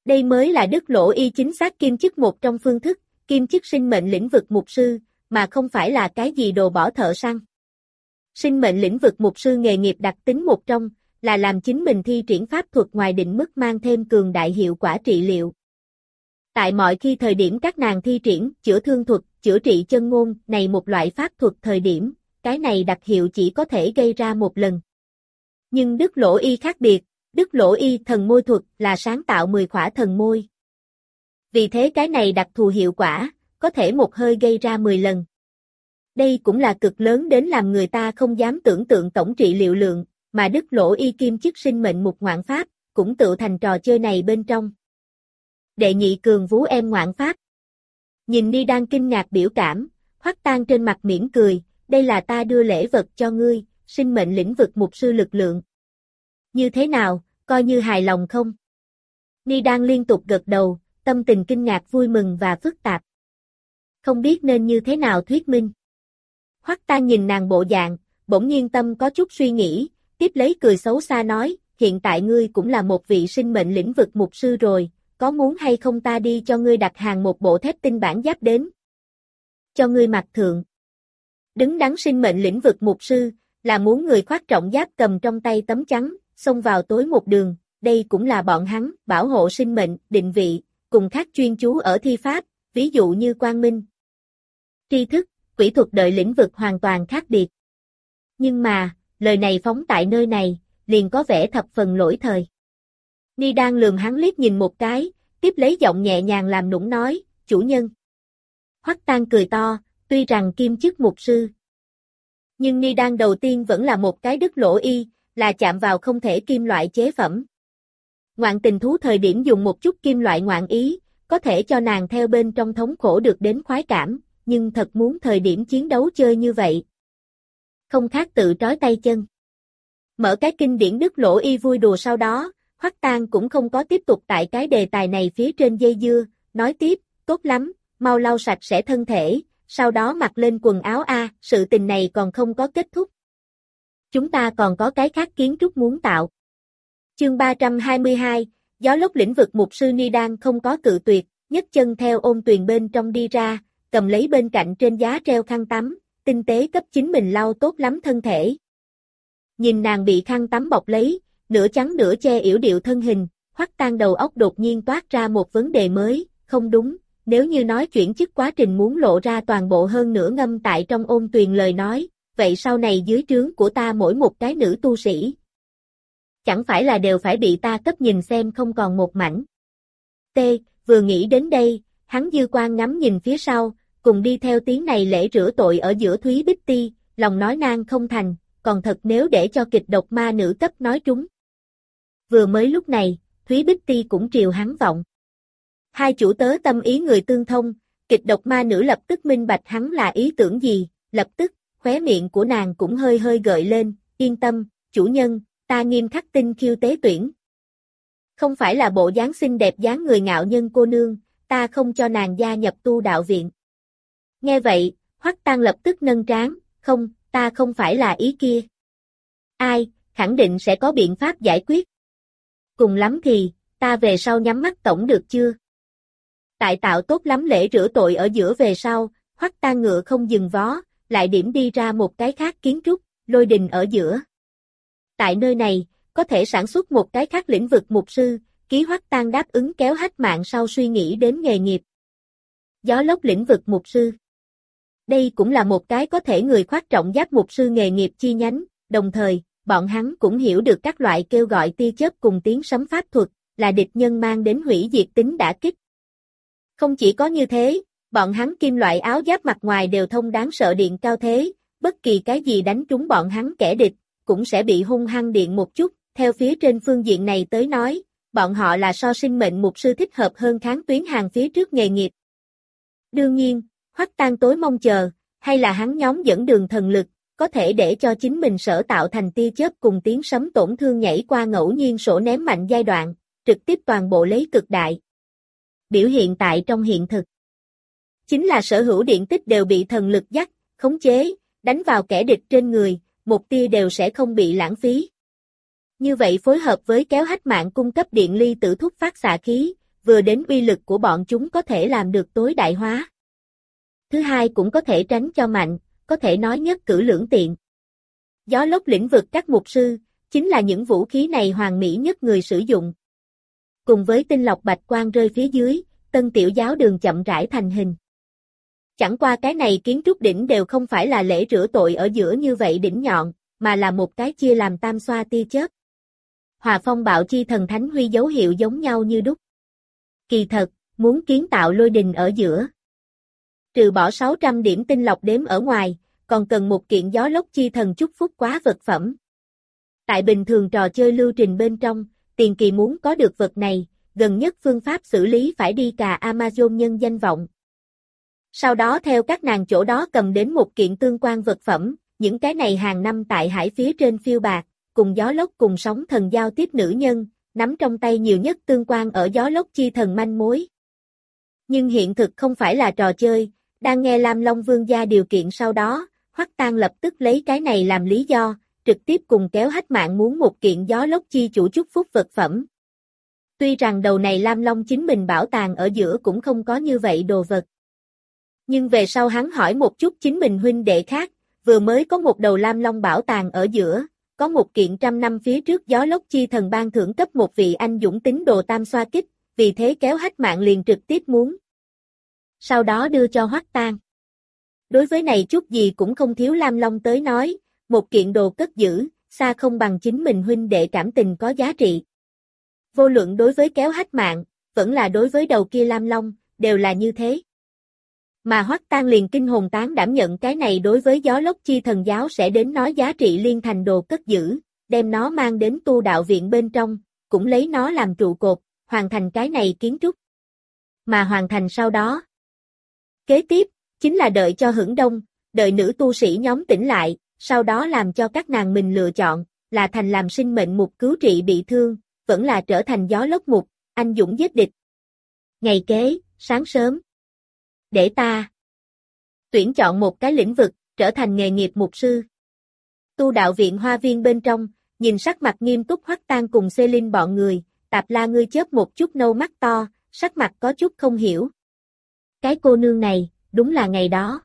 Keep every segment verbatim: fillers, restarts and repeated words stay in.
Đây mới là Đức Lỗ Y chính xác kim chức một trong phương thức, kim chức sinh mệnh lĩnh vực mục sư, mà không phải là cái gì đồ bỏ thợ săn. Sinh mệnh lĩnh vực mục sư nghề nghiệp đặc tính một trong, là làm chính mình thi triển pháp thuật ngoài định mức mang thêm cường đại hiệu quả trị liệu. Tại mọi khi thời điểm các nàng thi triển chữa thương thuật, chữa trị chân ngôn này một loại pháp thuật thời điểm, cái này đặc hiệu chỉ có thể gây ra một lần. Nhưng Đức Lỗ Y khác biệt, Đức Lỗ Y thần môi thuật là sáng tạo mười khỏa thần môi. Vì thế cái này đặc thù hiệu quả, có thể một hơi gây ra mười lần. Đây cũng là cực lớn đến làm người ta không dám tưởng tượng tổng trị liệu lượng, mà Đức Lỗ Y kim chức sinh mệnh một ngoạn pháp, cũng tự thành trò chơi này bên trong. Đệ nhị cường vú em ngoạn pháp. Nhìn Ni đang kinh ngạc biểu cảm, Hoắc Tang trên mặt mỉm cười, đây là ta đưa lễ vật cho ngươi, sinh mệnh lĩnh vực mục sư lực lượng. Như thế nào, coi như hài lòng không? Ni đang liên tục gật đầu, tâm tình kinh ngạc vui mừng và phức tạp. Không biết nên như thế nào thuyết minh. Hoắc Tang nhìn nàng bộ dạng, bỗng nhiên tâm có chút suy nghĩ, tiếp lấy cười xấu xa nói, hiện tại ngươi cũng là một vị sinh mệnh lĩnh vực mục sư rồi, có muốn hay không ta đi cho ngươi đặt hàng một bộ thép tinh bản giáp đến? Cho ngươi mặc thượng. Đứng đắn sinh mệnh lĩnh vực mục sư, là muốn người khoác trọng giáp cầm trong tay tấm chắn, xông vào tối một đường, đây cũng là bọn hắn, bảo hộ sinh mệnh, định vị, cùng khác chuyên chú ở thi pháp, ví dụ như quang minh. Tri thức, quỷ thuật đợi lĩnh vực hoàn toàn khác biệt. Nhưng mà, lời này phóng tại nơi này, liền có vẻ thập phần lỗi thời. Ni đang lườm hắn liếc nhìn một cái, tiếp lấy giọng nhẹ nhàng làm nũng nói, chủ nhân. Hoắc Tang cười to, tuy rằng kim chức mục sư. Nhưng Ni đang đầu tiên vẫn là một cái Đức Lỗ Y, là chạm vào không thể kim loại chế phẩm. Ngoạn tình thú thời điểm dùng một chút kim loại ngoạn ý, có thể cho nàng theo bên trong thống khổ được đến khoái cảm, nhưng thật muốn thời điểm chiến đấu chơi như vậy. Không khác tự trói tay chân. Mở cái kinh điển Đức Lỗ Y vui đùa sau đó, Hoắc Tang cũng không có tiếp tục tại cái đề tài này phía trên dây dưa, nói tiếp, tốt lắm, mau lau sạch sẽ thân thể, sau đó mặc lên quần áo a, sự tình này còn không có kết thúc. Chúng ta còn có cái khác kiến trúc muốn tạo. Chương ba trăm hai mươi hai, gió lốc lĩnh vực mục sư Ni đang không có cự tuyệt, nhấc chân theo ôn tuyền bên trong đi ra, cầm lấy bên cạnh trên giá treo khăn tắm, tinh tế cấp chính mình lau tốt lắm thân thể. Nhìn nàng bị khăn tắm bọc lấy, nửa trắng nửa che yểu điệu thân hình, Hoắc Tang đầu óc đột nhiên toát ra một vấn đề mới, không đúng, nếu như nói chuyển chức quá trình muốn lộ ra toàn bộ hơn nửa ngâm tại trong ôn tuyền lời nói, vậy sau này dưới trướng của ta mỗi một cái nữ tu sĩ, chẳng phải là đều phải bị ta cấp nhìn xem không còn một mảnh. T, vừa nghĩ đến đây, hắn dư quan ngắm nhìn phía sau, cùng đi theo tiếng này lễ rửa tội ở giữa Thúy Bích Ti, lòng nói nang không thành, còn thật nếu để cho kịch độc ma nữ cấp nói trúng. Vừa mới lúc này, Thúy Bích Ti cũng triều hắn vọng. Hai chủ tớ tâm ý người tương thông, kịch độc ma nữ lập tức minh bạch hắn là ý tưởng gì, lập tức, khóe miệng của nàng cũng hơi hơi gợi lên, yên tâm, chủ nhân, ta nghiêm khắc tinh khiêu tế tuyển. Không phải là bộ dáng xinh đẹp dáng người ngạo nhân cô nương, ta không cho nàng gia nhập tu đạo viện. Nghe vậy, Hoắc Tang lập tức nâng trán, không, ta không phải là ý kia. Ai, khẳng định sẽ có biện pháp giải quyết. Cùng lắm thì, ta về sau nhắm mắt tổng được chưa? Tại tạo tốt lắm lễ rửa tội ở giữa về sau, Hoắc Tang ngựa không dừng vó, lại điểm đi ra một cái khác kiến trúc, lôi đình ở giữa. Tại nơi này, có thể sản xuất một cái khác lĩnh vực mục sư, Ký Hoắc Tang đáp ứng kéo hách mạng sau suy nghĩ đến nghề nghiệp. Gió lốc lĩnh vực mục sư. Đây cũng là một cái có thể người khoác trọng giáp mục sư nghề nghiệp chi nhánh, đồng thời, bọn hắn cũng hiểu được các loại kêu gọi tia chớp cùng tiếng sấm pháp thuật, là địch nhân mang đến hủy diệt tính đả kích. Không chỉ có như thế, bọn hắn kim loại áo giáp mặt ngoài đều thông đáng sợ điện cao thế, bất kỳ cái gì đánh trúng bọn hắn kẻ địch, cũng sẽ bị hung hăng điện một chút, theo phía trên phương diện này tới nói, bọn họ là so sinh mệnh mục sư thích hợp hơn kháng tuyến hàng phía trước nghề nghiệp. Đương nhiên, Hoắc Tang tối mong chờ, hay là hắn nhóm dẫn đường thần lực, có thể để cho chính mình sở tạo thành tia chớp cùng tiếng sấm tổn thương nhảy qua ngẫu nhiên sổ ném mạnh giai đoạn, trực tiếp toàn bộ lấy cực đại. Biểu hiện tại trong hiện thực. Chính là sở hữu điện tích đều bị thần lực dắt, khống chế, đánh vào kẻ địch trên người, một tia đều sẽ không bị lãng phí. Như vậy phối hợp với kéo hách mạng cung cấp điện ly tử thúc phát xạ khí, vừa đến uy lực của bọn chúng có thể làm được tối đại hóa. Thứ hai cũng có thể tránh cho mạnh, có thể nói nhất cử lưỡng tiện. Gió lốc lĩnh vực các mục sư, chính là những vũ khí này hoàn mỹ nhất người sử dụng. Cùng với tinh lọc bạch quang rơi phía dưới, tân tiểu giáo đường chậm rãi thành hình. Chẳng qua cái này kiến trúc đỉnh đều không phải là lễ rửa tội ở giữa như vậy đỉnh nhọn, mà là một cái chia làm tam xoa tia chớp. Hòa phong bạo chi thần thánh huy dấu hiệu giống nhau như đúc. Kỳ thật, muốn kiến tạo lôi đình ở giữa. Trừ bỏ sáu trăm điểm tinh lọc đếm ở ngoài, còn cần một kiện gió lốc chi thần chúc phúc quá vật phẩm. Tại bình thường trò chơi lưu trình bên trong, tiền kỳ muốn có được vật này, gần nhất phương pháp xử lý phải đi cà Amazon nhân danh vọng. Sau đó theo các nàng chỗ đó cầm đến một kiện tương quan vật phẩm, những cái này hàng năm tại hải phía trên phiêu bạc, cùng gió lốc cùng sóng thần giao tiếp nữ nhân, nắm trong tay nhiều nhất tương quan ở gió lốc chi thần manh mối. Nhưng hiện thực không phải là trò chơi, đang nghe Lam Long Vương gia điều kiện sau đó, Hoắc Tang lập tức lấy cái này làm lý do, trực tiếp cùng kéo hách mạng muốn một kiện gió lốc chi chủ chúc phúc vật phẩm. Tuy rằng đầu này Lam Long chính mình bảo tàng ở giữa cũng không có như vậy đồ vật. Nhưng về sau hắn hỏi một chút chính mình huynh đệ khác, vừa mới có một đầu Lam Long bảo tàng ở giữa, có một kiện trăm năm phía trước gió lốc chi thần ban thưởng cấp một vị anh dũng tín đồ tam xoa kích, vì thế kéo hách mạng liền trực tiếp muốn. Sau đó đưa cho Hoắc Tang. Đối với này chút gì cũng không thiếu Lam Long tới nói, một kiện đồ cất giữ, xa không bằng chính mình huynh đệ cảm tình có giá trị. Vô luận đối với kéo hách mạng, vẫn là đối với đầu kia Lam Long, đều là như thế. Mà Hoắc Tang liền kinh hồn tán đảm nhận cái này đối với gió lốc chi thần giáo sẽ đến nói giá trị liên thành đồ cất giữ, đem nó mang đến tu đạo viện bên trong, cũng lấy nó làm trụ cột, hoàn thành cái này kiến trúc. Mà hoàn thành sau đó. Kế tiếp, chính là đợi cho hửng đông, đợi nữ tu sĩ nhóm tỉnh lại, sau đó làm cho các nàng mình lựa chọn, là thành làm sinh mệnh mục cứu trị bị thương, vẫn là trở thành gió lốc mục, anh dũng giết địch. Ngày kế, sáng sớm. Để ta tuyển chọn một cái lĩnh vực, trở thành nghề nghiệp mục sư. Tu đạo viện hoa viên bên trong, nhìn sắc mặt nghiêm túc Hoắc Tang cùng Celine bọn người, Tạp La ngươi chớp một chút nâu mắt to, sắc mặt có chút không hiểu. Cái cô nương này, đúng là ngày đó.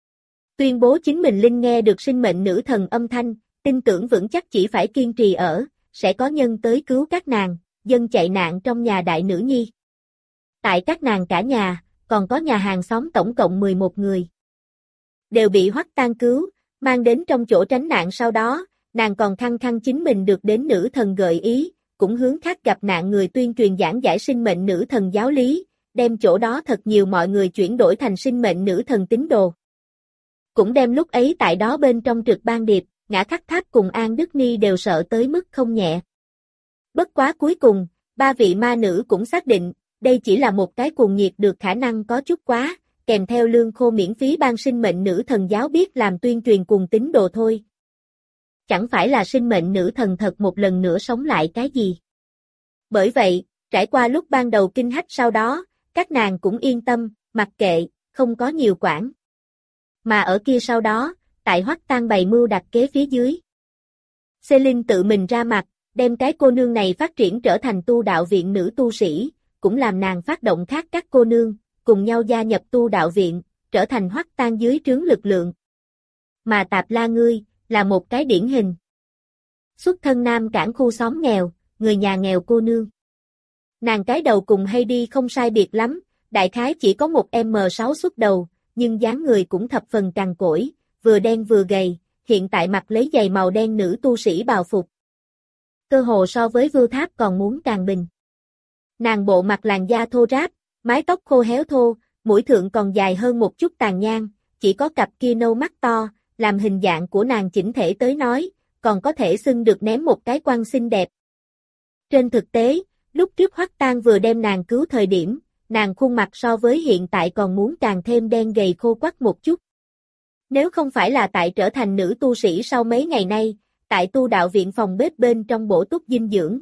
Tuyên bố chính mình linh nghe được sinh mệnh nữ thần âm thanh, tin tưởng vững chắc chỉ phải kiên trì ở, sẽ có nhân tới cứu các nàng, dân chạy nạn trong nhà đại nữ nhi. Tại các nàng cả nhà, còn có nhà hàng xóm tổng cộng mười một người. Đều bị Hoắc Tang cứu, mang đến trong chỗ tránh nạn sau đó, nàng còn khăng khăng chính mình được đến nữ thần gợi ý, cũng hướng khác gặp nạn người tuyên truyền giảng giải sinh mệnh nữ thần giáo lý, đem chỗ đó thật nhiều mọi người chuyển đổi thành sinh mệnh nữ thần tín đồ. Cũng đem lúc ấy tại đó bên trong trực ban điệp, Ngã Khắc Tháp cùng An Đức Ni đều sợ tới mức không nhẹ. Bất quá cuối cùng, ba vị ma nữ cũng xác định, đây chỉ là một cái cuồng nhiệt được khả năng có chút quá, kèm theo lương khô miễn phí ban sinh mệnh nữ thần giáo biết làm tuyên truyền cùng tín đồ thôi. Chẳng phải là sinh mệnh nữ thần thật một lần nữa sống lại cái gì. Bởi vậy, trải qua lúc ban đầu kinh hách sau đó, các nàng cũng yên tâm, mặc kệ, không có nhiều quản. Mà ở kia sau đó, tại Hoắc Tang bày mưu đặt kế phía dưới. Celine tự mình ra mặt, đem cái cô nương này phát triển trở thành tu đạo viện nữ tu sĩ, cũng làm nàng phát động khác các cô nương, cùng nhau gia nhập tu đạo viện, trở thành Hoắc Tang dưới trướng lực lượng. Mà Tạp La ngươi, là một cái điển hình. Xuất thân Nam Cảng khu xóm nghèo, người nhà nghèo cô nương. Nàng cái đầu cùng Heidi không sai biệt lắm, đại khái chỉ có một em sáu xuất đầu, nhưng dáng người cũng thập phần cằn cỗi, vừa đen vừa gầy, hiện tại mặc lấy giày màu đen nữ tu sĩ bào phục. Cơ hồ so với Vưu Tháp còn muốn càng bình. Nàng bộ mặt làn da thô ráp, mái tóc khô héo thô, mũi thượng còn dài hơn một chút tàn nhang, chỉ có cặp kia nâu mắt to, làm hình dạng của nàng chỉnh thể tới nói, còn có thể xưng được ném một cái quăng xinh đẹp. Trên thực tế, lúc trước Hoắc Tang vừa đem nàng cứu thời điểm, nàng khuôn mặt so với hiện tại còn muốn càng thêm đen gầy khô quắt một chút. Nếu không phải là tại trở thành nữ tu sĩ sau mấy ngày nay, tại tu đạo viện phòng bếp bên trong bổ túc dinh dưỡng.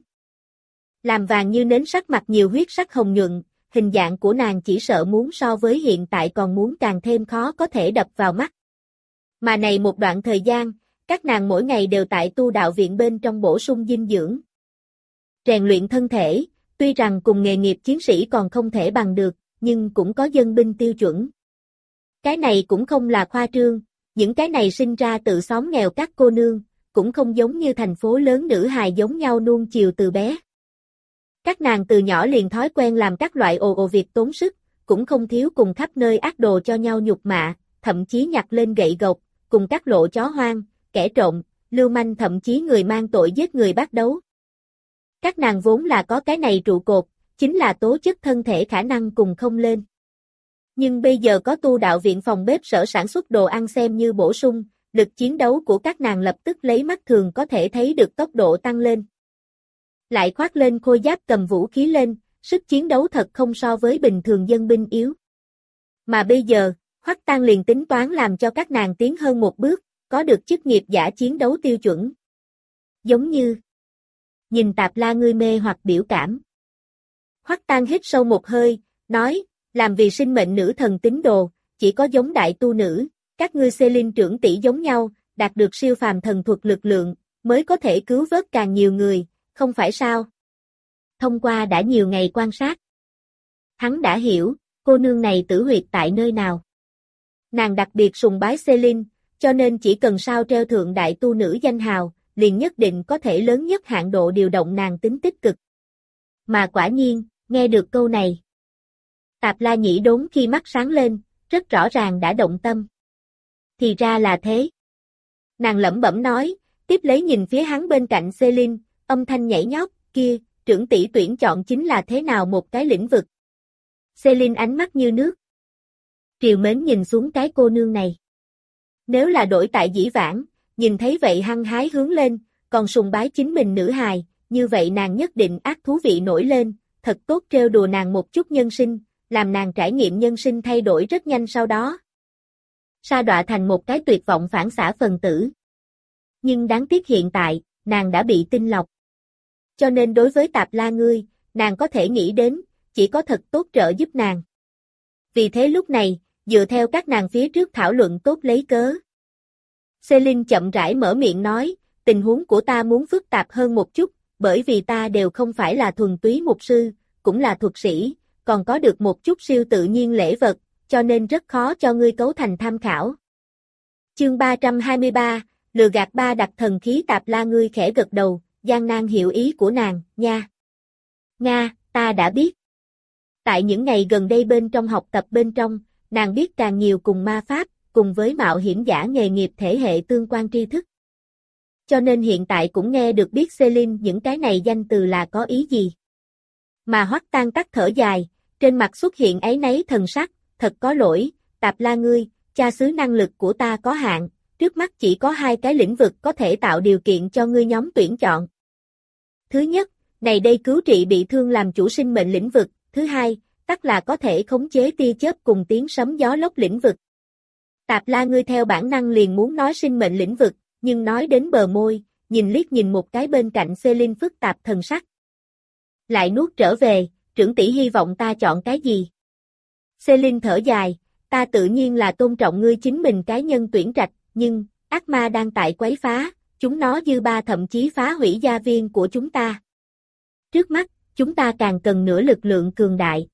Làm vàng như nến sắc mặt nhiều huyết sắc hồng nhuận, hình dạng của nàng chỉ sợ muốn so với hiện tại còn muốn càng thêm khó có thể đập vào mắt. Mà này một đoạn thời gian, các nàng mỗi ngày đều tại tu đạo viện bên trong bổ sung dinh dưỡng. Rèn luyện thân thể, tuy rằng cùng nghề nghiệp chiến sĩ còn không thể bằng được, nhưng cũng có dân binh tiêu chuẩn. Cái này cũng không là khoa trương, những cái này sinh ra tự xóm nghèo các cô nương, cũng không giống như thành phố lớn nữ hài giống nhau nuông chiều từ bé. Các nàng từ nhỏ liền thói quen làm các loại ồ ồ việc tốn sức, cũng không thiếu cùng khắp nơi ác đồ cho nhau nhục mạ, thậm chí nhặt lên gậy gộc, cùng các lộ chó hoang, kẻ trộm, lưu manh thậm chí người mang tội giết người bắt đấu. Các nàng vốn là có cái này trụ cột, chính là tố chất thân thể khả năng cùng không lên. Nhưng bây giờ có tu đạo viện phòng bếp sở sản xuất đồ ăn xem như bổ sung, lực chiến đấu của các nàng lập tức lấy mắt thường có thể thấy được tốc độ tăng lên. Lại khoác lên khôi giáp cầm vũ khí lên, sức chiến đấu thật không so với bình thường dân binh yếu. Mà bây giờ, Hoắc Tăng liền tính toán làm cho các nàng tiến hơn một bước, có được chức nghiệp giả chiến đấu tiêu chuẩn. Giống như nhìn Tạp La ngươi mê hoặc biểu cảm. Hoắc Tăng hít sâu một hơi, nói, làm vì sinh mệnh nữ thần tín đồ, chỉ có giống đại tu nữ, các ngươi Selin trưởng tỷ giống nhau, đạt được siêu phàm thần thuật lực lượng, mới có thể cứu vớt càng nhiều người, không phải sao? Thông qua đã nhiều ngày quan sát, hắn đã hiểu, cô nương này tử huyệt tại nơi nào. Nàng đặc biệt sùng bái Selin, cho nên chỉ cần sao treo thượng đại tu nữ danh hào, liền nhất định có thể lớn nhất hạn độ điều động nàng tính tích cực. Mà quả nhiên, nghe được câu này, Tạp La Nhĩ Đốn khi mắt sáng lên, rất rõ ràng đã động tâm. Thì ra là thế. Nàng lẩm bẩm nói, tiếp lấy nhìn phía hắn bên cạnh Selin, âm thanh nhảy nhót, kia, trưởng tỷ tuyển chọn chính là thế nào một cái lĩnh vực. Selin ánh mắt như nước. Triều mến nhìn xuống cái cô nương này. Nếu là đổi tại dĩ vãng, nhìn thấy vậy hăng hái hướng lên, còn sùng bái chính mình nữ hài, như vậy nàng nhất định ác thú vị nổi lên, thật tốt trêu đùa nàng một chút nhân sinh, làm nàng trải nghiệm nhân sinh thay đổi rất nhanh sau đó. Sa đọa thành một cái tuyệt vọng phản xạ phần tử. Nhưng đáng tiếc hiện tại, nàng đã bị tinh lọc. Cho nên đối với Tạp La ngươi, nàng có thể nghĩ đến, chỉ có thật tốt trợ giúp nàng. Vì thế lúc này, dựa theo các nàng phía trước thảo luận tốt lấy cớ. Selin chậm rãi mở miệng nói, tình huống của ta muốn phức tạp hơn một chút, bởi vì ta đều không phải là thuần túy mục sư, cũng là thuật sĩ, còn có được một chút siêu tự nhiên lễ vật, cho nên rất khó cho ngươi cấu thành tham khảo. Chương ba trăm hai mươi ba, lừa gạt ba đặc thần khí. Tạp La ngươi khẽ gật đầu, gian nan hiểu ý của nàng, nha. Nga, ta đã biết. Tại những ngày gần đây bên trong học tập bên trong, nàng biết càng nhiều cùng ma pháp, cùng với mạo hiểm giả nghề nghiệp thể hệ tương quan tri thức. Cho nên hiện tại cũng nghe được biết Selin những cái này danh từ là có ý gì. Mà Hoắc Tăng tắt thở dài, trên mặt xuất hiện áy náy thần sắc, thật có lỗi, Tạp La ngươi, cha xứ năng lực của ta có hạn, trước mắt chỉ có hai cái lĩnh vực có thể tạo điều kiện cho ngươi nhóm tuyển chọn. Thứ nhất, này đây cứu trị bị thương làm chủ sinh mệnh lĩnh vực, thứ hai, tắc là có thể khống chế tia chớp cùng tiếng sấm gió lốc lĩnh vực. Tạp La ngươi theo bản năng liền muốn nói sinh mệnh lĩnh vực, nhưng nói đến bờ môi, nhìn liếc nhìn một cái bên cạnh Selin phức tạp thần sắc. Lại nuốt trở về, trưởng tỷ hy vọng ta chọn cái gì? Selin thở dài, ta tự nhiên là tôn trọng ngươi chính mình cá nhân tuyển trạch, nhưng, ác ma đang tại quấy phá, chúng nó dư ba thậm chí phá hủy gia viên của chúng ta. Trước mắt, chúng ta càng cần nửa lực lượng cường đại.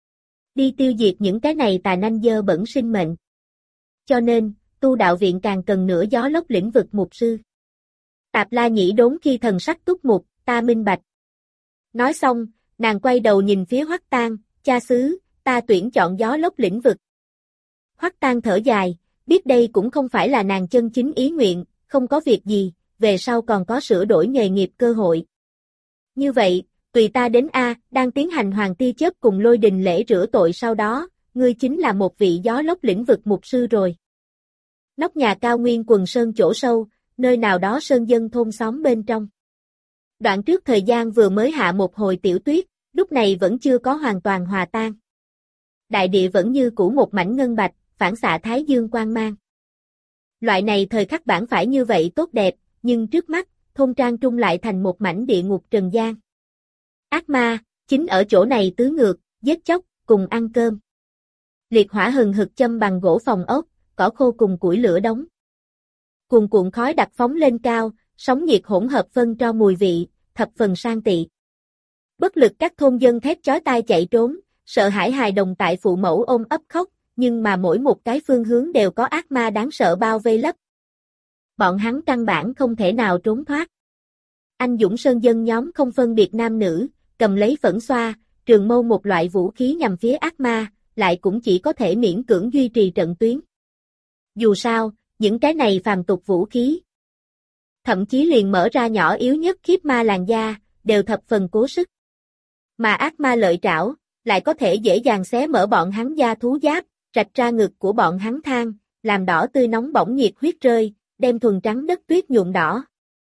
Đi tiêu diệt những cái này tà nanh dơ bẩn sinh mệnh. Cho nên, tu đạo viện càng cần nửa gió lốc lĩnh vực mục sư. Tạp La Nhĩ Đốn khi thần sắc túc mục, ta minh bạch. Nói xong, nàng quay đầu nhìn phía Hoắc Tăng, cha xứ, ta tuyển chọn gió lốc lĩnh vực. Hoắc Tăng thở dài, biết đây cũng không phải là nàng chân chính ý nguyện, không có việc gì, về sau còn có sửa đổi nghề nghiệp cơ hội. Như vậy, tùy ta đến A, đang tiến hành hoàng tia chớp cùng lôi đình lễ rửa tội sau đó, ngươi chính là một vị gió lốc lĩnh vực mục sư rồi. Nóc nhà cao nguyên quần sơn chỗ sâu, nơi nào đó sơn dân thôn xóm bên trong. Đoạn trước thời gian vừa mới hạ một hồi tiểu tuyết, lúc này vẫn chưa có hoàn toàn hòa tan. Đại địa vẫn như cũ một mảnh ngân bạch, phản xạ thái dương quang mang. Loại này thời khắc bản phải như vậy tốt đẹp, nhưng trước mắt, thôn trang trung lại thành một mảnh địa ngục trần gian. Ác ma, chính ở chỗ này tứ ngược, giết chóc, cùng ăn cơm. Liệt hỏa hừng hực châm bằng gỗ phòng ốc, cỏ khô cùng củi lửa đống. Cuồn cuộn khói đặc phóng lên cao, sóng nhiệt hỗn hợp phân cho mùi vị, thập phần sang tị. Bất lực các thôn dân thét chói tai chạy trốn, sợ hãi hài đồng tại phụ mẫu ôm ấp khóc, nhưng mà mỗi một cái phương hướng đều có ác ma đáng sợ bao vây lấp. Bọn hắn căn bản không thể nào trốn thoát. Anh dũng sơn dân nhóm không phân biệt nam nữ, cầm lấy phẫn xoa, trường mâu một loại vũ khí nhằm phía ác ma, lại cũng chỉ có thể miễn cưỡng duy trì trận tuyến. Dù sao, những cái này phàm tục vũ khí, thậm chí liền mở ra nhỏ yếu nhất khiếp ma làn da, đều thập phần cố sức. Mà ác ma lợi trảo, lại có thể dễ dàng xé mở bọn hắn da thú giáp, rạch ra ngực của bọn hắn than, làm đỏ tươi nóng bỏng nhiệt huyết rơi, đem thuần trắng đất tuyết nhuộm đỏ.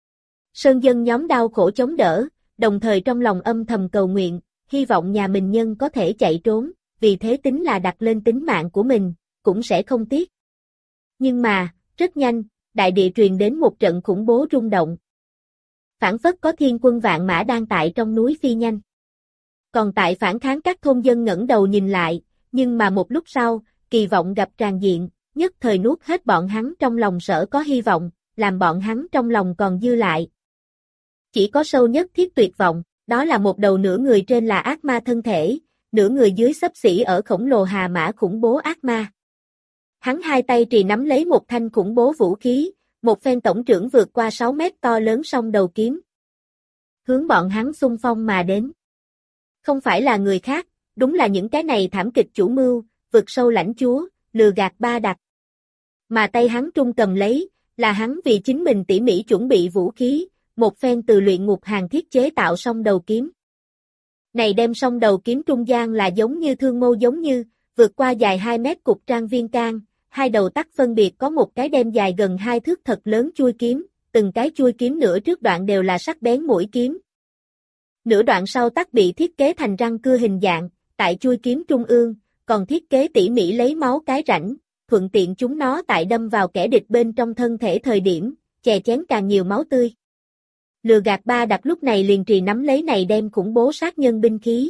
Sơn dân nhóm đau khổ chống đỡ, đồng thời trong lòng âm thầm cầu nguyện, hy vọng nhà mình nhân có thể chạy trốn, vì thế tính là đặt lên tính mạng của mình, cũng sẽ không tiếc. Nhưng mà, rất nhanh, đại địa truyền đến một trận khủng bố rung động. Phảng phất có thiên quân vạn mã đang tại trong núi phi nhanh. Còn tại phản kháng các thôn dân ngẩng đầu nhìn lại, nhưng mà một lúc sau, kỳ vọng gặp tràn diện, nhất thời nuốt hết bọn hắn trong lòng sợ có hy vọng, làm bọn hắn trong lòng còn dư lại. Chỉ có sâu nhất thiết tuyệt vọng, đó là một đầu nửa người trên là ác ma thân thể, nửa người dưới xấp xỉ ở khổng lồ hà mã khủng bố ác ma. Hắn hai tay trì nắm lấy một thanh khủng bố vũ khí, một phen tổng trưởng vượt qua sáu mét to lớn song đầu kiếm. Hướng bọn hắn xung phong mà đến. Không phải là người khác, đúng là những cái này thảm kịch chủ mưu, vực sâu lãnh chúa, lừa gạt ba đặc. Mà tay hắn trung cầm lấy, là hắn vì chính mình tỉ mỉ chuẩn bị vũ khí, một phen từ luyện ngục hàng thiết chế tạo song đầu kiếm. Này đem song đầu kiếm trung gian là giống như thương mâu giống như, vượt qua dài hai mét cục trang viên can, hai đầu tắc phân biệt có một cái đem dài gần hai thước thật lớn chuôi kiếm, từng cái chuôi kiếm nửa trước đoạn đều là sắc bén mũi kiếm. Nửa đoạn sau tắc bị thiết kế thành răng cưa hình dạng, tại chuôi kiếm trung ương, còn thiết kế tỉ mỉ lấy máu cái rãnh, thuận tiện chúng nó tại đâm vào kẻ địch bên trong thân thể thời điểm, chè chén càng nhiều máu tươi. Lừa gạt ba đặc lúc này liền trì nắm lấy này đem khủng bố sát nhân binh khí.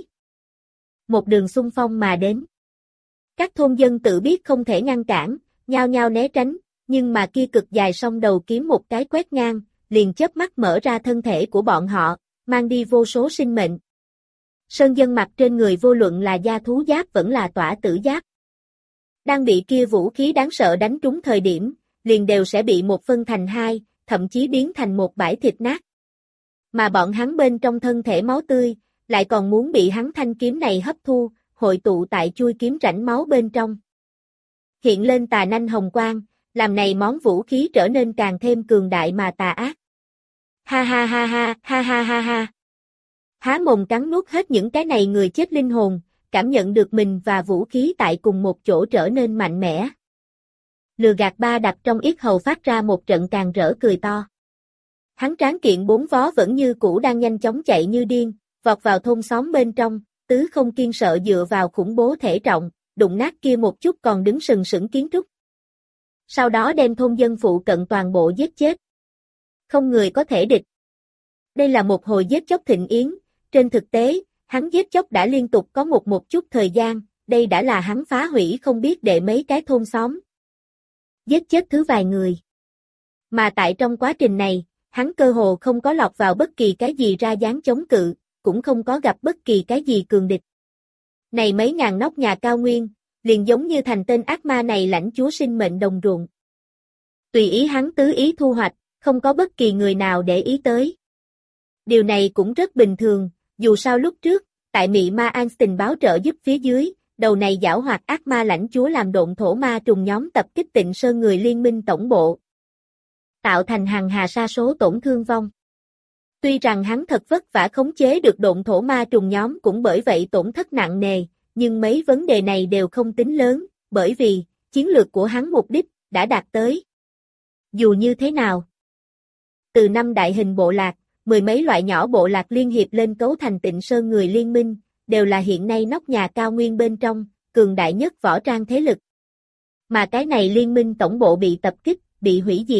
Một đường xung phong mà đến. Các thôn dân tự biết không thể ngăn cản, nhao nhao né tránh, nhưng mà kia cực dài song đầu kiếm một cái quét ngang, liền chớp mắt mở ra thân thể của bọn họ, mang đi vô số sinh mệnh. Sơn dân mặc trên người vô luận là da thú giáp vẫn là tỏa tử giáp. Đang bị kia vũ khí đáng sợ đánh trúng thời điểm, liền đều sẽ bị một phân thành hai, thậm chí biến thành một bãi thịt nát. Mà bọn hắn bên trong thân thể máu tươi, lại còn muốn bị hắn thanh kiếm này hấp thu, hội tụ tại chuôi kiếm rãnh máu bên trong. Hiện lên tà nanh hồng quang, làm này món vũ khí trở nên càng thêm cường đại mà tà ác. Ha ha ha ha, ha ha ha ha. Há mồm cắn nuốt hết những cái này người chết linh hồn, cảm nhận được mình và vũ khí tại cùng một chỗ trở nên mạnh mẽ. Lừa gạt ba đặc trong yết hầu phát ra một trận càng rỡ cười to. Hắn tráng kiện bốn vó vẫn như cũ đang nhanh chóng chạy như điên, vọt vào thôn xóm bên trong, tứ không kiên sợ dựa vào khủng bố thể trọng, đụng nát kia một chút còn đứng sừng sững kiến trúc. Sau đó đem thôn dân phụ cận toàn bộ giết chết. Không người có thể địch. Đây là một hồi giết chóc thịnh yến, trên thực tế, hắn giết chóc đã liên tục có một một chút thời gian, đây đã là hắn phá hủy không biết đệ mấy cái thôn xóm. Giết chết thứ vài người. Mà tại trong quá trình này, hắn cơ hồ không có lọt vào bất kỳ cái gì ra dáng chống cự, cũng không có gặp bất kỳ cái gì cường địch. Này mấy ngàn nóc nhà cao nguyên, liền giống như thành tên ác ma này lãnh chúa sinh mệnh đồng ruộng. Tùy ý hắn tứ ý thu hoạch, không có bất kỳ người nào để ý tới. Điều này cũng rất bình thường, dù sao lúc trước, tại Mị Ma Einstein báo trợ giúp phía dưới, đầu này giảo hoạt ác ma lãnh chúa làm độn thổ ma trùng nhóm tập kích Tịnh Sơn người liên minh tổng bộ, tạo thành hàng hà sa số tổn thương vong. Tuy rằng hắn thật vất vả khống chế được độn thổ ma trùng nhóm cũng bởi vậy tổn thất nặng nề, nhưng mấy vấn đề này đều không tính lớn, bởi vì, chiến lược của hắn mục đích, đã đạt tới. Dù như thế nào, từ năm đại hình bộ lạc, mười mấy loại nhỏ bộ lạc liên hiệp lên cấu thành Tịnh Sơn người liên minh, đều là hiện nay nóc nhà cao nguyên bên trong, cường đại nhất võ trang thế lực. Mà cái này liên minh tổng bộ bị tập kích, bị hủy diệt.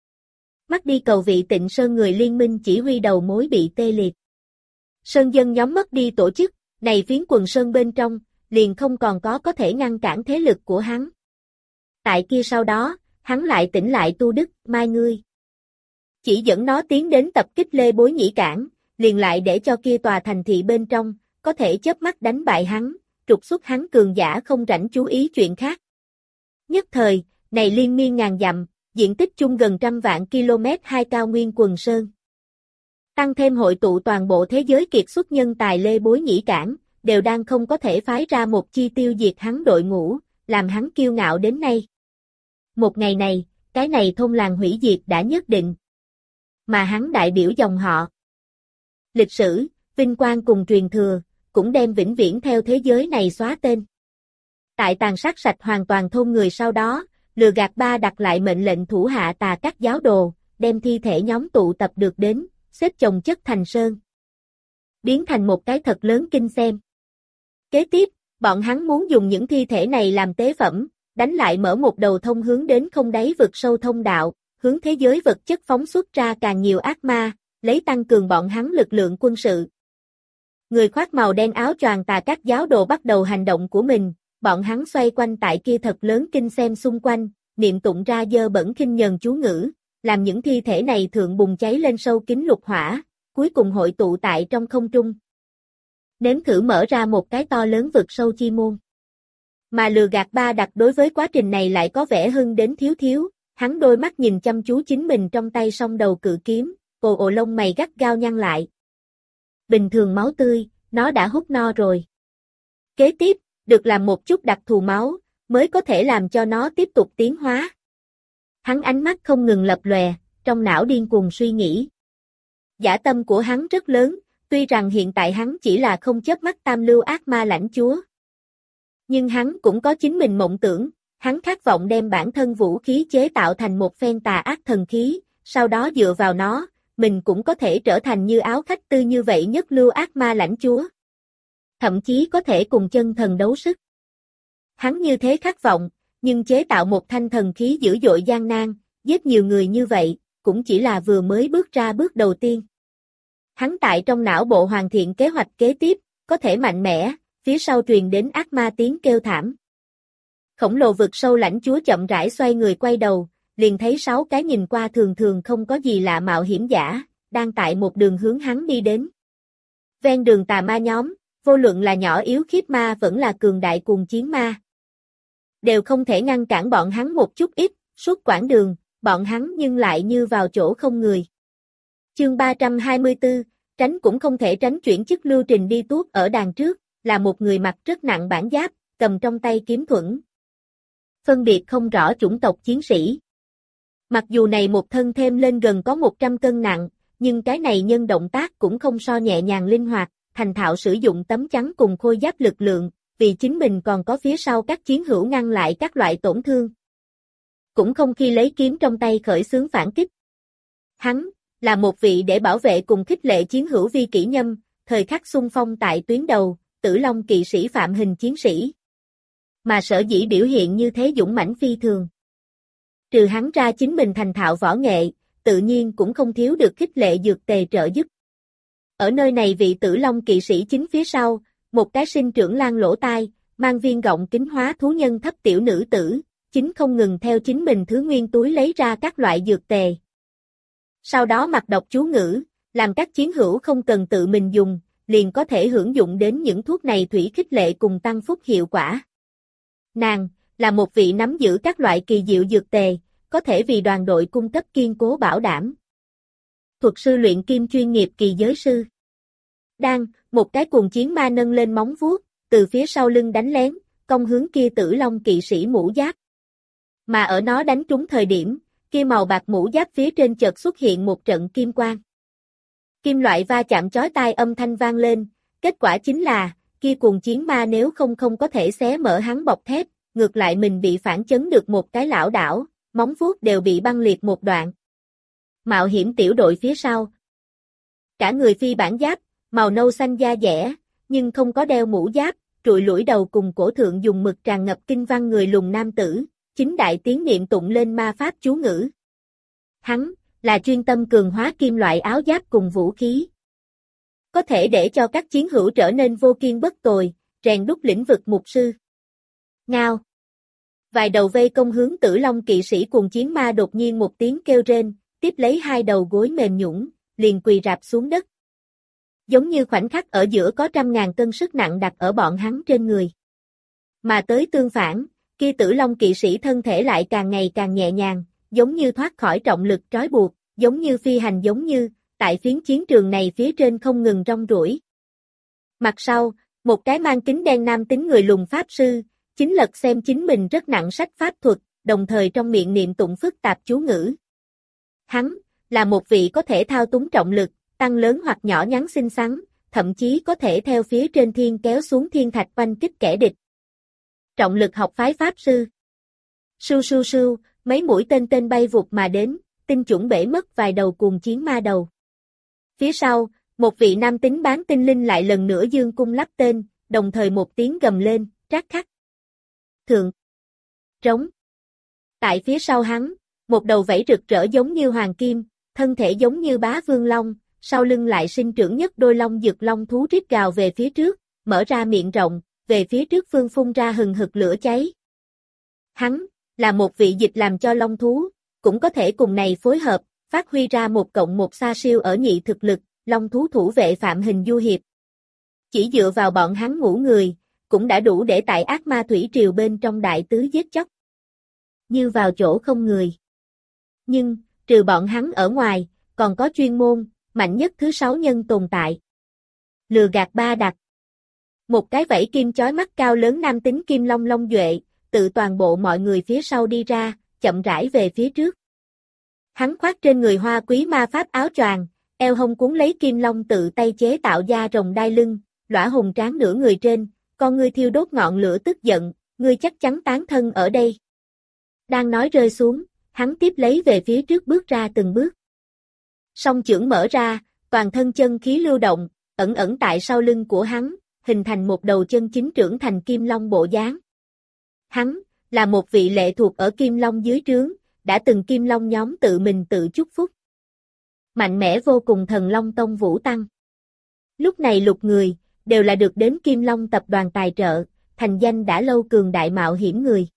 Mất đi cầu vị Tịnh Sơn người liên minh chỉ huy đầu mối bị tê liệt. Sơn dân nhóm mất đi tổ chức, này phiến quần sơn bên trong, liền không còn có có thể ngăn cản thế lực của hắn. Tại kia sau đó, hắn lại tỉnh lại tu đức, mai ngươi. Chỉ dẫn nó tiến đến tập kích Lê Bối Nhĩ Cảng, liền lại để cho kia tòa thành thị bên trong, có thể chớp mắt đánh bại hắn, trục xuất hắn cường giả không rảnh chú ý chuyện khác. Nhất thời, này liên miên ngàn dặm, diện tích chung gần trăm vạn km hai cao nguyên quần sơn. Tăng thêm hội tụ toàn bộ thế giới kiệt xuất nhân tài Lê Bối Nhĩ Cảng, đều đang không có thể phái ra một chi tiêu diệt hắn đội ngũ, làm hắn kiêu ngạo đến nay. Một ngày này, cái này thôn làng hủy diệt đã nhất định. Mà hắn đại biểu dòng họ. Lịch sử, vinh quang cùng truyền thừa, cũng đem vĩnh viễn theo thế giới này xóa tên. Tại tàn sát sạch hoàn toàn thôn người sau đó, lừa gạt ba đặt lại mệnh lệnh thủ hạ tà các giáo đồ, đem thi thể nhóm tụ tập được đến, xếp chồng chất thành sơn. Biến thành một cái thật lớn kinh xem. Kế tiếp, bọn hắn muốn dùng những thi thể này làm tế phẩm, đánh lại mở một đầu thông hướng đến không đáy vực sâu thông đạo, hướng thế giới vật chất phóng xuất ra càng nhiều ác ma, lấy tăng cường bọn hắn lực lượng quân sự. Người khoác màu đen áo choàng tà các giáo đồ bắt đầu hành động của mình, bọn hắn xoay quanh tại kia thật lớn kinh xem xung quanh, niệm tụng ra dơ bẩn khinh nhờn chú ngữ, làm những thi thể này thượng bùng cháy lên sâu kín lục hỏa, cuối cùng hội tụ tại trong không trung. Nếm thử mở ra một cái to lớn vực sâu chi môn. Mà lừa gạt ba đặt đối với quá trình này lại có vẻ hưng đến thiếu thiếu, hắn đôi mắt nhìn chăm chú chính mình trong tay song đầu cự kiếm, ồ ồ lông mày gắt gao nhăn lại. Bình thường máu tươi, nó đã hút no rồi. Kế tiếp, được làm một chút đặc thù máu, mới có thể làm cho nó tiếp tục tiến hóa. Hắn ánh mắt không ngừng lập lòe, trong não điên cuồng suy nghĩ. Dã tâm của hắn rất lớn, tuy rằng hiện tại hắn chỉ là không chớp mắt tam lưu ác ma lãnh chúa. Nhưng hắn cũng có chính mình mộng tưởng, hắn khát vọng đem bản thân vũ khí chế tạo thành một phen tà ác thần khí, sau đó dựa vào nó, mình cũng có thể trở thành như áo khách tư như vậy nhất lưu ác ma lãnh chúa. Thậm chí có thể cùng chân thần đấu sức. Hắn như thế khát vọng, nhưng chế tạo một thanh thần khí dữ dội gian nan, giết nhiều người như vậy, cũng chỉ là vừa mới bước ra bước đầu tiên. Hắn tại trong não bộ hoàn thiện kế hoạch kế tiếp, có thể mạnh mẽ, phía sau truyền đến ác ma tiếng kêu thảm. Khổng lồ vực sâu lãnh chúa chậm rãi xoay người quay đầu, liền thấy sáu cái nhìn qua thường thường không có gì lạ mạo hiểm giả, đang tại một đường hướng hắn đi đến. Ven đường tà ma nhóm, vô luận là nhỏ yếu khiếp ma vẫn là cường đại cuồng chiến ma. Đều không thể ngăn cản bọn hắn một chút ít, suốt quãng đường, bọn hắn nhưng lại như vào chỗ không người. Chương ba trăm hai mươi tư, tránh cũng không thể tránh chuyển chức lưu trình đi tuốt ở đàn trước, là một người mặc rất nặng bản giáp, cầm trong tay kiếm thuẫn. Phân biệt không rõ chủng tộc chiến sĩ. Mặc dù này một thân thêm lên gần có một trăm cân nặng, nhưng cái này nhân động tác cũng không so nhẹ nhàng linh hoạt, thành thạo sử dụng tấm chắn cùng khôi giáp lực lượng, vì chính mình còn có phía sau các chiến hữu ngăn lại các loại tổn thương. Cũng không khi lấy kiếm trong tay khởi xướng phản kích. Hắn, là một vị để bảo vệ cùng khích lệ chiến hữu vi kỷ nhâm, thời khắc xung phong tại tuyến đầu, Tử Long kỵ sĩ phạm hình chiến sĩ. Mà sở dĩ biểu hiện như thế dũng mãnh phi thường. Trừ hắn ra chính mình thành thạo võ nghệ, tự nhiên cũng không thiếu được khích lệ dược tề trợ giúp. Ở nơi này vị Tử Long kỵ sĩ chính phía sau, một cái sinh trưởng lan lỗ tai, mang viên gọng kính hóa thú nhân thấp tiểu nữ tử, chính không ngừng theo chính mình thứ nguyên túi lấy ra các loại dược tề. Sau đó mặc độc chú ngữ, làm các chiến hữu không cần tự mình dùng, liền có thể hưởng dụng đến những thuốc này thủy khích lệ cùng tăng phúc hiệu quả. Nàng, là một vị nắm giữ các loại kỳ diệu dược tề, có thể vì đoàn đội cung cấp kiên cố bảo đảm. Thuật sư luyện kim chuyên nghiệp kỳ giới sư. Đang, một cái cuồng chiến ma nâng lên móng vuốt, từ phía sau lưng đánh lén, công hướng kia Tử Long kỵ sĩ mũ giáp. Mà ở nó đánh trúng thời điểm, kia màu bạc mũ giáp phía trên chợt xuất hiện một trận kim quang. Kim loại va chạm chói tai âm thanh vang lên, kết quả chính là, kia cuồng chiến ma nếu không không có thể xé mở hắn bọc thép, ngược lại mình bị phản chấn được một cái lảo đảo, móng vuốt đều bị băng liệt một đoạn. Mạo hiểm tiểu đội phía sau. Cả người phi bản giáp, màu nâu xanh da dẻ, nhưng không có đeo mũ giáp, trụi lủi đầu cùng cổ thượng dùng mực tràn ngập kinh văn người lùn nam tử, chính đại tiếng niệm tụng lên ma pháp chú ngữ. Hắn, là chuyên tâm cường hóa kim loại áo giáp cùng vũ khí. Có thể để cho các chiến hữu trở nên vô kiên bất tồi, rèn đúc lĩnh vực mục sư. Ngao. Vài đầu vây công hướng Tử Long kỵ sĩ cùng chiến ma đột nhiên một tiếng kêu rên, tiếp lấy hai đầu gối mềm nhũn, liền quỳ rạp xuống đất. Giống như khoảnh khắc ở giữa có trăm ngàn cân sức nặng đặt ở bọn hắn trên người. Mà tới tương phản, kia Tử Long kỵ sĩ thân thể lại càng ngày càng nhẹ nhàng, giống như thoát khỏi trọng lực trói buộc, giống như phi hành giống như, tại phiến chiến trường này phía trên không ngừng rong ruổi. Mặt sau, một cái mang kính đen nam tính người lùn pháp sư, chính lật xem chính mình rất nặng sách pháp thuật, đồng thời trong miệng niệm tụng phức tạp chú ngữ. Hắn, là một vị có thể thao túng trọng lực, tăng lớn hoặc nhỏ nhắn xinh xắn, thậm chí có thể theo phía trên thiên kéo xuống thiên thạch oanh kích kẻ địch. Trọng lực học phái pháp sư. Sưu sưu sưu, mấy mũi tên tên bay vụt mà đến, tinh chuẩn bể mất vài đầu cuồng chiến ma đầu. Phía sau, một vị nam tính bán tinh linh lại lần nữa dương cung lắp tên, đồng thời một tiếng gầm lên, trát khắc. Thượng. Trống. Tại phía sau hắn, một đầu vảy rực rỡ giống như hoàng kim, thân thể giống như bá vương long, sau lưng lại sinh trưởng nhất đôi long dực long thú rít gào về phía trước, mở ra miệng rộng, về phía trước phương phun ra hừng hực lửa cháy. Hắn, là một vị dịch làm cho long thú, cũng có thể cùng này phối hợp, phát huy ra một cộng một xa siêu ở nhị thực lực, long thú thủ vệ Phạm Hình Du Hiệp. Chỉ dựa vào bọn hắn ngũ người, cũng đã đủ để tại ác ma thủy triều bên trong đại tứ giết chóc. Như vào chỗ không người. Nhưng, trừ bọn hắn ở ngoài, còn có chuyên môn, mạnh nhất thứ sáu nhân tồn tại. Lừa gạt ba đặc. Một cái vảy kim chói mắt cao lớn nam tính kim long long duệ, tự toàn bộ mọi người phía sau đi ra, chậm rãi về phía trước. Hắn khoác trên người hoa quý ma pháp áo choàng, eo hông cuốn lấy kim long tự tay chế tạo da rồng đai lưng, lõa hùng tráng nửa người trên, con ngươi thiêu đốt ngọn lửa tức giận, ngươi chắc chắn tán thân ở đây. Đang nói rơi xuống, hắn tiếp lấy về phía trước bước ra từng bước. Song chưởng mở ra, toàn thân chân khí lưu động, ẩn ẩn tại sau lưng của hắn, hình thành một đầu chân chính trưởng thành kim long bộ dáng. Hắn, là một vị lệ thuộc ở kim long dưới trướng, đã từng kim long nhóm tự mình tự chúc phúc. Mạnh mẽ vô cùng thần long tông Vũ Tăng. Lúc này lục người, đều là được đến kim long tập đoàn tài trợ, thành danh đã lâu cường đại mạo hiểm người.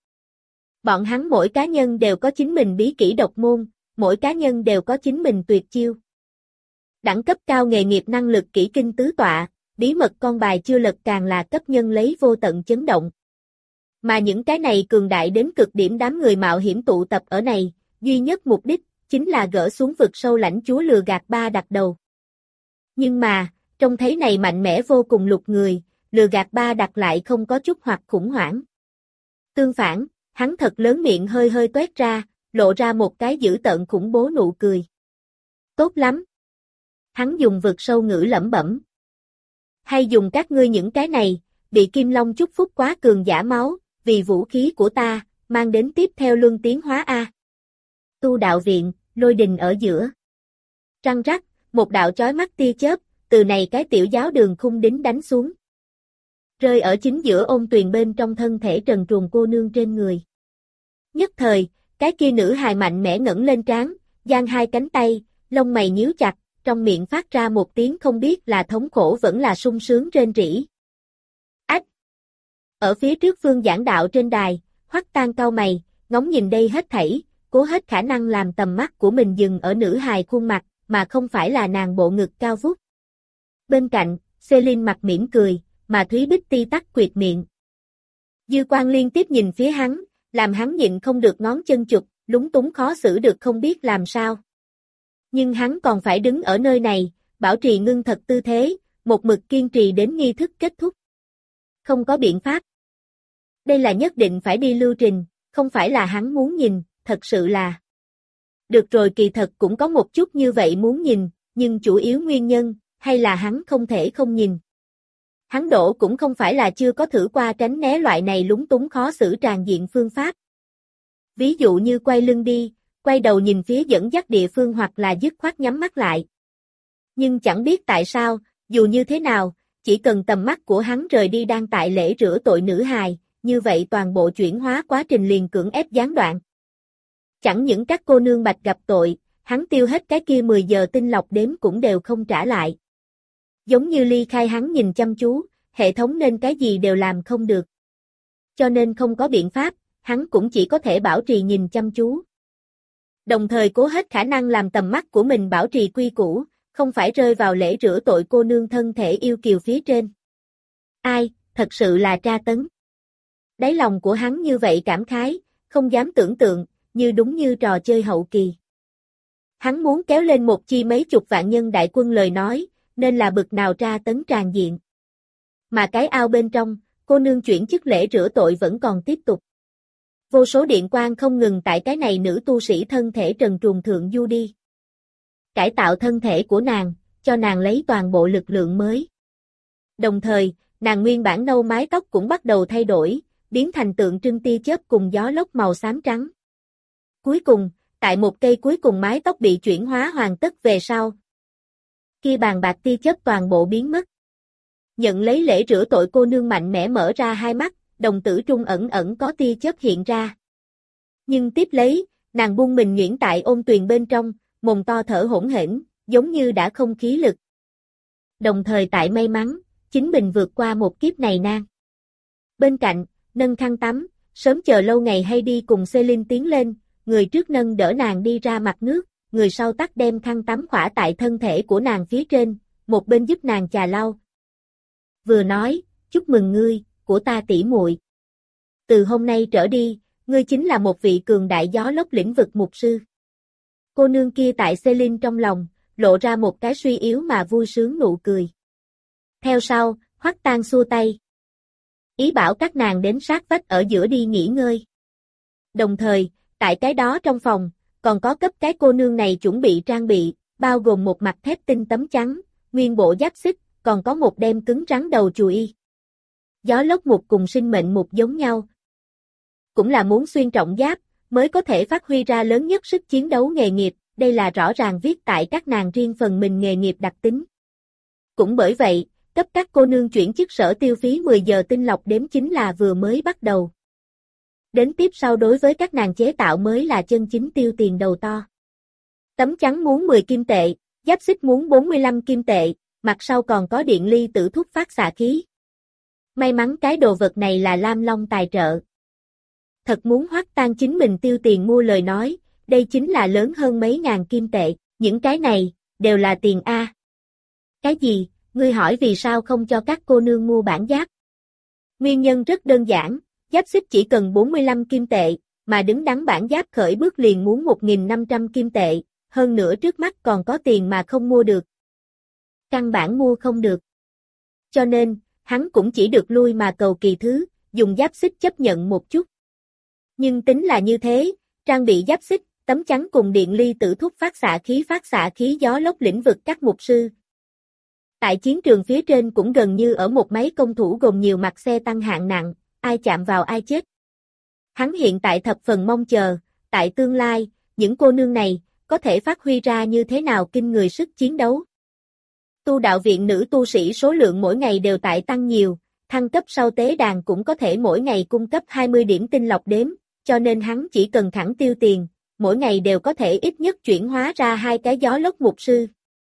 Bọn hắn mỗi cá nhân đều có chính mình bí kỹ độc môn, mỗi cá nhân đều có chính mình tuyệt chiêu. Đẳng cấp cao nghề nghiệp năng lực kỹ kinh tứ tọa, bí mật con bài chưa lật càng là cấp nhân lấy vô tận chấn động. Mà những cái này cường đại đến cực điểm đám người mạo hiểm tụ tập ở này, duy nhất mục đích, chính là gỡ xuống vực sâu lãnh chúa lừa gạt ba đặc đầu. Nhưng mà, trông thấy này mạnh mẽ vô cùng lục người, lừa gạt ba đặc lại không có chút hoặc khủng hoảng. Tương phản, hắn thật lớn miệng hơi hơi toét ra, lộ ra một cái dữ tợn khủng bố nụ cười. Tốt lắm. Hắn dùng vực sâu ngữ lẩm bẩm. Hay dùng các ngươi những cái này, bị Kim Long chúc phúc quá cường giả máu, vì vũ khí của ta, mang đến tiếp theo luân tiến hóa A. Tu đạo viện, lôi đình ở giữa. Răng rắc, một đạo chói mắt tia chớp, từ này cái tiểu giáo đường khung đính đánh xuống. Rơi ở chính giữa ôn tuyền bên trong thân thể trần truồng cô nương trên người. Nhất thời, cái kia nữ hài mạnh mẽ ngẩng lên trán, giang hai cánh tay, lông mày nhíu chặt, trong miệng phát ra một tiếng không biết là thống khổ vẫn là sung sướng rên rỉ. Ách! Ở phía trước phương giảng đạo trên đài, Hoắc Tan cau mày, ngóng nhìn đây hết thảy, cố hết khả năng làm tầm mắt của mình dừng ở nữ hài khuôn mặt, mà không phải là nàng bộ ngực cao vút. Bên cạnh, Celine mặt mỉm cười, mà Thúy Bích ti tắc quyệt miệng. Dư Quang liên tiếp nhìn phía hắn, làm hắn nhịn không được ngón chân chụp, lúng túng khó xử được không biết làm sao. Nhưng hắn còn phải đứng ở nơi này, bảo trì ngưng thật tư thế, một mực kiên trì đến nghi thức kết thúc. Không có biện pháp. Đây là nhất định phải đi lưu trình, không phải là hắn muốn nhìn, thật sự là. Được rồi, kỳ thật cũng có một chút như vậy muốn nhìn, nhưng chủ yếu nguyên nhân, hay là hắn không thể không nhìn. Hắn đổ cũng không phải là chưa có thử qua tránh né loại này lúng túng khó xử tràn diện phương pháp. Ví dụ như quay lưng đi, quay đầu nhìn phía dẫn dắt địa phương hoặc là dứt khoát nhắm mắt lại. Nhưng chẳng biết tại sao, dù như thế nào, chỉ cần tầm mắt của hắn rời đi đang tại lễ rửa tội nữ hài, như vậy toàn bộ chuyển hóa quá trình liền cưỡng ép gián đoạn. Chẳng những các cô nương bạch gặp tội, hắn tiêu hết cái kia mười giờ tinh lọc đếm cũng đều không trả lại. Giống như ly khai hắn nhìn chăm chú, hệ thống nên cái gì đều làm không được. Cho nên không có biện pháp, hắn cũng chỉ có thể bảo trì nhìn chăm chú. Đồng thời cố hết khả năng làm tầm mắt của mình bảo trì quy củ, không phải rơi vào lễ rửa tội cô nương thân thể yêu kiều phía trên. Ai, thật sự là tra tấn. Đáy lòng của hắn như vậy cảm khái, không dám tưởng tượng, như đúng như trò chơi hậu kỳ. Hắn muốn kéo lên một chi mấy chục vạn nhân đại quân lời nói, nên là bực nào tra tấn tràn diện. Mà cái ao bên trong, cô nương chuyển chức lễ rửa tội vẫn còn tiếp tục. Vô số điện quang không ngừng tại cái này nữ tu sĩ thân thể trần truồng thượng du đi. Cải tạo thân thể của nàng, cho nàng lấy toàn bộ lực lượng mới. Đồng thời, nàng nguyên bản nâu mái tóc cũng bắt đầu thay đổi, biến thành tượng trưng tia chớp cùng gió lốc màu xám trắng. Cuối cùng, tại một cây cuối cùng mái tóc bị chuyển hóa hoàn tất về sau. Kia bàn bạc tia chớp toàn bộ biến mất. Nhận lấy lễ rửa tội cô nương mạnh mẽ mở ra hai mắt, đồng tử trung ẩn ẩn có tia chớp hiện ra. Nhưng tiếp lấy, nàng buông mình nhuyễn tại ôn tuyền bên trong, mồm to thở hỗn hển, giống như đã không khí lực. Đồng thời tại may mắn, chính mình vượt qua một kiếp này nan. Bên cạnh, nâng khăn tắm, sớm chờ lâu ngày hay đi cùng Celine tiến lên, người trước nâng đỡ nàng đi ra mặt nước, người sau tắt đem khăn tắm khỏa tại thân thể của nàng phía trên, một bên giúp nàng chà lau. Vừa nói, chúc mừng ngươi, của ta tỷ muội. Từ hôm nay trở đi, ngươi chính là một vị cường đại gió lốc lĩnh vực mục sư. Cô nương kia tại Celine trong lòng, lộ ra một cái suy yếu mà vui sướng nụ cười. Theo sau, Hoắc Tang xua tay. Ý bảo các nàng đến sát vách ở giữa đi nghỉ ngơi. Đồng thời, tại cái đó trong phòng, còn có cấp cái cô nương này chuẩn bị trang bị, bao gồm một mặt thép tinh tấm trắng, nguyên bộ giáp xích, còn có một đem cứng rắn đầu chùy. Gió lốc mục cùng sinh mệnh mục giống nhau. Cũng là muốn xuyên trọng giáp, mới có thể phát huy ra lớn nhất sức chiến đấu nghề nghiệp, đây là rõ ràng viết tại các nàng riêng phần mình nghề nghiệp đặc tính. Cũng bởi vậy, cấp các cô nương chuyển chức sở tiêu phí mười giờ tinh lọc đếm chính là vừa mới bắt đầu. Đến tiếp sau đối với các nàng chế tạo mới là chân chính tiêu tiền đầu to. Tấm trắng muốn mười kim tệ, giáp xích muốn bốn mươi lăm kim tệ, mặt sau còn có điện ly tử thúc phát xạ khí. May mắn cái đồ vật này là Lam Long tài trợ. Thật muốn Hoắc Tang chính mình tiêu tiền mua lời nói, đây chính là lớn hơn mấy ngàn kim tệ, những cái này, đều là tiền A. Cái gì, ngươi hỏi vì sao không cho các cô nương mua bản giáp? Nguyên nhân rất đơn giản, giáp xích chỉ cần bốn mươi lăm kim tệ, mà đứng đắn bản giáp khởi bước liền muốn một nghìn năm trăm kim tệ, hơn nữa trước mắt còn có tiền mà không mua được. Căn bản mua không được. Cho nên, hắn cũng chỉ được lui mà cầu kỳ thứ, dùng giáp xích chấp nhận một chút. Nhưng tính là như thế, trang bị giáp xích, tấm chắn cùng điện ly tử thúc phát xạ khí phát xạ khí gió lốc lĩnh vực các mục sư. Tại chiến trường phía trên cũng gần như ở một máy công thủ gồm nhiều mặt xe tăng hạng nặng, ai chạm vào ai chết. Hắn hiện tại thập phần mong chờ, tại tương lai, những cô nương này, có thể phát huy ra như thế nào kinh người sức chiến đấu. Tu đạo viện nữ tu sĩ số lượng mỗi ngày đều tại tăng nhiều, thăng cấp sau tế đàn cũng có thể mỗi ngày cung cấp hai mươi điểm tinh lọc đếm, cho nên hắn chỉ cần thẳng tiêu tiền, mỗi ngày đều có thể ít nhất chuyển hóa ra hai cái gió lốc mục sư.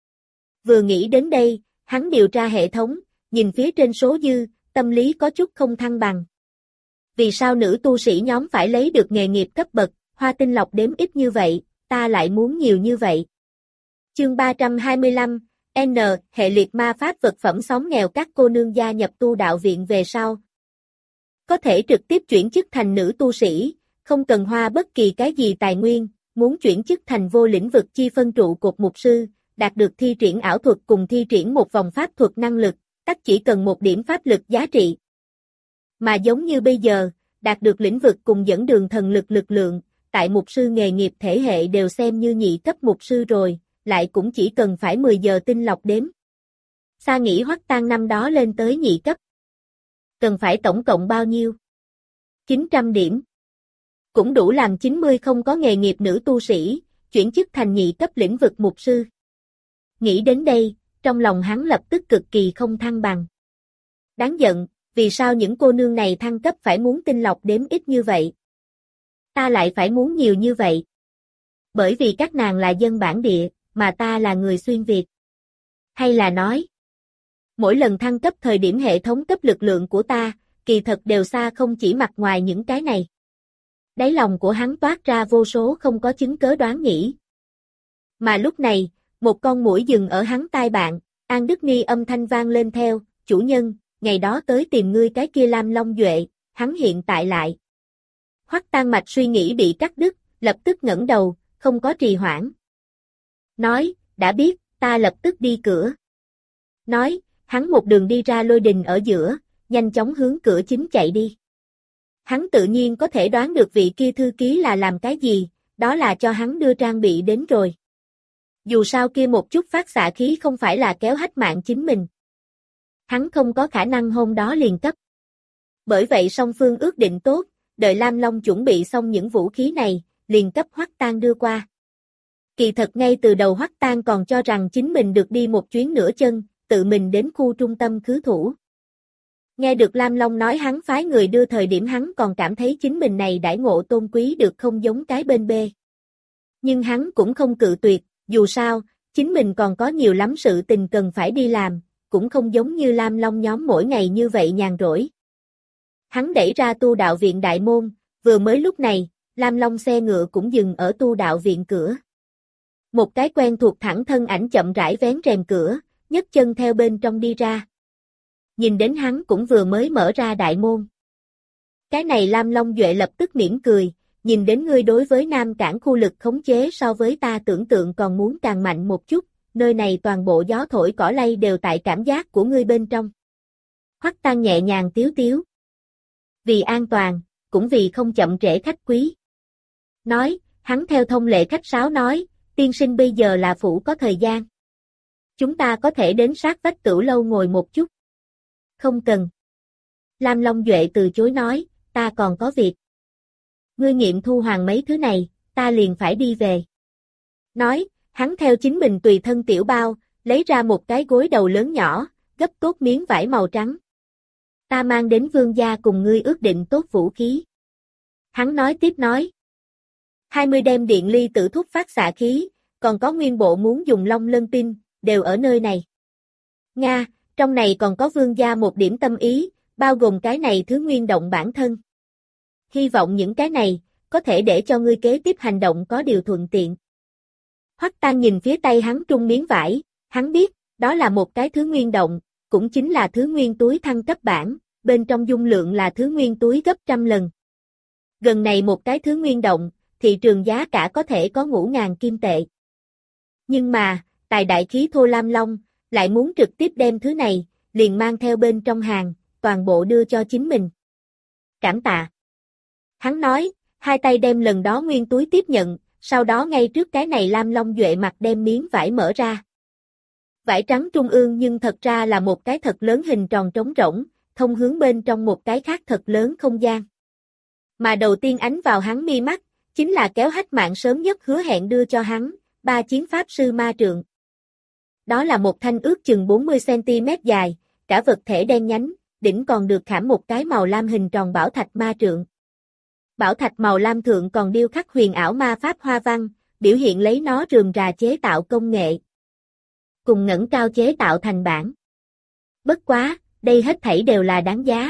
Vừa nghĩ đến đây, hắn điều tra hệ thống, nhìn phía trên số dư, tâm lý có chút không thăng bằng. Vì sao nữ tu sĩ nhóm phải lấy được nghề nghiệp cấp bậc, hoa tinh lọc đếm ít như vậy, ta lại muốn nhiều như vậy. Chương ba trăm hai mươi lăm, N, hệ liệt ma pháp vật phẩm xóm nghèo các cô nương gia nhập tu đạo viện về sau. Có thể trực tiếp chuyển chức thành nữ tu sĩ, không cần hoa bất kỳ cái gì tài nguyên, muốn chuyển chức thành vô lĩnh vực chi phân trụ cột mục sư, đạt được thi triển ảo thuật cùng thi triển một vòng pháp thuật năng lực, tắc chỉ cần một điểm pháp lực giá trị. Mà giống như bây giờ, đạt được lĩnh vực cùng dẫn đường thần lực lực lượng, tại mục sư nghề nghiệp thể hệ đều xem như nhị cấp mục sư rồi, lại cũng chỉ cần phải mười giờ tinh lọc đếm. Xa nghĩ Hoắc Tang năm đó lên tới nhị cấp. Cần phải tổng cộng bao nhiêu? chín trăm điểm. Cũng đủ làm chín mươi không có nghề nghiệp nữ tu sĩ, chuyển chức thành nhị cấp lĩnh vực mục sư. Nghĩ đến đây, trong lòng hắn lập tức cực kỳ không thăng bằng. Đáng giận, vì sao những cô nương này thăng cấp phải muốn tinh lọc đếm ít như vậy? Ta lại phải muốn nhiều như vậy. Bởi vì các nàng là dân bản địa, mà ta là người xuyên Việt. Hay là nói, mỗi lần thăng cấp thời điểm hệ thống cấp lực lượng của ta, kỳ thật đều xa không chỉ mặt ngoài những cái này. Đáy lòng của hắn toát ra vô số không có chứng cớ đoán nghĩ. Mà lúc này, Một con muỗi dừng ở hắn tai bạn, An Đức Ni âm thanh vang lên theo, chủ nhân, ngày đó tới tìm ngươi cái kia Lam Long Duệ, hắn hiện tại lại. Hoắc Tang mạch suy nghĩ bị cắt đứt, lập tức ngẩng đầu, không có trì hoãn. Nói, đã biết, ta lập tức đi cửa. Nói, hắn một đường đi ra lôi đình ở giữa, nhanh chóng hướng cửa chính chạy đi. Hắn tự nhiên có thể đoán được vị kia thư ký là làm cái gì, đó là cho hắn đưa trang bị đến rồi. Dù sao kia một chút phát xạ khí không phải là kéo hách mạng chính mình. Hắn không có khả năng hôm đó liền cấp. Bởi vậy song phương ước định tốt, đợi Lam Long chuẩn bị xong những vũ khí này, liền cấp Hoắc Tang đưa qua. Kỳ thật ngay từ đầu Hoắc Tang còn cho rằng chính mình được đi một chuyến nửa chân, tự mình đến khu trung tâm khứ thủ. Nghe được Lam Long nói hắn phái người đưa thời điểm hắn còn cảm thấy chính mình này đãi ngộ tôn quý được không giống cái bên bê. Nhưng hắn cũng không cự tuyệt, dù sao, chính mình còn có nhiều lắm sự tình cần phải đi làm, cũng không giống như Lam Long nhóm mỗi ngày như vậy nhàn rỗi. Hắn đẩy ra tu đạo viện đại môn, vừa mới lúc này, Lam Long xe ngựa cũng dừng ở tu đạo viện cửa. Một cái quen thuộc thẳng thân ảnh chậm rãi vén rèm cửa, nhấc chân theo bên trong đi ra. Nhìn đến hắn cũng vừa mới mở ra đại môn. Cái này Lam Long Duệ lập tức mỉm cười, nhìn đến ngươi đối với Nam Cảng khu lực khống chế so với ta tưởng tượng còn muốn càng mạnh một chút, nơi này toàn bộ gió thổi cỏ lay đều tại cảm giác của ngươi bên trong. Hoắc Tang nhẹ nhàng tiếu tiếu. Vì an toàn, cũng vì không chậm trễ khách quý. Nói, hắn theo thông lệ khách sáo nói, tiên sinh bây giờ là phủ có thời gian. Chúng ta có thể đến sát vách Tửu lâu ngồi một chút. Không cần. Lam Long Duệ từ chối nói, ta còn có việc. Ngươi nghiệm thu hoàng mấy thứ này, ta liền phải đi về. Nói, hắn theo chính mình tùy thân tiểu bao, lấy ra một cái gối đầu lớn nhỏ, gấp tốt miếng vải màu trắng. Ta mang đến vương gia cùng ngươi ước định tốt vũ khí. Hắn nói tiếp nói. hai mươi đem điện ly tử thúc phát xạ khí, còn có nguyên bộ muốn dùng long lân pin, đều ở nơi này. Nga, trong này còn có vương gia một điểm tâm ý, bao gồm cái này thứ nguyên động bản thân. Hy vọng những cái này, có thể để cho ngươi kế tiếp hành động có điều thuận tiện. Hoắc Tang nhìn phía tay hắn trung miếng vải, hắn biết, đó là một cái thứ nguyên động, cũng chính là thứ nguyên túi thăng cấp bản, bên trong dung lượng là thứ nguyên túi gấp trăm lần. Gần này một cái thứ nguyên động, thị trường giá cả có thể có ngũ ngàn kim tệ. Nhưng mà, tài đại khí thô Lam Long, lại muốn trực tiếp đem thứ này, liền mang theo bên trong hàng, toàn bộ đưa cho chính mình. Cảm tạ. Hắn nói, hai tay đem lần đó nguyên túi tiếp nhận, sau đó ngay trước cái này Lam Long Duệ mặt đem miếng vải mở ra. Vải trắng trung ương nhưng thật ra là một cái thật lớn hình tròn trống rỗng, thông hướng bên trong một cái khác thật lớn không gian. Mà đầu tiên ánh vào hắn mi mắt, chính là kéo hách mạng sớm nhất hứa hẹn đưa cho hắn, ba chiến pháp sư ma trượng. Đó là một thanh ước chừng bốn mươi xăng ti mét dài, cả vật thể đen nhánh, đỉnh còn được khảm một cái màu lam hình tròn bảo thạch ma trượng. Bảo thạch màu lam thượng còn điêu khắc huyền ảo ma pháp hoa văn, biểu hiện lấy nó rườm rà chế tạo công nghệ. Cùng ngẩng cao chế tạo thành bản. Bất quá, đây hết thảy đều là đáng giá.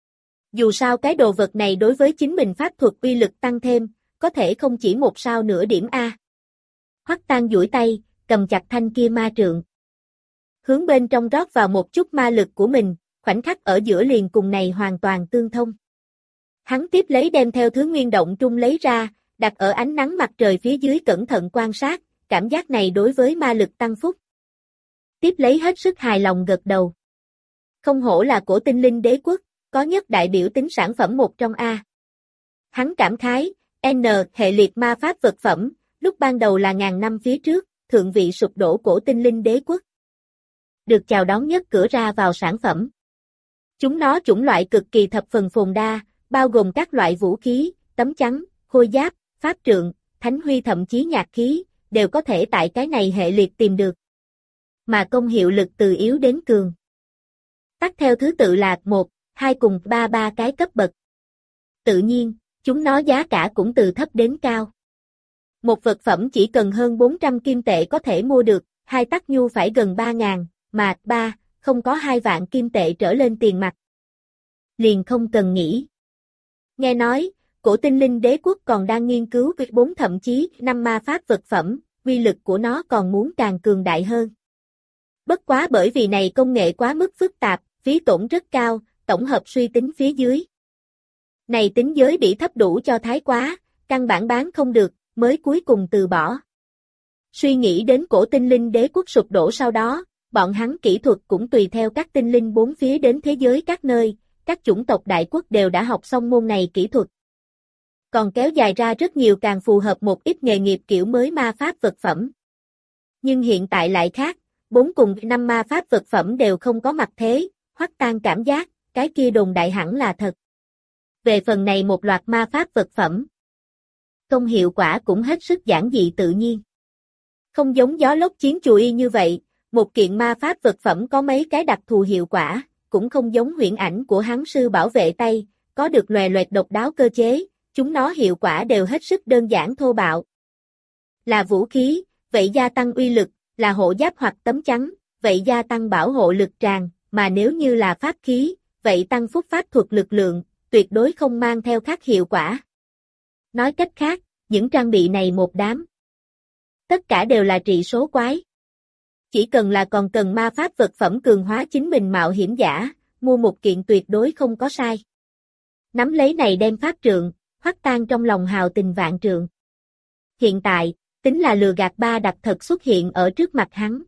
Dù sao cái đồ vật này đối với chính mình pháp thuật uy lực tăng thêm, có thể không chỉ một sao nửa điểm A. Hoắc Tang duỗi tay, cầm chặt thanh kia ma trượng. Hướng bên trong rót vào một chút ma lực của mình, khoảnh khắc ở giữa liền cùng này hoàn toàn tương thông. Hắn tiếp lấy đem theo thứ nguyên động trung lấy ra, đặt ở ánh nắng mặt trời phía dưới cẩn thận quan sát, cảm giác này đối với ma lực tăng phúc. Tiếp lấy hết sức hài lòng gật đầu. Không hổ là cổ tinh linh đế quốc, có nhất đại biểu tính sản phẩm một trong A. Hắn cảm khái, N hệ liệt ma pháp vật phẩm, lúc ban đầu là ngàn năm phía trước, thượng vị sụp đổ cổ tinh linh đế quốc. Được chào đón nhất cửa ra vào sản phẩm. Chúng nó chủng loại cực kỳ thập phần phồn đa, bao gồm các loại vũ khí, tấm chắn, khôi giáp, pháp trượng, thánh huy thậm chí nhạc khí, đều có thể tại cái này hệ liệt tìm được. Mà công hiệu lực từ yếu đến cường. Tắt theo thứ tự là một, hai cùng ba ba cái cấp bậc. Tự nhiên, chúng nó giá cả cũng từ thấp đến cao. Một vật phẩm chỉ cần hơn bốn trăm kim tệ có thể mua được, hai tắc nhu phải gần ba ngàn, mà ba, không có hai vạn kim tệ trở lên tiền mặt. Liền không cần nghĩ. Nghe nói, cổ tinh linh đế quốc còn đang nghiên cứu việc bốn thậm chí năm ma pháp vật phẩm, uy lực của nó còn muốn càng cường đại hơn. Bất quá bởi vì này công nghệ quá mức phức tạp, phí tổn rất cao, tổng hợp suy tính phía dưới. Này tính giới bị thấp đủ cho thái quá, căn bản bán không được, mới cuối cùng từ bỏ. Suy nghĩ đến cổ tinh linh đế quốc sụp đổ sau đó, bọn hắn kỹ thuật cũng tùy theo các tinh linh bốn phía đến thế giới các nơi, các chủng tộc đại quốc đều đã học xong môn này kỹ thuật. Còn kéo dài ra rất nhiều càng phù hợp một ít nghề nghiệp kiểu mới ma pháp vật phẩm. Nhưng hiện tại lại khác, bốn cùng năm ma pháp vật phẩm đều không có mặt thế, Hoắc Tan cảm giác, cái kia đồn đại hẳn là thật. Về phần này một loạt ma pháp vật phẩm, công hiệu quả cũng hết sức giản dị tự nhiên. Không giống gió lốc chiến chùa y như vậy, một kiện ma pháp vật phẩm có mấy cái đặc thù hiệu quả, cũng không giống huyễn ảnh của hắn sư bảo vệ tay, có được lòe loẹt độc đáo cơ chế, chúng nó hiệu quả đều hết sức đơn giản thô bạo. Là vũ khí, vậy gia tăng uy lực, là hộ giáp hoặc tấm chắn, vậy gia tăng bảo hộ lực tràn, mà nếu như là pháp khí, vậy tăng phúc pháp thuật lực lượng, tuyệt đối không mang theo khác hiệu quả. Nói cách khác, những trang bị này một đám. Tất cả đều là trị số quái. Chỉ cần là còn cần ma pháp vật phẩm cường hóa chính mình mạo hiểm giả, mua một kiện tuyệt đối không có sai. Nắm lấy này đem pháp trượng, Hoắc Tan trong lòng hào tình vạn trượng. Hiện tại, tính là lừa gạt ba đặc thật xuất hiện ở trước mặt hắn.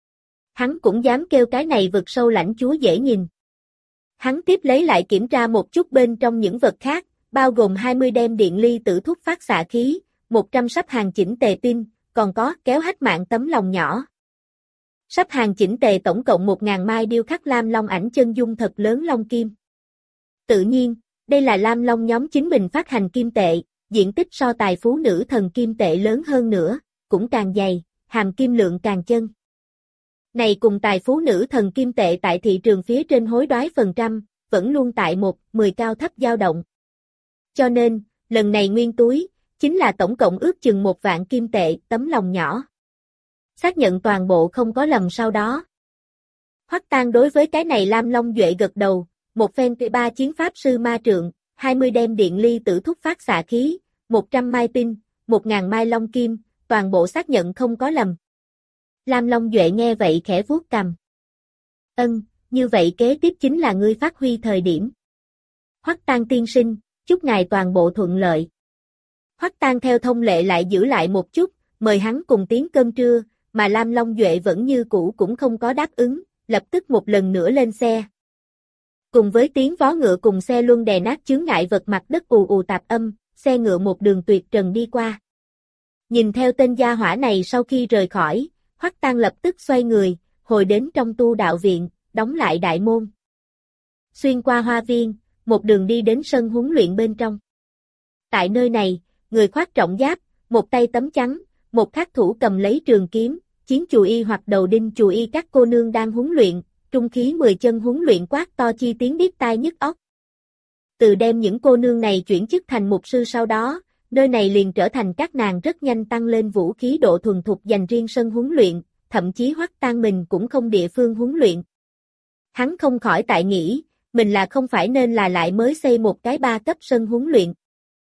Hắn cũng dám kêu cái này vực sâu lãnh chúa dễ nhìn. Hắn tiếp lấy lại kiểm tra một chút bên trong những vật khác, bao gồm hai mươi đem điện ly tử thúc phát xạ khí, một trăm sắp hàng chỉnh tề pin, còn có kéo hách mạng tấm lòng nhỏ. Sắp hàng chỉnh tề tổng cộng một nghìn mai điêu khắc lam long ảnh chân dung thật lớn long kim. Tự nhiên, đây là lam long nhóm chính mình phát hành kim tệ, diện tích so tài phú nữ thần kim tệ lớn hơn nữa, cũng càng dày, hàm kim lượng càng chân. Này cùng tài phú nữ thần kim tệ tại thị trường phía trên hối đoái phần trăm, vẫn luôn tại một, mười cao thấp dao động. Cho nên, lần này nguyên túi, chính là tổng cộng ước chừng một vạn kim tệ, tấm lòng nhỏ. Xác nhận toàn bộ không có lầm sau đó. Hoắc Tan đối với cái này lam long duệ gật đầu, một phen ba chiến pháp sư ma trượng, hai mươi đem điện ly tử thúc phát xạ khí, một trăm mai pin, một nghìn mai long kim, toàn bộ xác nhận không có lầm. Lam Long Duệ nghe vậy khẽ vuốt cằm. Ân, như vậy kế tiếp chính là ngươi phát huy thời điểm. Hoắc Tan tiên sinh, chúc ngài toàn bộ thuận lợi. Hoắc Tan theo thông lệ lại giữ lại một chút, mời hắn cùng tiến cơm trưa, mà Lam Long Duệ vẫn như cũ cũng không có đáp ứng, lập tức một lần nữa lên xe. Cùng với tiếng vó ngựa cùng xe luân đè nát chướng ngại vật mặt đất ù ù tạp âm, xe ngựa một đường tuyệt trần đi qua. Nhìn theo tên gia hỏa này sau khi rời khỏi, Hoắc Tan lập tức xoay người, hồi đến trong tu đạo viện, đóng lại đại môn. Xuyên qua hoa viên, một đường đi đến sân huấn luyện bên trong. Tại nơi này, người khoác trọng giáp, một tay tấm chắn, một khác thủ cầm lấy trường kiếm, chiến chù y hoặc đầu đinh chù y các cô nương đang huấn luyện, trung khí mười chân huấn luyện quát to chi tiếng điếc tai nhức óc. Từ đem những cô nương này chuyển chức thành mục sư sau đó, nơi này liền trở thành các nàng rất nhanh tăng lên vũ khí độ thuần thục dành riêng sân huấn luyện, thậm chí Hoắc Tan mình cũng không địa phương huấn luyện. Hắn không khỏi tại nghĩ, mình là không phải nên là lại mới xây một cái ba cấp sân huấn luyện.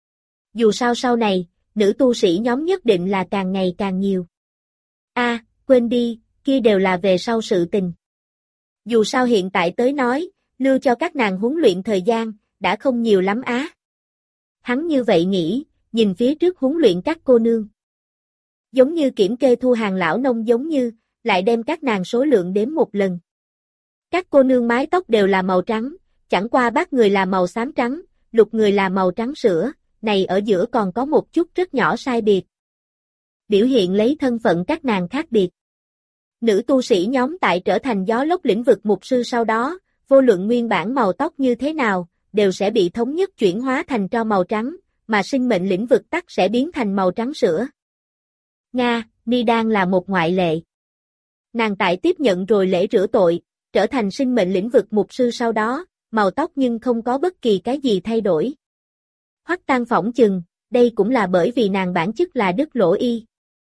Dù sao sau này, nữ tu sĩ nhóm nhất định là càng ngày càng nhiều. A, à, quên đi, kia đều là về sau sự tình. Dù sao hiện tại tới nói, lưu cho các nàng huấn luyện thời gian, đã không nhiều lắm á. Hắn như vậy nghĩ, nhìn phía trước huấn luyện các cô nương. Giống như kiểm kê thu hàng lão nông giống như, lại đem các nàng số lượng đếm một lần. Các cô nương mái tóc đều là màu trắng, chẳng qua bác người là màu xám trắng, lục người là màu trắng sữa, này ở giữa còn có một chút rất nhỏ sai biệt. Biểu hiện lấy thân phận các nàng khác biệt. Nữ tu sĩ nhóm tại trở thành gió lốc lĩnh vực mục sư sau đó, vô luận nguyên bản màu tóc như thế nào, đều sẽ bị thống nhất chuyển hóa thành tro màu trắng, mà sinh mệnh lĩnh vực tắc sẽ biến thành màu trắng sữa. Nga, Ni Đan là một ngoại lệ. Nàng tại tiếp nhận rồi lễ rửa tội, trở thành sinh mệnh lĩnh vực mục sư sau đó, màu tóc nhưng không có bất kỳ cái gì thay đổi. Hoắc Tan phỏng chừng, đây cũng là bởi vì nàng bản chức là Đức Lỗ Y.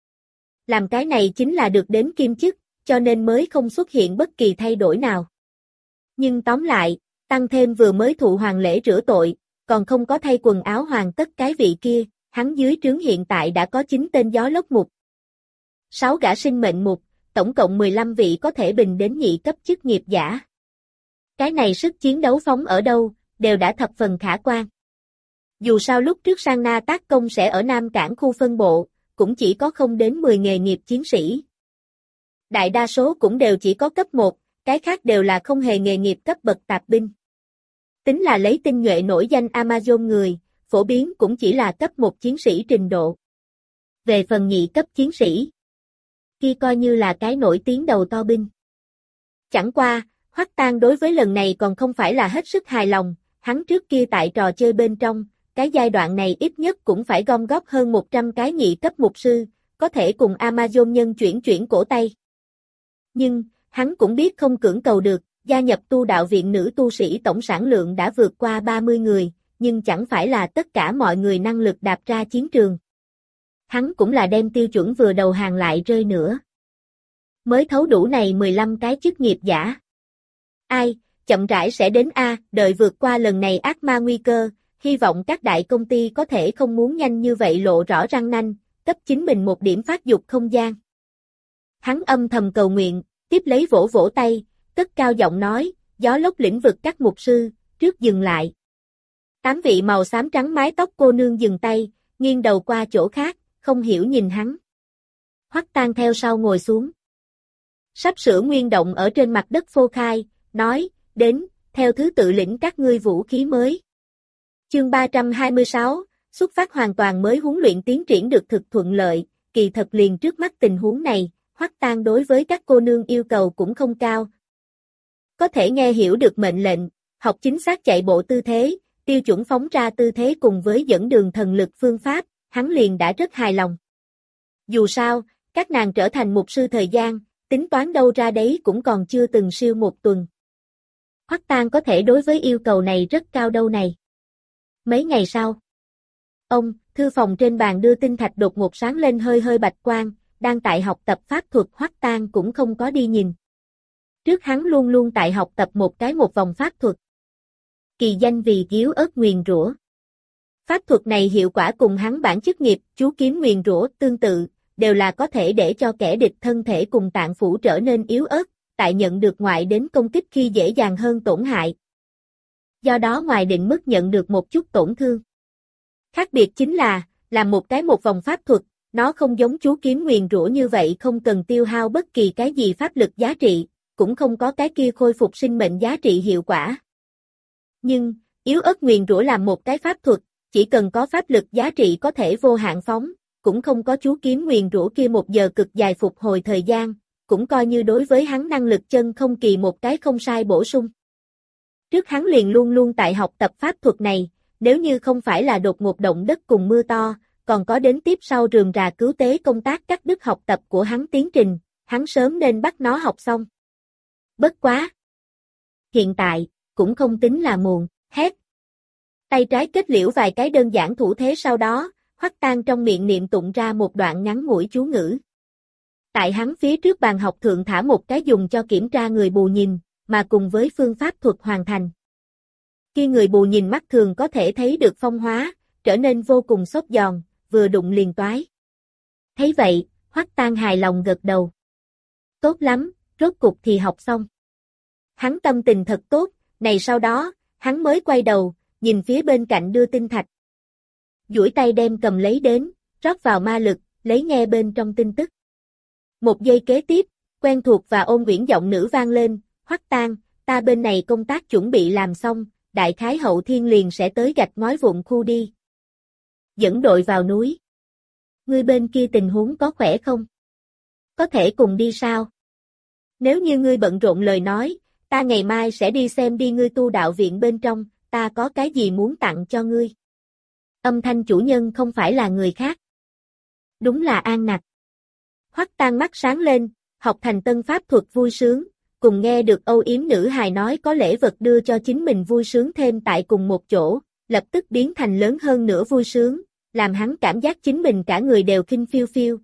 Làm cái này chính là được đến kim chức, cho nên mới không xuất hiện bất kỳ thay đổi nào. Nhưng tóm lại, tăng thêm vừa mới thụ hoàng lễ rửa tội, còn không có thay quần áo hoàn tất cái vị kia, hắn dưới trướng hiện tại đã có chín tên gió lốc mục. sáu gã sinh mệnh mục, tổng cộng mười lăm vị có thể bình đến nhị cấp chức nghiệp giả. Cái này sức chiến đấu phóng ở đâu, đều đã thập phần khả quan. Dù sao lúc trước Sang Na tác công sẽ ở Nam Cảng khu phân bộ, cũng chỉ có không đến mười nghề nghiệp chiến sĩ. Đại đa số cũng đều chỉ có cấp một, cái khác đều là không hề nghề nghiệp cấp bậc tạp binh. Tính là lấy tinh nhuệ nổi danh Amazon người, phổ biến cũng chỉ là cấp một chiến sĩ trình độ. Về phần nhị cấp chiến sĩ, kia coi như là cái nổi tiếng đầu to binh. Chẳng qua, Hoắc Tang đối với lần này còn không phải là hết sức hài lòng, hắn trước kia tại trò chơi bên trong, cái giai đoạn này ít nhất cũng phải gom góp hơn một trăm cái nhị cấp mục sư, có thể cùng Amazon nhân chuyển chuyển cổ tay. Nhưng, hắn cũng biết không cưỡng cầu được, gia nhập tu đạo viện nữ tu sĩ tổng sản lượng đã vượt qua ba mươi người, nhưng chẳng phải là tất cả mọi người năng lực đạp ra chiến trường. Hắn cũng là đem tiêu chuẩn vừa đầu hàng lại rơi nữa. Mới thấu đủ này mười lăm cái chức nghiệp giả. Ai, chậm rãi sẽ đến A, đợi vượt qua lần này ác ma nguy cơ, hy vọng các đại công ty có thể không muốn nhanh như vậy lộ rõ răng nanh, cấp chính mình một điểm phát dục không gian. Hắn âm thầm cầu nguyện, tiếp lấy vỗ vỗ tay, cất cao giọng nói, gió lốc lĩnh vực các mục sư, trước dừng lại. Tám vị màu xám trắng mái tóc cô nương dừng tay, nghiêng đầu qua chỗ khác, không hiểu nhìn hắn. Hoắc Tang theo sau ngồi xuống. Sắp sửa nguyên động ở trên mặt đất phô khai, nói, đến, theo thứ tự lĩnh các ngươi vũ khí mới. Chương ba trăm hai mươi sáu, xuất phát hoàn toàn mới huấn luyện tiến triển được thực thuận lợi, kỳ thật liền trước mắt tình huống này, Hoắc Tang đối với các cô nương yêu cầu cũng không cao. Có thể nghe hiểu được mệnh lệnh, học chính xác chạy bộ tư thế, tiêu chuẩn phóng ra tư thế cùng với dẫn đường thần lực phương pháp, hắn liền đã rất hài lòng. Dù sao, các nàng trở thành mục sư thời gian, tính toán đâu ra đấy cũng còn chưa từng siêu một tuần. Hoắc Tang có thể đối với yêu cầu này rất cao đâu này. Mấy ngày sau, ông, thư phòng trên bàn đưa tinh thạch đột ngột sáng lên hơi hơi bạch quang, đang tại học tập pháp thuật Hoắc Tang cũng không có đi nhìn. Trước hắn luôn luôn tại học tập một cái một vòng pháp thuật. Kỳ danh vì yếu ớt nguyền rủa. Pháp thuật này hiệu quả cùng hắn bản chức nghiệp, chú kiếm nguyền rủa tương tự, đều là có thể để cho kẻ địch thân thể cùng tạng phủ trở nên yếu ớt, tại nhận được ngoại đến công kích khi dễ dàng hơn tổn hại. Do đó ngoài định mức nhận được một chút tổn thương. Khác biệt chính là, làm một cái một vòng pháp thuật, nó không giống chú kiếm nguyền rủa như vậy không cần tiêu hao bất kỳ cái gì pháp lực giá trị, cũng không có cái kia khôi phục sinh mệnh giá trị hiệu quả. Nhưng, yếu ớt nguyền rủa làm một cái pháp thuật, chỉ cần có pháp lực giá trị có thể vô hạn phóng, cũng không có chú kiếm nguyền rủa kia một giờ cực dài phục hồi thời gian, cũng coi như đối với hắn năng lực chân không kỳ một cái không sai bổ sung. Trước hắn liền luôn luôn tại học tập pháp thuật này, nếu như không phải là đột ngột động đất cùng mưa to, còn có đến tiếp sau rườm rà cứu tế công tác cắt đứt học tập của hắn tiến trình, hắn sớm nên bắt nó học xong. Bất quá. Hiện tại, cũng không tính là muộn, hét. Tay trái kết liễu vài cái đơn giản thủ thế sau đó, Hoắc Tang trong miệng niệm tụng ra một đoạn ngắn ngủi chú ngữ. Tại hắn phía trước bàn học thượng thả một cái dùng cho kiểm tra người bù nhìn, mà cùng với phương pháp thuật hoàn thành. Khi người bù nhìn mắt thường có thể thấy được phong hóa, trở nên vô cùng xốp giòn, vừa đụng liền toái. Thấy vậy, Hoắc Tang hài lòng gật đầu. Tốt lắm, rốt cục thì học xong. Hắn tâm tình thật tốt, này sau đó, hắn mới quay đầu, nhìn phía bên cạnh đưa tinh thạch. Duỗi tay đem cầm lấy đến, rót vào ma lực, lấy nghe bên trong tin tức. Một giây kế tiếp, quen thuộc và ôn quyển giọng nữ vang lên, Hoắc Tang, ta bên này công tác chuẩn bị làm xong, đại khái hậu thiên liền sẽ tới gạch ngói vụn khu đi. Dẫn đội vào núi. Ngươi bên kia tình huống có khỏe không? Có thể cùng đi sao? Nếu như ngươi bận rộn lời nói, ta ngày mai sẽ đi xem đi ngươi tu đạo viện bên trong, ta có cái gì muốn tặng cho ngươi. Âm thanh chủ nhân không phải là người khác. Đúng là An Nặc. Hoắc Tang mắt sáng lên, học thành tân pháp thuật vui sướng, cùng nghe được âu yếm nữ hài nói có lễ vật đưa cho chính mình vui sướng thêm tại cùng một chỗ, lập tức biến thành lớn hơn nữa vui sướng, làm hắn cảm giác chính mình cả người đều khinh phiêu phiêu.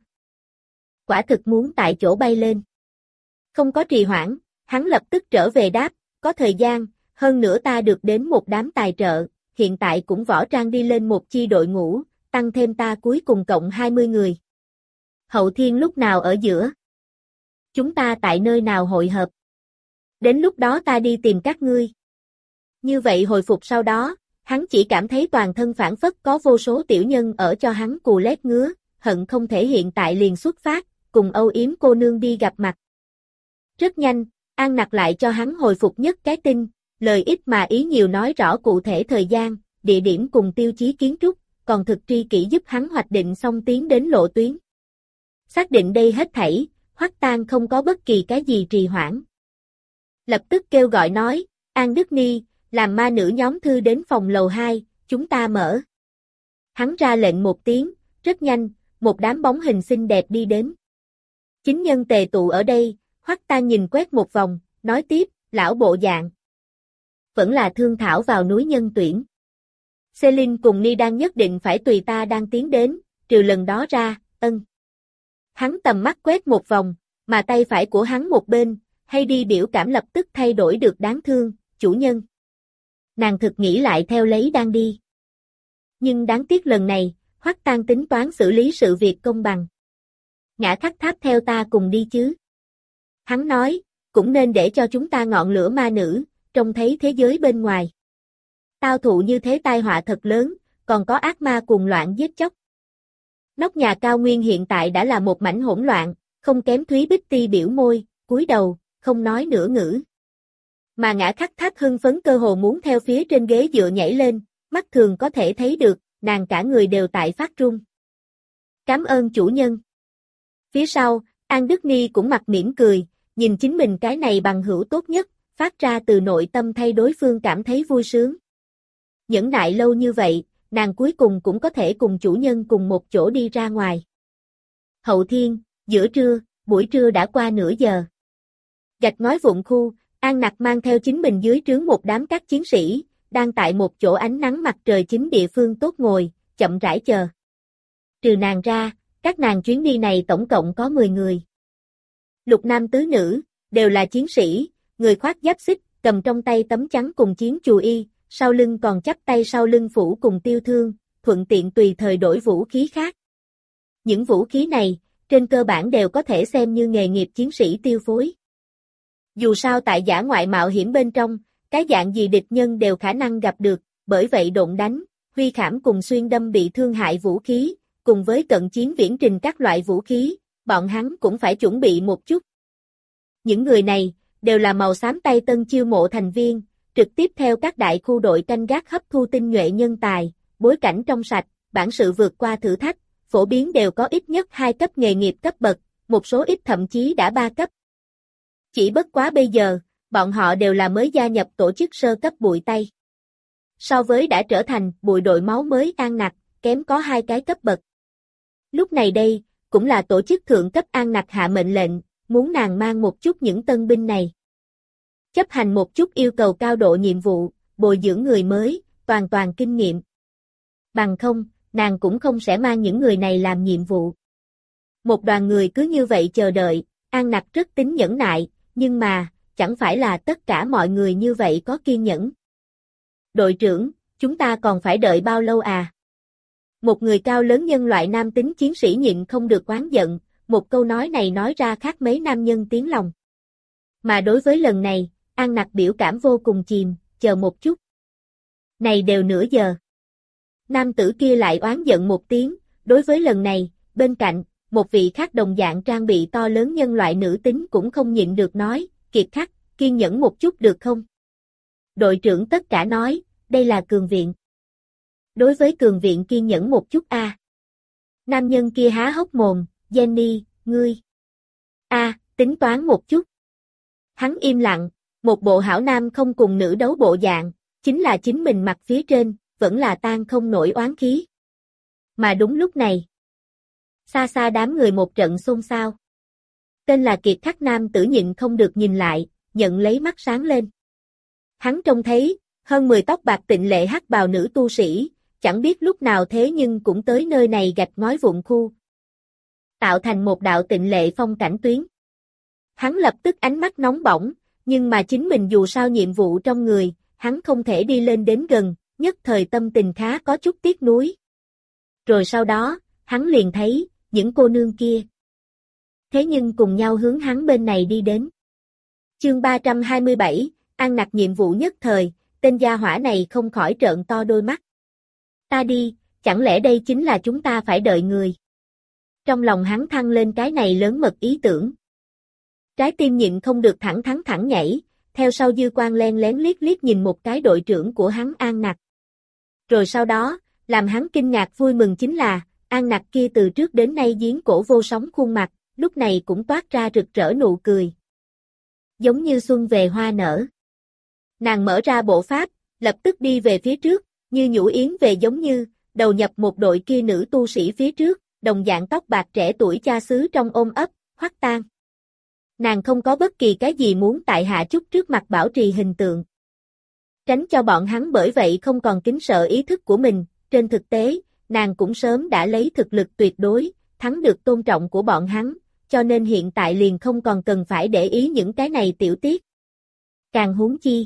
Quả thực muốn tại chỗ bay lên. Không có trì hoãn, hắn lập tức trở về đáp, có thời gian, hơn nữa ta được đến một đám tài trợ, hiện tại cũng võ trang đi lên một chi đội ngũ, tăng thêm ta cuối cùng cộng hai mươi người. Hậu Thiên lúc nào ở giữa? Chúng ta tại nơi nào hội hợp? Đến lúc đó ta đi tìm các ngươi. Như vậy hồi phục sau đó, hắn chỉ cảm thấy toàn thân phản phất có vô số tiểu nhân ở cho hắn cù lét ngứa, hận không thể hiện tại liền xuất phát, cùng âu yếm cô nương đi gặp mặt. Rất nhanh, An Nặc lại cho hắn hồi phục nhất cái tin, lời ít mà ý nhiều nói rõ cụ thể thời gian, địa điểm cùng tiêu chí kiến trúc, còn thực tri kỷ giúp hắn hoạch định xong tiến đến lộ tuyến. Xác định đây hết thảy, Hoắc Tang không có bất kỳ cái gì trì hoãn. Lập tức kêu gọi nói, An Đức Ni, làm ma nữ nhóm thư đến phòng lầu hai, chúng ta mở. Hắn ra lệnh một tiếng, rất nhanh, một đám bóng hình xinh đẹp đi đến. Chính nhân tề tụ ở đây, Hoắc Tang nhìn quét một vòng, nói tiếp, lão bộ dạng. Vẫn là thương thảo vào núi nhân tuyển. Celine cùng Ni đang nhất định phải tùy ta đang tiến đến, trừ lần đó ra, ân. Hắn tầm mắt quét một vòng, mà tay phải của hắn một bên, hay đi biểu cảm lập tức thay đổi được đáng thương, chủ nhân. Nàng thực nghĩ lại theo lấy đang đi. Nhưng đáng tiếc lần này, Hoắc Tang tính toán xử lý sự việc công bằng. Ngã Tháp Tháp theo ta cùng đi chứ. Hắn nói, cũng nên để cho chúng ta ngọn lửa ma nữ, trông thấy thế giới bên ngoài. Tao thụ như thế tai họa thật lớn, còn có ác ma cuồng loạn giết chóc. Nóc nhà cao nguyên hiện tại đã là một mảnh hỗn loạn, không kém Thúy Bích Ti biểu môi, cúi đầu, không nói nửa ngữ. Mà Ngã Khắc Tháp hưng phấn cơ hồ muốn theo phía trên ghế dựa nhảy lên, mắt thường có thể thấy được, nàng cả người đều tại phát run. Cảm ơn chủ nhân. Phía sau, An Đức Ni cũng mặt mỉm cười, nhìn chính mình cái này bằng hữu tốt nhất, phát ra từ nội tâm thay đối phương cảm thấy vui sướng. Nhẫn nại lâu như vậy, nàng cuối cùng cũng có thể cùng chủ nhân cùng một chỗ đi ra ngoài. Hậu Thiên, giữa trưa, buổi trưa đã qua nửa giờ. Gạch ngói vụn khu, An Nặc mang theo chính mình dưới trướng một đám các chiến sĩ, đang tại một chỗ ánh nắng mặt trời chính địa phương tốt ngồi, chậm rãi chờ. Trừ nàng ra, các nàng chuyến đi này tổng cộng có mười người. Lục nam tứ nữ, đều là chiến sĩ, người khoác giáp xích, cầm trong tay tấm chắn cùng chiến chù y, sau lưng còn chắp tay sau lưng phủ cùng tiêu thương, thuận tiện tùy thời đổi vũ khí khác. Những vũ khí này, trên cơ bản đều có thể xem như nghề nghiệp chiến sĩ tiêu phối. Dù sao tại dã ngoại mạo hiểm bên trong, cái dạng gì địch nhân đều khả năng gặp được, bởi vậy độn đánh, huy khảm cùng xuyên đâm bị thương hại vũ khí, cùng với cận chiến viễn trình các loại vũ khí, bọn hắn cũng phải chuẩn bị một chút. Những người này, đều là màu xám tay tân chiêu mộ thành viên, trực tiếp theo các đại khu đội canh gác hấp thu tinh nhuệ nhân tài, bối cảnh trong sạch, bản sự vượt qua thử thách, phổ biến đều có ít nhất hai cấp nghề nghiệp cấp bậc, một số ít thậm chí đã ba cấp. Chỉ bất quá bây giờ, bọn họ đều là mới gia nhập tổ chức sơ cấp bụi tay. So với đã trở thành bụi đội máu mới An Nặc, kém có hai cái cấp bậc. Lúc này đây, cũng là tổ chức thượng cấp An Nặc hạ mệnh lệnh, muốn nàng mang một chút những tân binh này. Chấp hành một chút yêu cầu cao độ nhiệm vụ, bồi dưỡng người mới, toàn toàn kinh nghiệm. Bằng không, nàng cũng không sẽ mang những người này làm nhiệm vụ. Một đoàn người cứ như vậy chờ đợi, An Nặc rất tính nhẫn nại, nhưng mà, chẳng phải là tất cả mọi người như vậy có kiên nhẫn. Đội trưởng, chúng ta còn phải đợi bao lâu à? Một người cao lớn nhân loại nam tính chiến sĩ nhịn không được oán giận, một câu nói này nói ra khác mấy nam nhân tiếng lòng. Mà đối với lần này, An Nặc biểu cảm vô cùng chìm, chờ một chút. Này đều nửa giờ. Nam tử kia lại oán giận một tiếng, đối với lần này, bên cạnh, một vị khác đồng dạng trang bị to lớn nhân loại nữ tính cũng không nhịn được nói, Kiệt Khắc, kiên nhẫn một chút được không? Đội trưởng tất cả nói, đây là cường viện. Đối với cường viện kiên nhẫn một chút a. À. Nam nhân kia há hốc mồm, Jenny, ngươi. A, à, tính toán một chút. Hắn im lặng, một bộ hảo nam không cùng nữ đấu bộ dạng, chính là chính mình mặt phía trên, vẫn là tan không nổi oán khí. Mà đúng lúc này, xa xa đám người một trận xôn xao. Tên là Kiệt Khắc nam tử nhịn không được nhìn lại, nhận lấy mắt sáng lên. Hắn trông thấy, hơn mười tóc bạc tịnh lệ hắc bào nữ tu sĩ, chẳng biết lúc nào thế nhưng cũng tới nơi này gạch ngói vụn khu. Tạo thành một đạo tịnh lệ phong cảnh tuyến. Hắn lập tức ánh mắt nóng bỏng, nhưng mà chính mình dù sao nhiệm vụ trong người, hắn không thể đi lên đến gần, nhất thời tâm tình khá có chút tiếc nuối. Rồi sau đó, hắn liền thấy, những cô nương kia, thế nhưng cùng nhau hướng hắn bên này đi đến. Chương ba trăm hai mươi bảy, An Nặc nhiệm vụ nhất thời, tên gia hỏa này không khỏi trợn to đôi mắt. Ta đi, chẳng lẽ đây chính là chúng ta phải đợi người? Trong lòng hắn thăng lên cái này lớn mật ý tưởng. Trái tim nhịn không được thẳng thắn thẳng nhảy, theo sau dư quan len lén liếc liếc nhìn một cái đội trưởng của hắn An Nặc. Rồi sau đó, làm hắn kinh ngạc vui mừng chính là, An Nặc kia từ trước đến nay giếng cổ vô sóng khuôn mặt, lúc này cũng toát ra rực rỡ nụ cười. Giống như xuân về hoa nở. Nàng mở ra bộ pháp, lập tức đi về phía trước, như nhũ yến về giống như, đầu nhập một đội kia nữ tu sĩ phía trước, đồng dạng tóc bạc trẻ tuổi cha xứ trong ôm ấp, Hoắc Tang. Nàng không có bất kỳ cái gì muốn tại hạ chút trước mặt bảo trì hình tượng. Tránh cho bọn hắn bởi vậy không còn kính sợ ý thức của mình, trên thực tế, nàng cũng sớm đã lấy thực lực tuyệt đối, thắng được tôn trọng của bọn hắn, cho nên hiện tại liền không còn cần phải để ý những cái này tiểu tiết. Càng huống chi.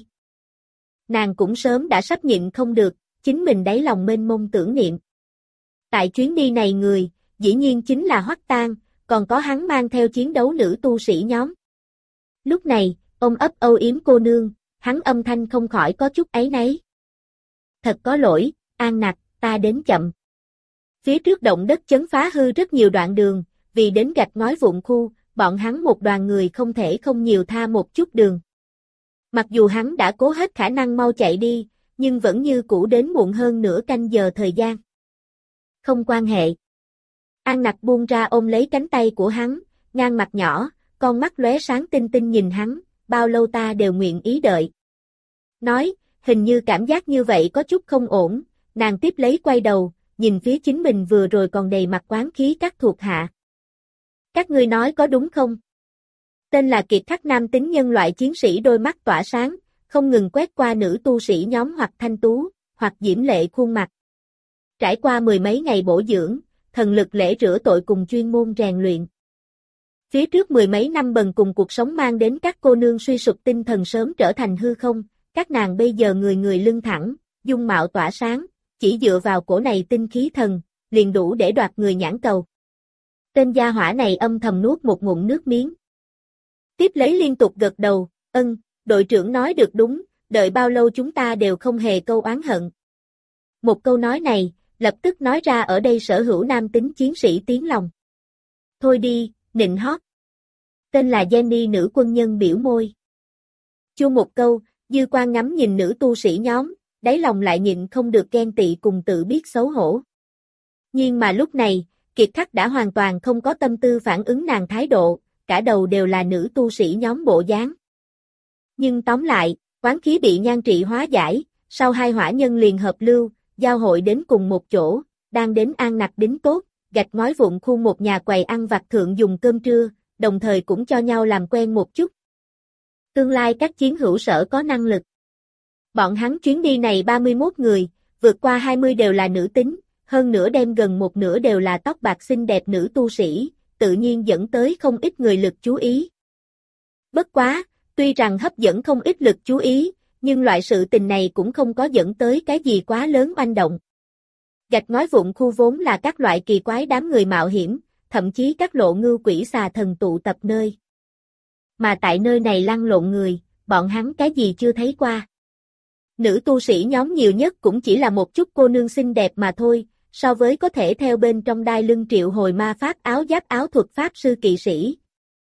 Nàng cũng sớm đã sắp nhịn không được, chính mình đáy lòng mênh mông tưởng niệm. Tại chuyến đi này người, dĩ nhiên chính là Hoắc Tang, còn có hắn mang theo chiến đấu nữ tu sĩ nhóm. Lúc này, ôm ấp âu yếm cô nương, hắn âm thanh không khỏi có chút áy náy. Thật có lỗi, An Nặc, ta đến chậm. Phía trước động đất chấn phá hư rất nhiều đoạn đường, vì đến gạch ngói vụn khu, bọn hắn một đoàn người không thể không nhiều tha một chút đường. Mặc dù hắn đã cố hết khả năng mau chạy đi, nhưng vẫn như cũ đến muộn hơn nửa canh giờ thời gian. Không quan hệ. An Nặc buông ra ôm lấy cánh tay của hắn, ngang mặt nhỏ, con mắt lóe sáng tinh tinh nhìn hắn, bao lâu ta đều nguyện ý đợi. Nói, hình như cảm giác như vậy có chút không ổn, nàng tiếp lấy quay đầu, nhìn phía chính mình vừa rồi còn đầy mặt quán khí các thuộc hạ. Các ngươi nói có đúng không? Tên là Kiệt Khắc nam tính nhân loại chiến sĩ đôi mắt tỏa sáng, không ngừng quét qua nữ tu sĩ nhóm hoặc thanh tú, hoặc diễm lệ khuôn mặt. Trải qua mười mấy ngày bổ dưỡng, thần lực lễ rửa tội cùng chuyên môn rèn luyện. Phía trước mười mấy năm bần cùng cuộc sống mang đến các cô nương suy sụp tinh thần sớm trở thành hư không, các nàng bây giờ người người lưng thẳng, dung mạo tỏa sáng, chỉ dựa vào cổ này tinh khí thần, liền đủ để đoạt người nhãn cầu. Tên gia hỏa này âm thầm nuốt một ngụm nước miếng. Tiếp lấy liên tục gật đầu, ân, đội trưởng nói được đúng, đợi bao lâu chúng ta đều không hề câu oán hận. Một câu nói này, lập tức nói ra ở đây sở hữu nam tính chiến sĩ tiếng lòng. Thôi đi, nịnh hót. Tên là Jenny nữ quân nhân biểu môi. Chu một câu, dư quan ngắm nhìn nữ tu sĩ nhóm, đáy lòng lại nhịn không được ghen tị cùng tự biết xấu hổ. Nhưng mà lúc này, Kiệt Khắc đã hoàn toàn không có tâm tư phản ứng nàng thái độ, cả đầu đều là nữ tu sĩ nhóm bộ dáng. Nhưng tóm lại, quán khí bị nhan trị hóa giải, sau hai hỏa nhân liền hợp lưu, giao hội đến cùng một chỗ, đang đến An Nặc đính tốt, gạch ngói vụn khu một nhà quầy ăn vặt thượng dùng cơm trưa, đồng thời cũng cho nhau làm quen một chút. Tương lai các chiến hữu sở có năng lực. Bọn hắn chuyến đi này ba mươi mốt người, vượt qua hai mươi đều là nữ tính, hơn nữa đem gần một nửa đều là tóc bạc xinh đẹp nữ tu sĩ, tự nhiên dẫn tới không ít người lực chú ý. Bất quá, tuy rằng hấp dẫn không ít lực chú ý, nhưng loại sự tình này cũng không có dẫn tới cái gì quá lớn oanh động. Gạch ngói vụn khu vốn là các loại kỳ quái đám người mạo hiểm, thậm chí các lộ ngưu quỷ xà thần tụ tập nơi. Mà tại nơi này lăn lộn người, bọn hắn cái gì chưa thấy qua. Nữ tu sĩ nhóm nhiều nhất cũng chỉ là một chút cô nương xinh đẹp mà thôi, so với có thể theo bên trong đai lưng triệu hồi ma pháp áo giáp áo thuật pháp sư kỵ sĩ.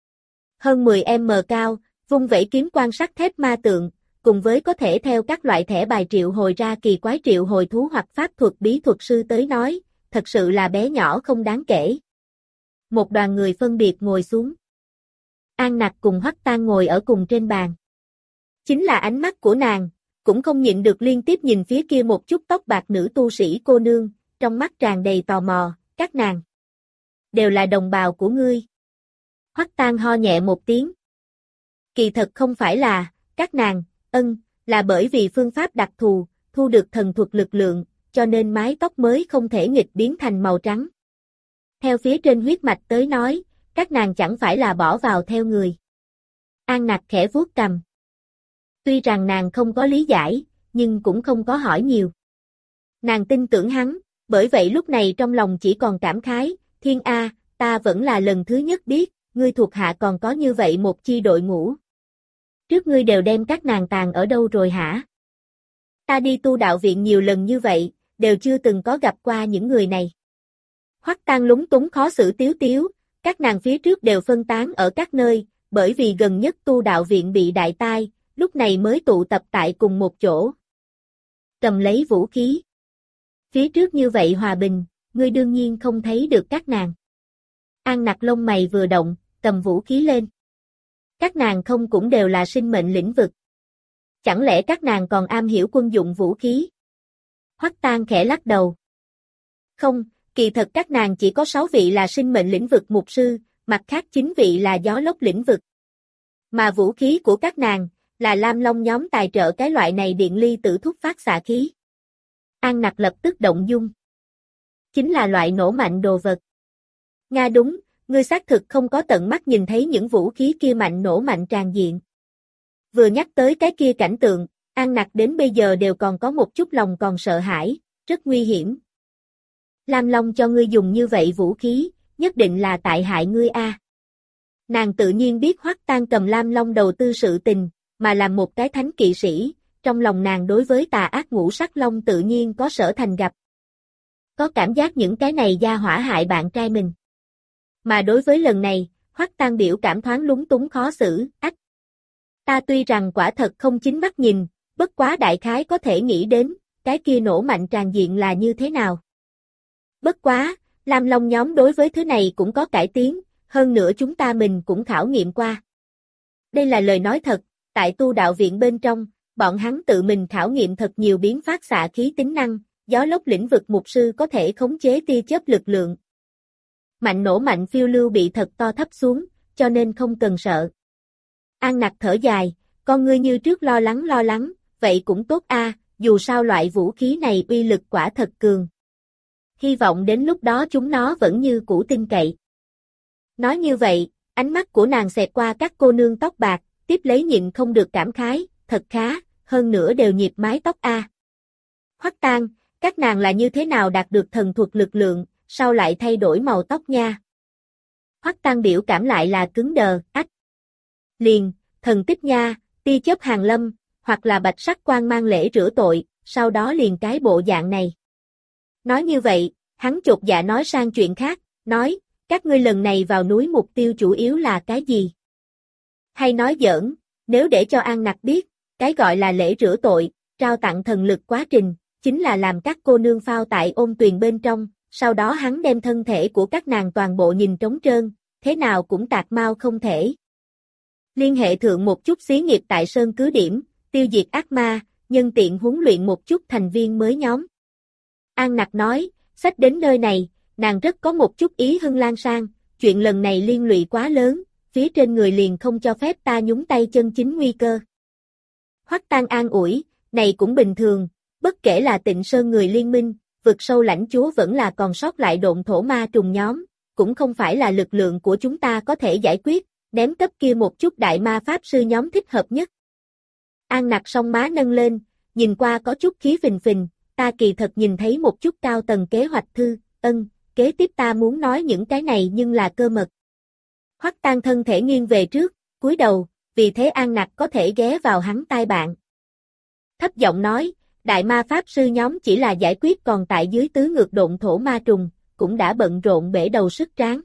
Hơn mười m cao, vung vẩy kiếm quan sắt thép ma tượng, cùng với có thể theo các loại thẻ bài triệu hồi ra kỳ quái triệu hồi thú hoặc pháp thuật bí thuật sư tới nói, thật sự là bé nhỏ không đáng kể. Một đoàn người phân biệt ngồi xuống. An Nặc cùng Hoắc Tang ngồi ở cùng trên bàn. Chính là ánh mắt của nàng, cũng không nhịn được liên tiếp nhìn phía kia một chút tóc bạc nữ tu sĩ cô nương, trong mắt tràn đầy tò mò, các nàng đều là đồng bào của ngươi. Hoắc Tang ho nhẹ một tiếng. Kỳ thật không phải là, các nàng, ân, là bởi vì phương pháp đặc thù, thu được thần thuật lực lượng, cho nên mái tóc mới không thể nghịch biến thành màu trắng. Theo phía trên huyết mạch tới nói, các nàng chẳng phải là bỏ vào theo người. An Nặc khẽ vuốt cằm. Tuy rằng nàng không có lý giải, nhưng cũng không có hỏi nhiều. Nàng tin tưởng hắn, bởi vậy lúc này trong lòng chỉ còn cảm khái, thiên A, ta vẫn là lần thứ nhất biết, ngươi thuộc hạ còn có như vậy một chi đội ngũ. Trước ngươi đều đem các nàng tàn ở đâu rồi hả? Ta đi tu đạo viện nhiều lần như vậy, đều chưa từng có gặp qua những người này. Hoắc Tang lúng túng khó xử tiếu tiếu, các nàng phía trước đều phân tán ở các nơi, bởi vì gần nhất tu đạo viện bị đại tai, lúc này mới tụ tập tại cùng một chỗ. Cầm lấy vũ khí. Phía trước như vậy hòa bình, ngươi đương nhiên không thấy được các nàng. An Nặc lông mày vừa động, cầm vũ khí lên. Các nàng không cũng đều là sinh mệnh lĩnh vực. Chẳng lẽ các nàng còn am hiểu quân dụng vũ khí? Hoắc Tang khẽ lắc đầu. Không, kỳ thật các nàng chỉ có sáu vị là sinh mệnh lĩnh vực mục sư, mặt khác chín vị là gió lốc lĩnh vực. Mà vũ khí của các nàng là Lam Long nhóm tài trợ cái loại này điện ly tử thúc phát xạ khí. An Nặc lập tức động dung. Chính là loại nổ mạnh đồ vật. Nga đúng, ngươi xác thực không có tận mắt nhìn thấy những vũ khí kia mạnh nổ mạnh tràn diện. Vừa nhắc tới cái kia cảnh tượng, An Nặc đến bây giờ đều còn có một chút lòng còn sợ hãi, rất nguy hiểm. Lam Long cho ngươi dùng như vậy vũ khí, nhất định là tại hại ngươi a. Nàng tự nhiên biết Hoắc Tang cầm Lam Long đầu tư sự tình, mà làm một cái thánh kỵ sĩ, trong lòng nàng đối với tà ác ngũ sắc long tự nhiên có sở thành gặp. Có cảm giác những cái này gia hỏa hại bạn trai mình. Mà đối với lần này, Hoắc Tang biểu cảm thoáng lúng túng khó xử, ách. Ta tuy rằng quả thật không chính mắt nhìn, bất quá đại khái có thể nghĩ đến, cái kia nổ mạnh tràn diện là như thế nào. Bất quá, Lam Long nhóm đối với thứ này cũng có cải tiến, hơn nữa chúng ta mình cũng khảo nghiệm qua. Đây là lời nói thật, tại tu đạo viện bên trong, bọn hắn tự mình khảo nghiệm thật nhiều biến phát xạ khí tính năng, gió lốc lĩnh vực mục sư có thể khống chế tia chớp lực lượng. Mạnh nổ mạnh phiêu lưu bị thật to thấp xuống, cho nên không cần sợ. An Nặc thở dài, con ngươi như trước lo lắng lo lắng, vậy cũng tốt a, dù sao loại vũ khí này uy lực quả thật cường. Hy vọng đến lúc đó chúng nó vẫn như cũ tin cậy. Nói như vậy, ánh mắt của nàng xẹt qua các cô nương tóc bạc, tiếp lấy nhịn không được cảm khái, thật khá, hơn nữa đều nhịp mái tóc a. Hoắc Tang, các nàng là như thế nào đạt được thần thuật lực lượng, sao lại thay đổi màu tóc nha? Hoắc Tang biểu cảm lại là cứng đờ, ách. Liền, thần tích nha, tia chớp hàng lâm, hoặc là bạch sắc quang mang lễ rửa tội, sau đó liền cái bộ dạng này. Nói như vậy, hắn chột dạ nói sang chuyện khác, nói, các ngươi lần này vào núi mục tiêu chủ yếu là cái gì? Hay nói giỡn, nếu để cho An Nặc biết, cái gọi là lễ rửa tội, trao tặng thần lực quá trình, chính là làm các cô nương phao tại ôn tuyền bên trong, sau đó hắn đem thân thể của các nàng toàn bộ nhìn trống trơn, thế nào cũng tạc mau không thể. Liên hệ thượng một chút xí nghiệp tại Sơn cứ điểm, tiêu diệt ác ma, nhân tiện huấn luyện một chút thành viên mới nhóm. An Nặc nói, sách đến nơi này, nàng rất có một chút ý hưng lan sang, chuyện lần này liên lụy quá lớn, phía trên người liền không cho phép ta nhúng tay chân chính nguy cơ. Hoắc Tang an ủi, này cũng bình thường, bất kể là Tịnh Sơn người liên minh, vực sâu lãnh chúa vẫn là còn sót lại độn thổ ma trùng nhóm, cũng không phải là lực lượng của chúng ta có thể giải quyết, ném cấp kia một chút đại ma pháp sư nhóm thích hợp nhất. An Nặc song má nâng lên, nhìn qua có chút khí phình phình, ta kỳ thật nhìn thấy một chút cao tầng kế hoạch thư, ân, kế tiếp ta muốn nói những cái này nhưng là cơ mật. Hoắc Tang thân thể nghiêng về trước, cúi đầu, vì thế An Nặc có thể ghé vào hắn tai bạn. Thấp giọng nói, đại ma pháp sư nhóm chỉ là giải quyết còn tại dưới tứ ngược độn thổ ma trùng, cũng đã bận rộn bể đầu sức tráng.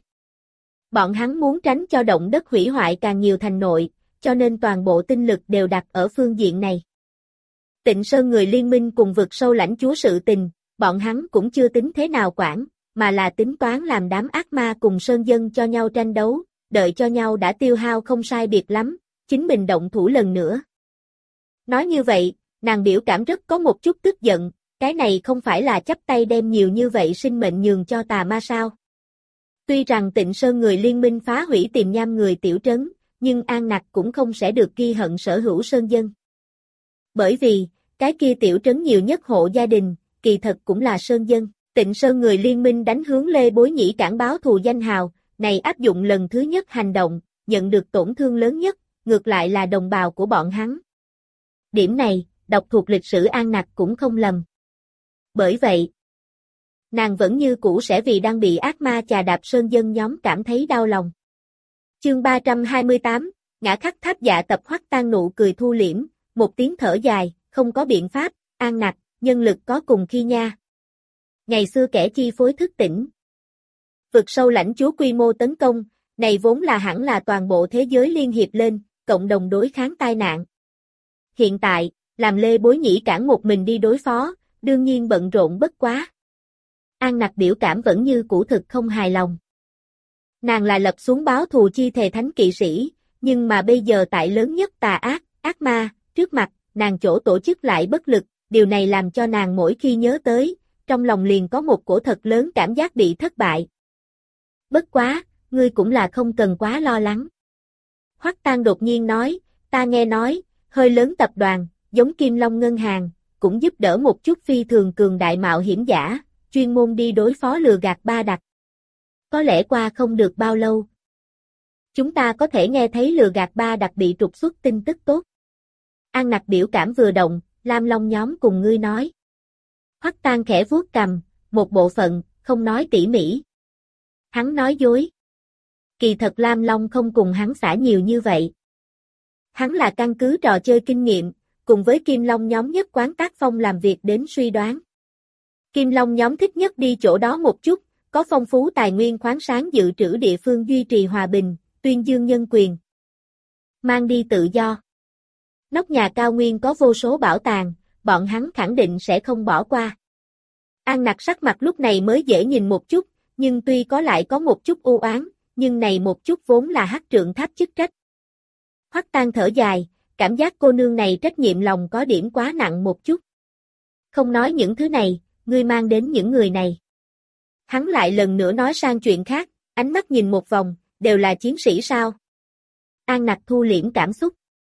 Bọn hắn muốn tránh cho động đất hủy hoại càng nhiều thành nội, cho nên toàn bộ tinh lực đều đặt ở phương diện này. Tịnh Sơn người liên minh cùng vực sâu lãnh chúa sự tình, bọn hắn cũng chưa tính thế nào quản, mà là tính toán làm đám ác ma cùng sơn dân cho nhau tranh đấu, đợi cho nhau đã tiêu hao không sai biệt lắm, chính mình động thủ lần nữa. Nói như vậy, nàng biểu cảm rất có một chút tức giận, cái này không phải là chấp tay đem nhiều như vậy sinh mệnh nhường cho tà ma sao. Tuy rằng Tịnh Sơn người liên minh phá hủy Tiềm Nham người tiểu trấn, nhưng An Nặc cũng không sẽ được ghi hận sở hữu sơn dân. Bởi vì, cái kia tiểu trấn nhiều nhất hộ gia đình, kỳ thật cũng là sơn dân. Tịnh Sơn người liên minh đánh hướng Lê Bối Nhĩ cảng báo thù danh hào, này áp dụng lần thứ nhất hành động, nhận được tổn thương lớn nhất, ngược lại là đồng bào của bọn hắn. Điểm này, đọc thuộc lịch sử An Nặc cũng không lầm. Bởi vậy, nàng vẫn như cũ sẽ vì đang bị ác ma chà đạp sơn dân nhóm cảm thấy đau lòng. Chương ba trăm hai mươi tám, ngã khắc tháp dạ tập. Hoắc Tang nụ cười thu liễm, một tiếng thở dài, không có biện pháp, An Nặc, nhân lực có cùng khi nha. Ngày xưa kẻ chi phối thức tỉnh. Vực sâu lãnh chúa quy mô tấn công, này vốn là hẳn là toàn bộ thế giới liên hiệp lên, cộng đồng đối kháng tai nạn. Hiện tại, làm Lê Bối Nhĩ Cản một mình đi đối phó, đương nhiên bận rộn bất quá. An Nặc biểu cảm vẫn như cũ thực không hài lòng. Nàng là lập xuống báo thù chi thề thánh kỵ sĩ, nhưng mà bây giờ tại lớn nhất tà ác, ác ma, trước mặt, nàng chỗ tổ chức lại bất lực, điều này làm cho nàng mỗi khi nhớ tới, trong lòng liền có một cổ thật lớn cảm giác bị thất bại. Bất quá, ngươi cũng là không cần quá lo lắng. Hoắc Tang đột nhiên nói, ta nghe nói, hơi lớn tập đoàn, giống Kim Long Ngân hàng, cũng giúp đỡ một chút phi thường cường đại mạo hiểm giả, chuyên môn đi đối phó lừa gạt Ba Đặc. Có lẽ qua không được bao lâu, chúng ta có thể nghe thấy lừa gạt Ba Đặc bị trục xuất tin tức tốt. An Nặc biểu cảm vừa động, Lam Long nhóm cùng ngươi nói. Hoắc Tang khẽ vuốt cằm, một bộ phận, không nói tỉ mỉ. Hắn nói dối. Kỳ thật Lam Long không cùng hắn xả nhiều như vậy. Hắn là căn cứ trò chơi kinh nghiệm, cùng với Kim Long nhóm nhất quán tác phong làm việc đến suy đoán. Kim Long nhóm thích nhất đi chỗ đó một chút, có phong phú tài nguyên khoáng sáng dự trữ địa phương duy trì hòa bình, tuyên dương nhân quyền. Mang đi tự do. Nóc nhà cao nguyên có vô số bảo tàng, bọn hắn khẳng định sẽ không bỏ qua. An Nặc sắc mặt lúc này mới dễ nhìn một chút, nhưng tuy có lại có một chút u oán, nhưng này một chút vốn là Hắc Trượng Tháp chức trách. Hoắc Tang thở dài, cảm giác cô nương này trách nhiệm lòng có điểm quá nặng một chút. Không nói những thứ này, ngươi mang đến những người này. Hắn lại lần nữa nói sang chuyện khác, ánh mắt nhìn một vòng, đều là chiến sĩ sao? An Nặc thu liễm cảm xúc.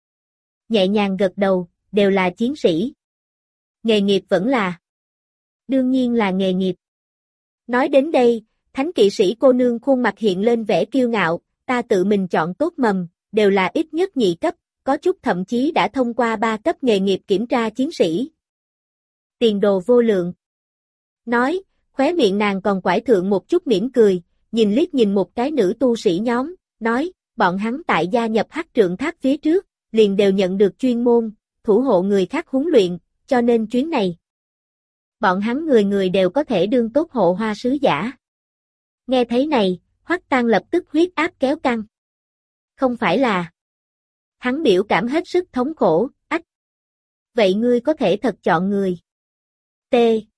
Nhẹ nhàng gật đầu, đều là chiến sĩ. Nghề nghiệp vẫn là. Đương nhiên là nghề nghiệp. Nói đến đây, thánh kỵ sĩ cô nương khuôn mặt hiện lên vẻ kiêu ngạo, ta tự mình chọn tốt mầm, đều là ít nhất nhị cấp, có chút thậm chí đã thông qua ba cấp nghề nghiệp kiểm tra chiến sĩ. Tiền đồ vô lượng. Nói, khóe miệng nàng còn quải thượng một chút mỉm cười, nhìn liếc nhìn một cái nữ tu sĩ nhóm, nói, bọn hắn tại gia nhập Hắc Trượng Tháp phía trước, liền đều nhận được chuyên môn, thủ hộ người khác huấn luyện, cho nên chuyến này. Bọn hắn người người đều có thể đương tốt hộ hoa sứ giả. Nghe thấy này, Hoắc Tang lập tức huyết áp kéo căng. Không phải là. Hắn biểu cảm hết sức thống khổ, ách. Vậy ngươi có thể thật chọn người. T.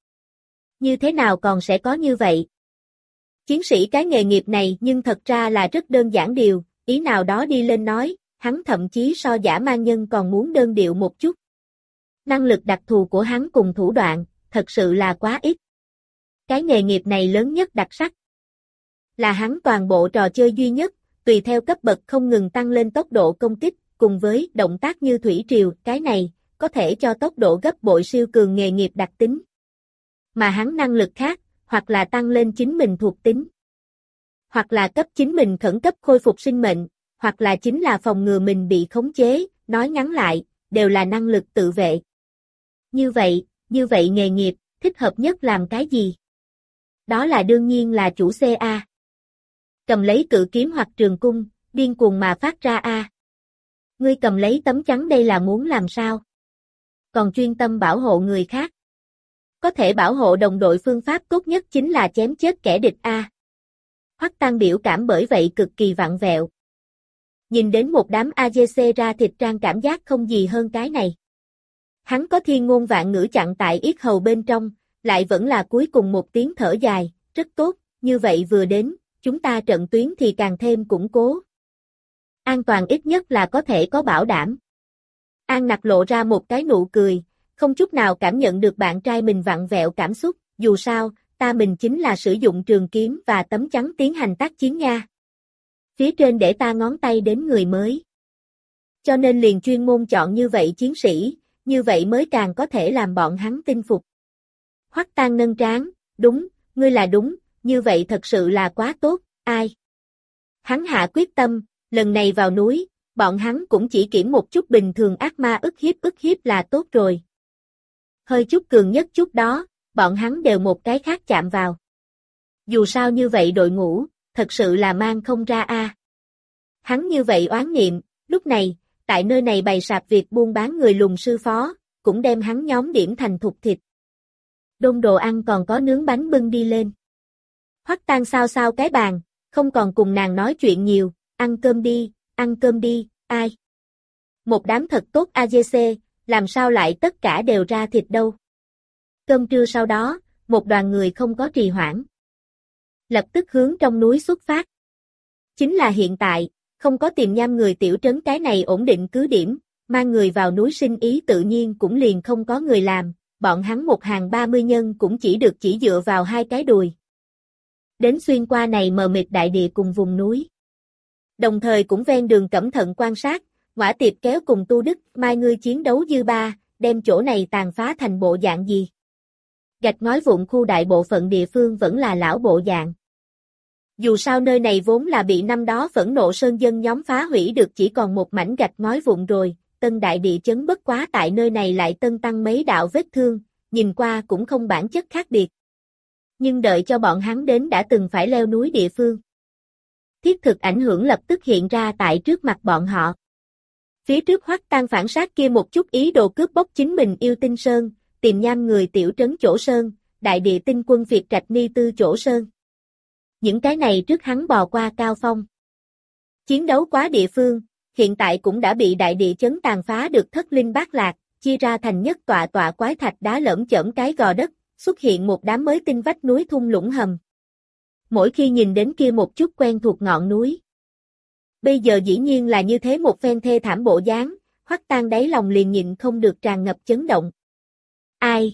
Như thế nào còn sẽ có như vậy? Chiến sĩ cái nghề nghiệp này nhưng thật ra là rất đơn giản điều, ý nào đó đi lên nói, hắn thậm chí so dã man nhân còn muốn đơn điệu một chút. Năng lực đặc thù của hắn cùng thủ đoạn, thật sự là quá ít. Cái nghề nghiệp này lớn nhất đặc sắc. Là hắn toàn bộ trò chơi duy nhất, tùy theo cấp bậc không ngừng tăng lên tốc độ công kích, cùng với động tác như thủy triều, cái này, có thể cho tốc độ gấp bội siêu cường nghề nghiệp đặc tính. Mà hắn năng lực khác, hoặc là tăng lên chính mình thuộc tính, hoặc là cấp chính mình khẩn cấp khôi phục sinh mệnh, hoặc là chính là phòng ngừa mình bị khống chế, nói ngắn lại, đều là năng lực tự vệ. Như vậy, như vậy nghề nghiệp, thích hợp nhất làm cái gì? Đó là đương nhiên là chủ xê a. Cầm lấy cự kiếm hoặc trường cung, điên cuồng mà phát ra a. Ngươi cầm lấy tấm chắn đây là muốn làm sao? Còn chuyên tâm bảo hộ người khác. Có thể bảo hộ đồng đội phương pháp tốt nhất chính là chém chết kẻ địch a. Hoắc Tang biểu cảm bởi vậy cực kỳ vặn vẹo. Nhìn đến một đám a giê xê ra thịt trang cảm giác không gì hơn cái này. Hắn có thiên ngôn vạn ngữ chặn tại yết hầu bên trong, lại vẫn là cuối cùng một tiếng thở dài, rất tốt, như vậy vừa đến, chúng ta trận tuyến thì càng thêm củng cố. An toàn ít nhất là có thể có bảo đảm. An Nặc lộ ra một cái nụ cười, không chút nào cảm nhận được bạn trai mình vặn vẹo cảm xúc, dù sao, ta mình chính là sử dụng trường kiếm và tấm chắn tiến hành tác chiến nha. Phía trên để ta ngón tay đến người mới. Cho nên liền chuyên môn chọn như vậy chiến sĩ, như vậy mới càng có thể làm bọn hắn tin phục. Hoắc Tang nâng trán, đúng, ngươi là đúng, như vậy thật sự là quá tốt, ai? Hắn hạ quyết tâm, lần này vào núi, bọn hắn cũng chỉ kiểm một chút bình thường ác ma ức hiếp ức hiếp là tốt rồi. Hơi chút cường nhất chút đó, bọn hắn đều một cái khác chạm vào. Dù sao như vậy đội ngũ, thật sự là mang không ra a. Hắn như vậy oán niệm, lúc này, tại nơi này bày sạp việc buôn bán người lùn sư phó, cũng đem hắn nhóm điểm thành thục thịt. Đôn đồ ăn còn có nướng bánh bưng đi lên. Hoắc Tang sao sao cái bàn, không còn cùng nàng nói chuyện nhiều, ăn cơm đi, ăn cơm đi, ai? Một đám thật tốt a giê xê, làm sao lại tất cả đều ra thịt đâu? Cơm trưa sau đó, một đoàn người không có trì hoãn. Lập tức hướng trong núi xuất phát. Chính là hiện tại, không có tìm nham người tiểu trấn cái này ổn định cứ điểm, mang người vào núi sinh ý tự nhiên cũng liền không có người làm, bọn hắn một hàng ba mươi nhân cũng chỉ được chỉ dựa vào hai cái đùi. Đến xuyên qua này mờ mịt đại địa cùng vùng núi. Đồng thời cũng ven đường cẩn thận quan sát, Ngõa Tiệp kéo cùng Tu Đức, Mai ngươi chiến đấu dư ba, đem chỗ này tàn phá thành bộ dạng gì? Gạch ngói vụn khu đại bộ phận địa phương vẫn là lão bộ dạng. Dù sao nơi này vốn là bị năm đó phẫn nộ sơn dân nhóm phá hủy được chỉ còn một mảnh gạch ngói vụn rồi, tân đại địa chấn bất quá tại nơi này lại tân tăng mấy đạo vết thương, nhìn qua cũng không bản chất khác biệt. Nhưng đợi cho bọn hắn đến đã từng phải leo núi địa phương. Thiết thực ảnh hưởng lập tức hiện ra tại trước mặt bọn họ. Phía trước Hoắc Tang phản sát kia một chút ý đồ cướp bóc chính mình yêu tinh sơn, tìm nham người tiểu trấn chỗ sơn, đại địa tinh quân Việt Trạch Ni Tư chỗ sơn. Những cái này trước hắn bò qua cao phong. Chiến đấu quá địa phương, hiện tại cũng đã bị đại địa chấn tàn phá được thất linh bát lạc, chia ra thành nhất tọa tọa quái thạch đá lởm chởm cái gò đất, xuất hiện một đám mới tinh vách núi thung lũng hầm. Mỗi khi nhìn đến kia một chút quen thuộc ngọn núi. Bây giờ dĩ nhiên là như thế một phen thê thảm bộ dáng, Hoắc Tang đáy lòng liền nhịn không được tràn ngập chấn động. Ai?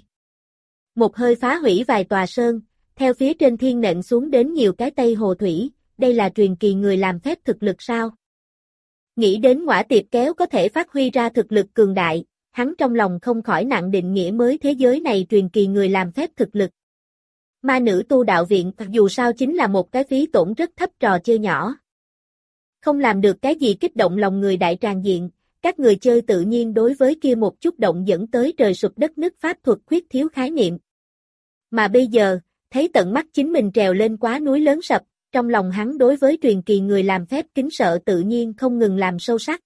Một hơi phá hủy vài tòa sơn, theo phía trên thiên nện xuống đến nhiều cái Tây Hồ Thủy, đây là truyền kỳ người làm phép thực lực sao? Nghĩ đến Ngõa Tiệp kéo có thể phát huy ra thực lực cường đại, hắn trong lòng không khỏi nặng định nghĩa mới thế giới này truyền kỳ người làm phép thực lực. Ma nữ tu đạo viện dù sao chính là một cái phí tổn rất thấp trò chơi nhỏ. Không làm được cái gì kích động lòng người đại tràn diện, các người chơi tự nhiên đối với kia một chút động dẫn tới trời sụp đất nứt pháp thuật khuyết thiếu khái niệm. Mà bây giờ, thấy tận mắt chính mình trèo lên quá núi lớn sập, trong lòng hắn đối với truyền kỳ người làm phép kính sợ tự nhiên không ngừng làm sâu sắc.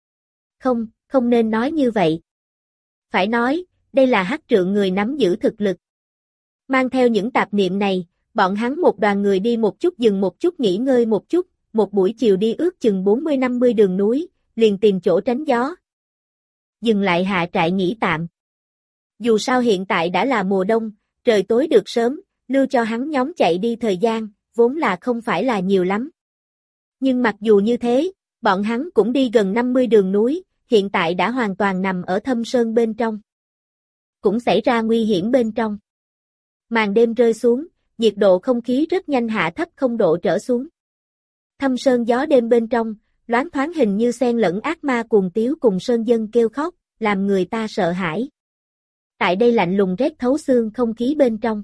Không, không nên nói như vậy. Phải nói, đây là hắc trượng người nắm giữ thực lực. Mang theo những tạp niệm này, bọn hắn một đoàn người đi một chút dừng một chút nghỉ ngơi một chút, một buổi chiều đi ước chừng bốn mươi năm mươi đường núi, liền tìm chỗ tránh gió. Dừng lại hạ trại nghỉ tạm. Dù sao hiện tại đã là mùa đông, trời tối được sớm, lưu cho hắn nhóm chạy đi thời gian, vốn là không phải là nhiều lắm. Nhưng mặc dù như thế, bọn hắn cũng đi gần năm mươi đường núi, hiện tại đã hoàn toàn nằm ở thâm sơn bên trong. Cũng xảy ra nguy hiểm bên trong. Màn đêm rơi xuống, nhiệt độ không khí rất nhanh hạ thấp không độ trở xuống. Thâm sơn gió đêm bên trong, loáng thoáng hình như xen lẫn ác ma cuồng tiếu cùng sơn dân kêu khóc, làm người ta sợ hãi. Tại đây lạnh lùng rét thấu xương không khí bên trong.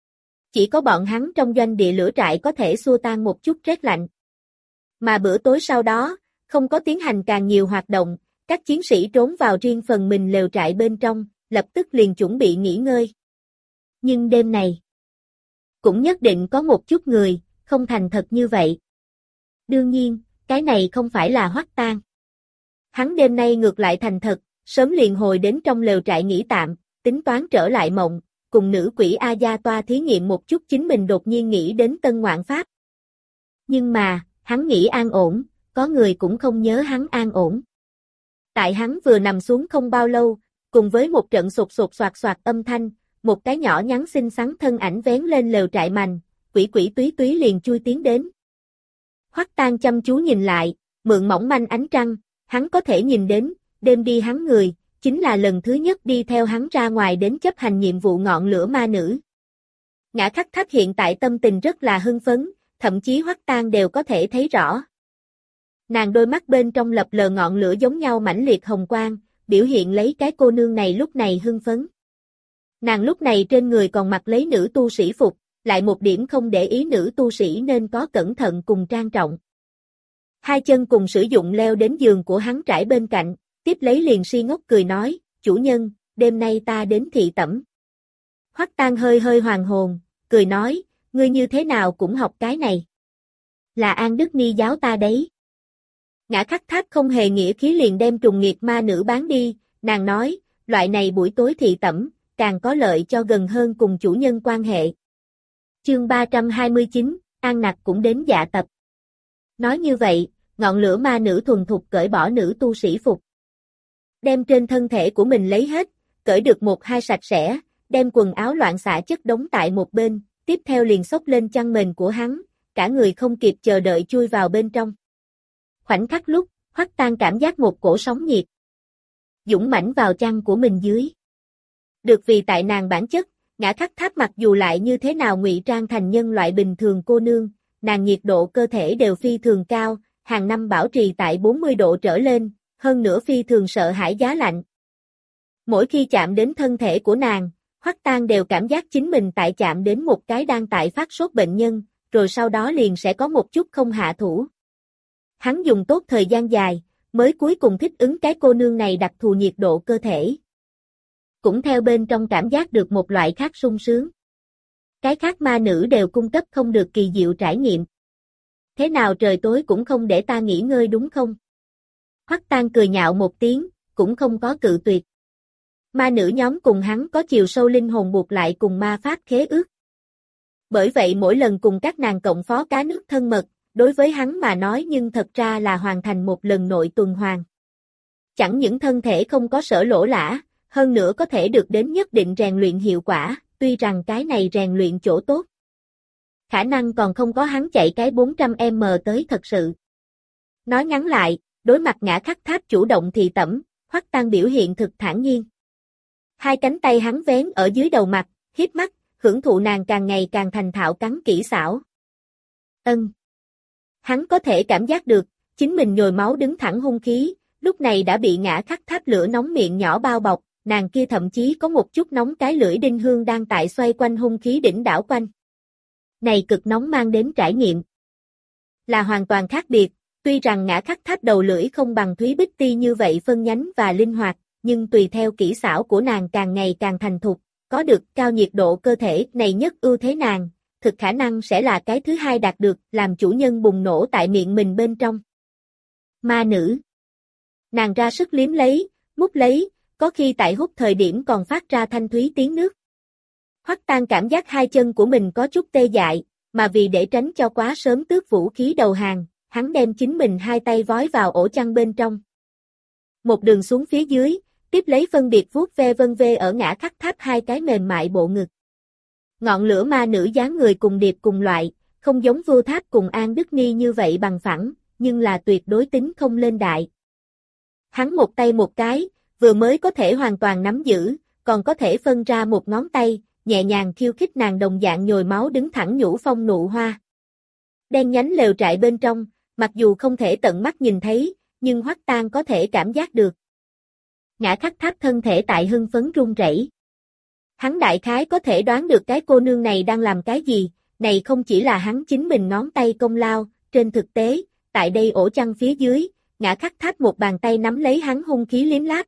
Chỉ có bọn hắn trong doanh địa lửa trại có thể xua tan một chút rét lạnh. Mà bữa tối sau đó, không có tiến hành càng nhiều hoạt động, các chiến sĩ trốn vào riêng phần mình lều trại bên trong, lập tức liền chuẩn bị nghỉ ngơi. Nhưng đêm này, cũng nhất định có một chút người, không thành thật như vậy. Đương nhiên, cái này không phải là Hoắc Tang. Hắn đêm nay ngược lại thành thật, sớm liền hồi đến trong lều trại nghỉ tạm, tính toán trở lại mộng, cùng nữ quỷ A Gia Toa thí nghiệm một chút chính mình đột nhiên nghĩ đến tân ngoạn pháp. Nhưng mà, hắn nghĩ an ổn, có người cũng không nhớ hắn an ổn. Tại hắn vừa nằm xuống không bao lâu, cùng với một trận sột sột soạt soạt âm thanh, một cái nhỏ nhắn xinh xắn thân ảnh vén lên lều trại mành, quỷ quỷ túy túy liền chui tiến đến. Hoắc Tang chăm chú nhìn lại, mượn mỏng manh ánh trăng, hắn có thể nhìn đến, đêm đi hắn người, chính là lần thứ nhất đi theo hắn ra ngoài đến chấp hành nhiệm vụ ngọn lửa ma nữ. Ngã Khắc Thách hiện tại tâm tình rất là hưng phấn, thậm chí Hoắc Tang đều có thể thấy rõ. Nàng đôi mắt bên trong lập lờ ngọn lửa giống nhau mãnh liệt hồng quang, biểu hiện lấy cái cô nương này lúc này hưng phấn. Nàng lúc này trên người còn mặc lấy nữ tu sĩ phục, lại một điểm không để ý nữ tu sĩ nên có cẩn thận cùng trang trọng. Hai chân cùng sử dụng leo đến giường của hắn trải bên cạnh, tiếp lấy liền si ngốc cười nói, chủ nhân, đêm nay ta đến thị tẩm. Hoắc Tang hơi hơi hoàng hồn, cười nói, ngươi như thế nào cũng học cái này. Là An Đức Ni giáo ta đấy. Ngã Khắc Tháp không hề nghĩa khí liền đem trùng nghiệt ma nữ bán đi, nàng nói, loại này buổi tối thị tẩm, càng có lợi cho gần hơn cùng chủ nhân quan hệ. Chương ba trăm hai mươi chín, An Nặc cũng đến dạ tập. Nói như vậy, ngọn lửa ma nữ thuần thục cởi bỏ nữ tu sĩ phục. Đem trên thân thể của mình lấy hết, cởi được một hai sạch sẽ, đem quần áo loạn xạ chất đống tại một bên, tiếp theo liền xốc lên chăn mền của hắn, cả người không kịp chờ đợi chui vào bên trong. Khoảnh khắc lúc, Hoắc Tan cảm giác một cổ sóng nhiệt dũng mãnh vào chăn của mình dưới. Được vì tại nàng bản chất, Ngã Khắc Tháp mặc dù lại như thế nào ngụy trang thành nhân loại bình thường cô nương, nàng nhiệt độ cơ thể đều phi thường cao, hàng năm bảo trì tại bốn mươi độ trở lên, hơn nữa phi thường sợ hãi giá lạnh. Mỗi khi chạm đến thân thể của nàng, Hoắc Tan đều cảm giác chính mình tại chạm đến một cái đang tại phát sốt bệnh nhân, rồi sau đó liền sẽ có một chút không hạ thủ. Hắn dùng tốt thời gian dài, mới cuối cùng thích ứng cái cô nương này đặc thù nhiệt độ cơ thể. Cũng theo bên trong cảm giác được một loại khác sung sướng. Cái khác ma nữ đều cung cấp không được kỳ diệu trải nghiệm. Thế nào trời tối cũng không để ta nghỉ ngơi đúng không? Hoắc Tan cười nhạo một tiếng, cũng không có cự tuyệt. Ma nữ nhóm cùng hắn có chiều sâu linh hồn buộc lại cùng ma pháp khế ước. Bởi vậy mỗi lần cùng các nàng cộng phó cá nước thân mật, đối với hắn mà nói nhưng thật ra là hoàn thành một lần nội tuần hoàn. Chẳng những thân thể không có sở lỗ lã, hơn nữa có thể được đến nhất định rèn luyện hiệu quả, tuy rằng cái này rèn luyện chỗ tốt. Khả năng còn không có hắn chạy cái bốn trăm mét tới thật sự. Nói ngắn lại, đối mặt Ngã Khắc Tháp chủ động thị tẩm, Hoắc Tan biểu hiện thực thản nhiên. Hai cánh tay hắn vén ở dưới đầu mặt, hiếp mắt, hưởng thụ nàng càng ngày càng thành thạo cắn kỹ xảo. Ân. Hắn có thể cảm giác được, chính mình nhồi máu đứng thẳng hung khí, lúc này đã bị Ngã Khắc Tháp lửa nóng miệng nhỏ bao bọc, nàng kia thậm chí có một chút nóng cái lưỡi đinh hương đang tại xoay quanh hung khí đỉnh đảo quanh. Này cực nóng mang đến trải nghiệm là hoàn toàn khác biệt, tuy rằng Ngã Khắc Tháp đầu lưỡi không bằng Thúy Bích Ti như vậy phân nhánh và linh hoạt, nhưng tùy theo kỹ xảo của nàng càng ngày càng thành thục, có được cao nhiệt độ cơ thể này nhất ưu thế nàng, thực khả năng sẽ là cái thứ hai đạt được làm chủ nhân bùng nổ tại miệng mình bên trong. Ma nữ. Nàng ra sức liếm lấy, mút lấy, có khi tại hút thời điểm còn phát ra thanh thúy tiếng nước. Hoắc Tan cảm giác hai chân của mình có chút tê dại, mà vì để tránh cho quá sớm tước vũ khí đầu hàng, hắn đem chính mình hai tay vói vào ổ chăn bên trong. Một đường xuống phía dưới, tiếp lấy phân biệt vuốt ve vân vê ở Ngã Khắc Tháp hai cái mềm mại bộ ngực. Ngọn lửa ma nữ dáng người cùng điệp cùng loại, không giống Vưu Tháp cùng An Đức Ni như vậy bằng phẳng, nhưng là tuyệt đối tính không lên đại. Hắn một tay một cái, vừa mới có thể hoàn toàn nắm giữ, còn có thể phân ra một ngón tay, nhẹ nhàng khiêu khích nàng đồng dạng nhồi máu đứng thẳng nhũ phong nụ hoa. Đen nhánh lều trại bên trong, mặc dù không thể tận mắt nhìn thấy, nhưng Hoắc Tan có thể cảm giác được. Ngã Khắc Tháp thân thể tại hưng phấn run rẩy. Hắn đại khái có thể đoán được cái cô nương này đang làm cái gì, này không chỉ là hắn chính mình ngón tay công lao, trên thực tế, tại đây ổ chăn phía dưới, Ngã Khắc Tháp một bàn tay nắm lấy hắn hung khí liếm láp.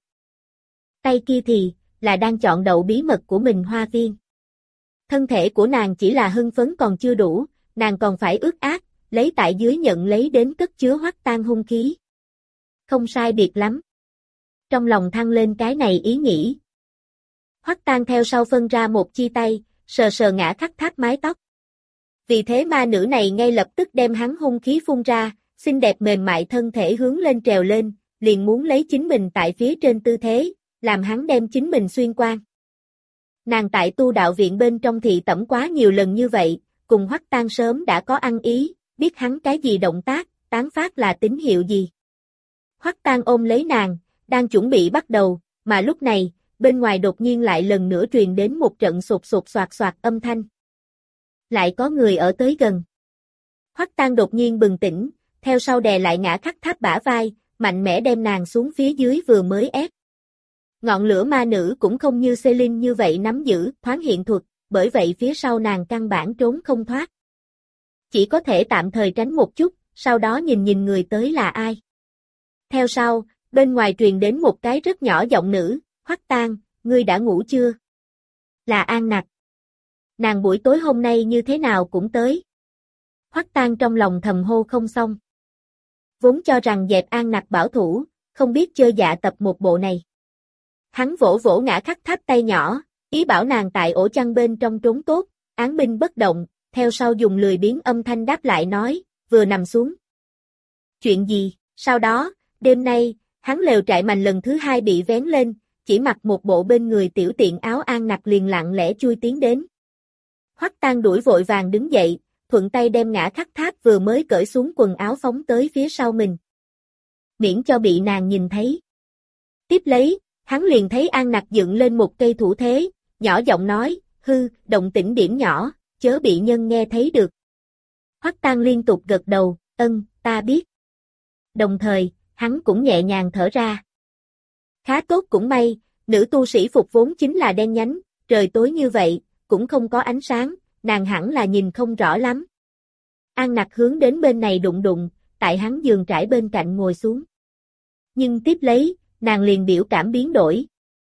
Tay kia thì, là đang chọn đậu bí mật của mình hoa viên. Thân thể của nàng chỉ là hưng phấn còn chưa đủ, nàng còn phải ước ác, lấy tại dưới nhận lấy đến cất chứa Hoắc Tan hung khí. Không sai biệt lắm. Trong lòng thăng lên cái này ý nghĩ. Hoắc Tan theo sau phân ra một chi tay, sờ sờ Ngã Khắc Tháp mái tóc. Vì thế ma nữ này ngay lập tức đem hắn hung khí phun ra, xinh đẹp mềm mại thân thể hướng lên trèo lên, liền muốn lấy chính mình tại phía trên tư thế, làm hắn đem chính mình xuyên qua. Nàng tại tu đạo viện bên trong thị tẩm quá nhiều lần như vậy, cùng Hoắc Tan sớm đã có ăn ý, biết hắn cái gì động tác, tán phát là tín hiệu gì. Hoắc Tan ôm lấy nàng, đang chuẩn bị bắt đầu, mà lúc này, bên ngoài đột nhiên lại lần nữa truyền đến một trận sột sột soạt soạt âm thanh. Lại có người ở tới gần. Hoắc Tan đột nhiên bừng tỉnh, theo sau đè lại Ngã Khắc Tháp bả vai, mạnh mẽ đem nàng xuống phía dưới vừa mới ép. Ngọn lửa ma nữ cũng không như Celine như vậy nắm giữ thoáng hiện thuật, bởi vậy phía sau nàng căn bản trốn không thoát. Chỉ có thể tạm thời tránh một chút, sau đó nhìn nhìn người tới là ai. Theo sau, bên ngoài truyền đến một cái rất nhỏ giọng nữ, Hoắc Tan, ngươi đã ngủ chưa? Là An Nặc. Nàng buổi tối hôm nay như thế nào cũng tới. Hoắc Tan trong lòng thầm hô không xong. vốn cho rằng dẹp An Nặc bảo thủ, không biết chơi dạ tập một bộ này. Hắn vỗ vỗ ngã khắc tháp tay nhỏ, ý bảo nàng tại ổ chăn bên trong trốn tốt, án binh bất động, theo sau dùng lười biếng âm thanh đáp lại nói, vừa nằm xuống. Chuyện gì, sau đó, đêm nay, hắn lều trại mành lần thứ hai bị vén lên, chỉ mặc một bộ bên người tiểu tiện áo An Nặc liền lặng lẽ chui tiến đến. Hoắc Tang đuổi vội vàng đứng dậy, thuận tay đem ngã khắc tháp vừa mới cởi xuống quần áo phóng tới phía sau mình. Miễn cho bị nàng nhìn thấy. Tiếp lấy, hắn liền thấy An Nặc dựng lên một cây thủ thế, nhỏ giọng nói, hư, động tĩnh điểm nhỏ, chớ bị nhân nghe thấy được. Hoắc Tang liên tục gật đầu, ân, ta biết. Đồng thời, hắn cũng nhẹ nhàng thở ra. Khá tốt cũng may, nữ tu sĩ phục vốn chính là đen nhánh, trời tối như vậy, cũng không có ánh sáng, nàng hẳn là nhìn không rõ lắm. An Nặc hướng đến bên này đụng đụng, tại hắn giường trải bên cạnh ngồi xuống. Nhưng tiếp lấy, nàng liền biểu cảm biến đổi.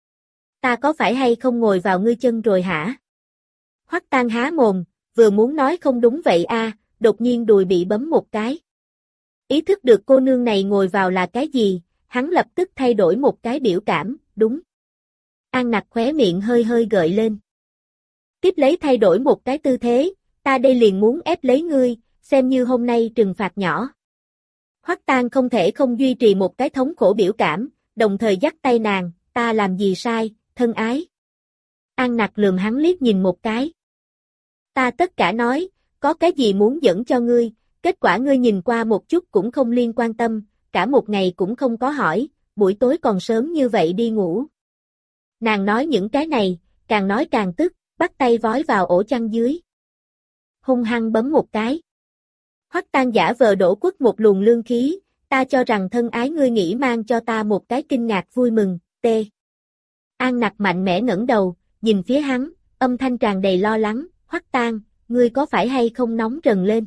Ta có phải hay không ngồi vào ngươi chân rồi hả? Hoắc Tang há mồm, vừa muốn nói không đúng vậy a, đột nhiên đùi bị bấm một cái. Ý thức được cô nương này ngồi vào là cái gì, hắn lập tức thay đổi một cái biểu cảm, đúng. An Nặc khóe miệng hơi hơi gợi lên. Tiếp lấy thay đổi một cái tư thế, ta đây liền muốn ép lấy ngươi, xem như hôm nay trừng phạt nhỏ. Hoắc Tang không thể không duy trì một cái thống khổ biểu cảm, đồng thời dắt tay nàng, ta làm gì sai, thân ái. An Nặc lườm hắn liếc nhìn một cái. Ta tất cả nói, có cái gì muốn dẫn cho ngươi, kết quả ngươi nhìn qua một chút cũng không liên quan tâm, cả một ngày cũng không có hỏi, buổi tối còn sớm như vậy đi ngủ. Nàng nói những cái này, càng nói càng tức, bắt tay vói vào ổ chăn dưới. Hung hăng bấm một cái. Hoắc Tang giả vờ đổ quất một luồng lương khí, ta cho rằng thân ái ngươi nghĩ mang cho ta một cái kinh ngạc vui mừng, tê. An Nặc mạnh mẽ ngẩng đầu, nhìn phía hắn, âm thanh tràn đầy lo lắng, Hoắc Tang, ngươi có phải hay không nóng rần lên?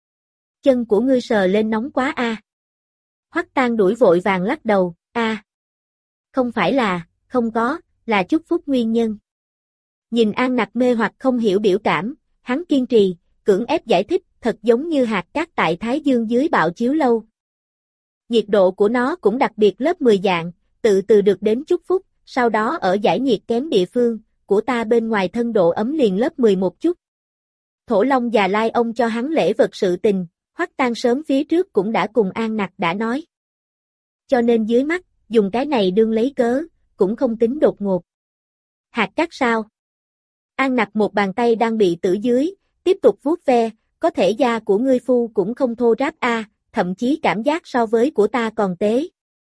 Chân của ngươi sờ lên nóng quá a. À. Hoắc Tang đuổi vội vàng lắc đầu, a. À. Không phải là, không có, là chúc phúc nguyên nhân. Nhìn An Nặc mê hoặc không hiểu biểu cảm, hắn kiên trì, cưỡng ép giải thích, thật giống như hạt cát tại Thái Dương dưới bạo chiếu lâu. Nhiệt độ của nó cũng đặc biệt lớp mười dạng, tự từ được đến chúc phúc, sau đó ở giải nhiệt kém địa phương, của ta bên ngoài thân độ ấm liền lớp mười một chút. Thổ Long già lai ông cho hắn lễ vật sự tình, Hoắc Tang sớm phía trước cũng đã cùng An Nặc đã nói. Cho nên dưới mắt, dùng cái này đương lấy cớ, cũng không tính đột ngột. Hạt cát sao? An Nặc một bàn tay đang bị tử dưới, tiếp tục vuốt ve, có thể da của ngươi phu cũng không thô ráp a, à, thậm chí cảm giác so với của ta còn tế.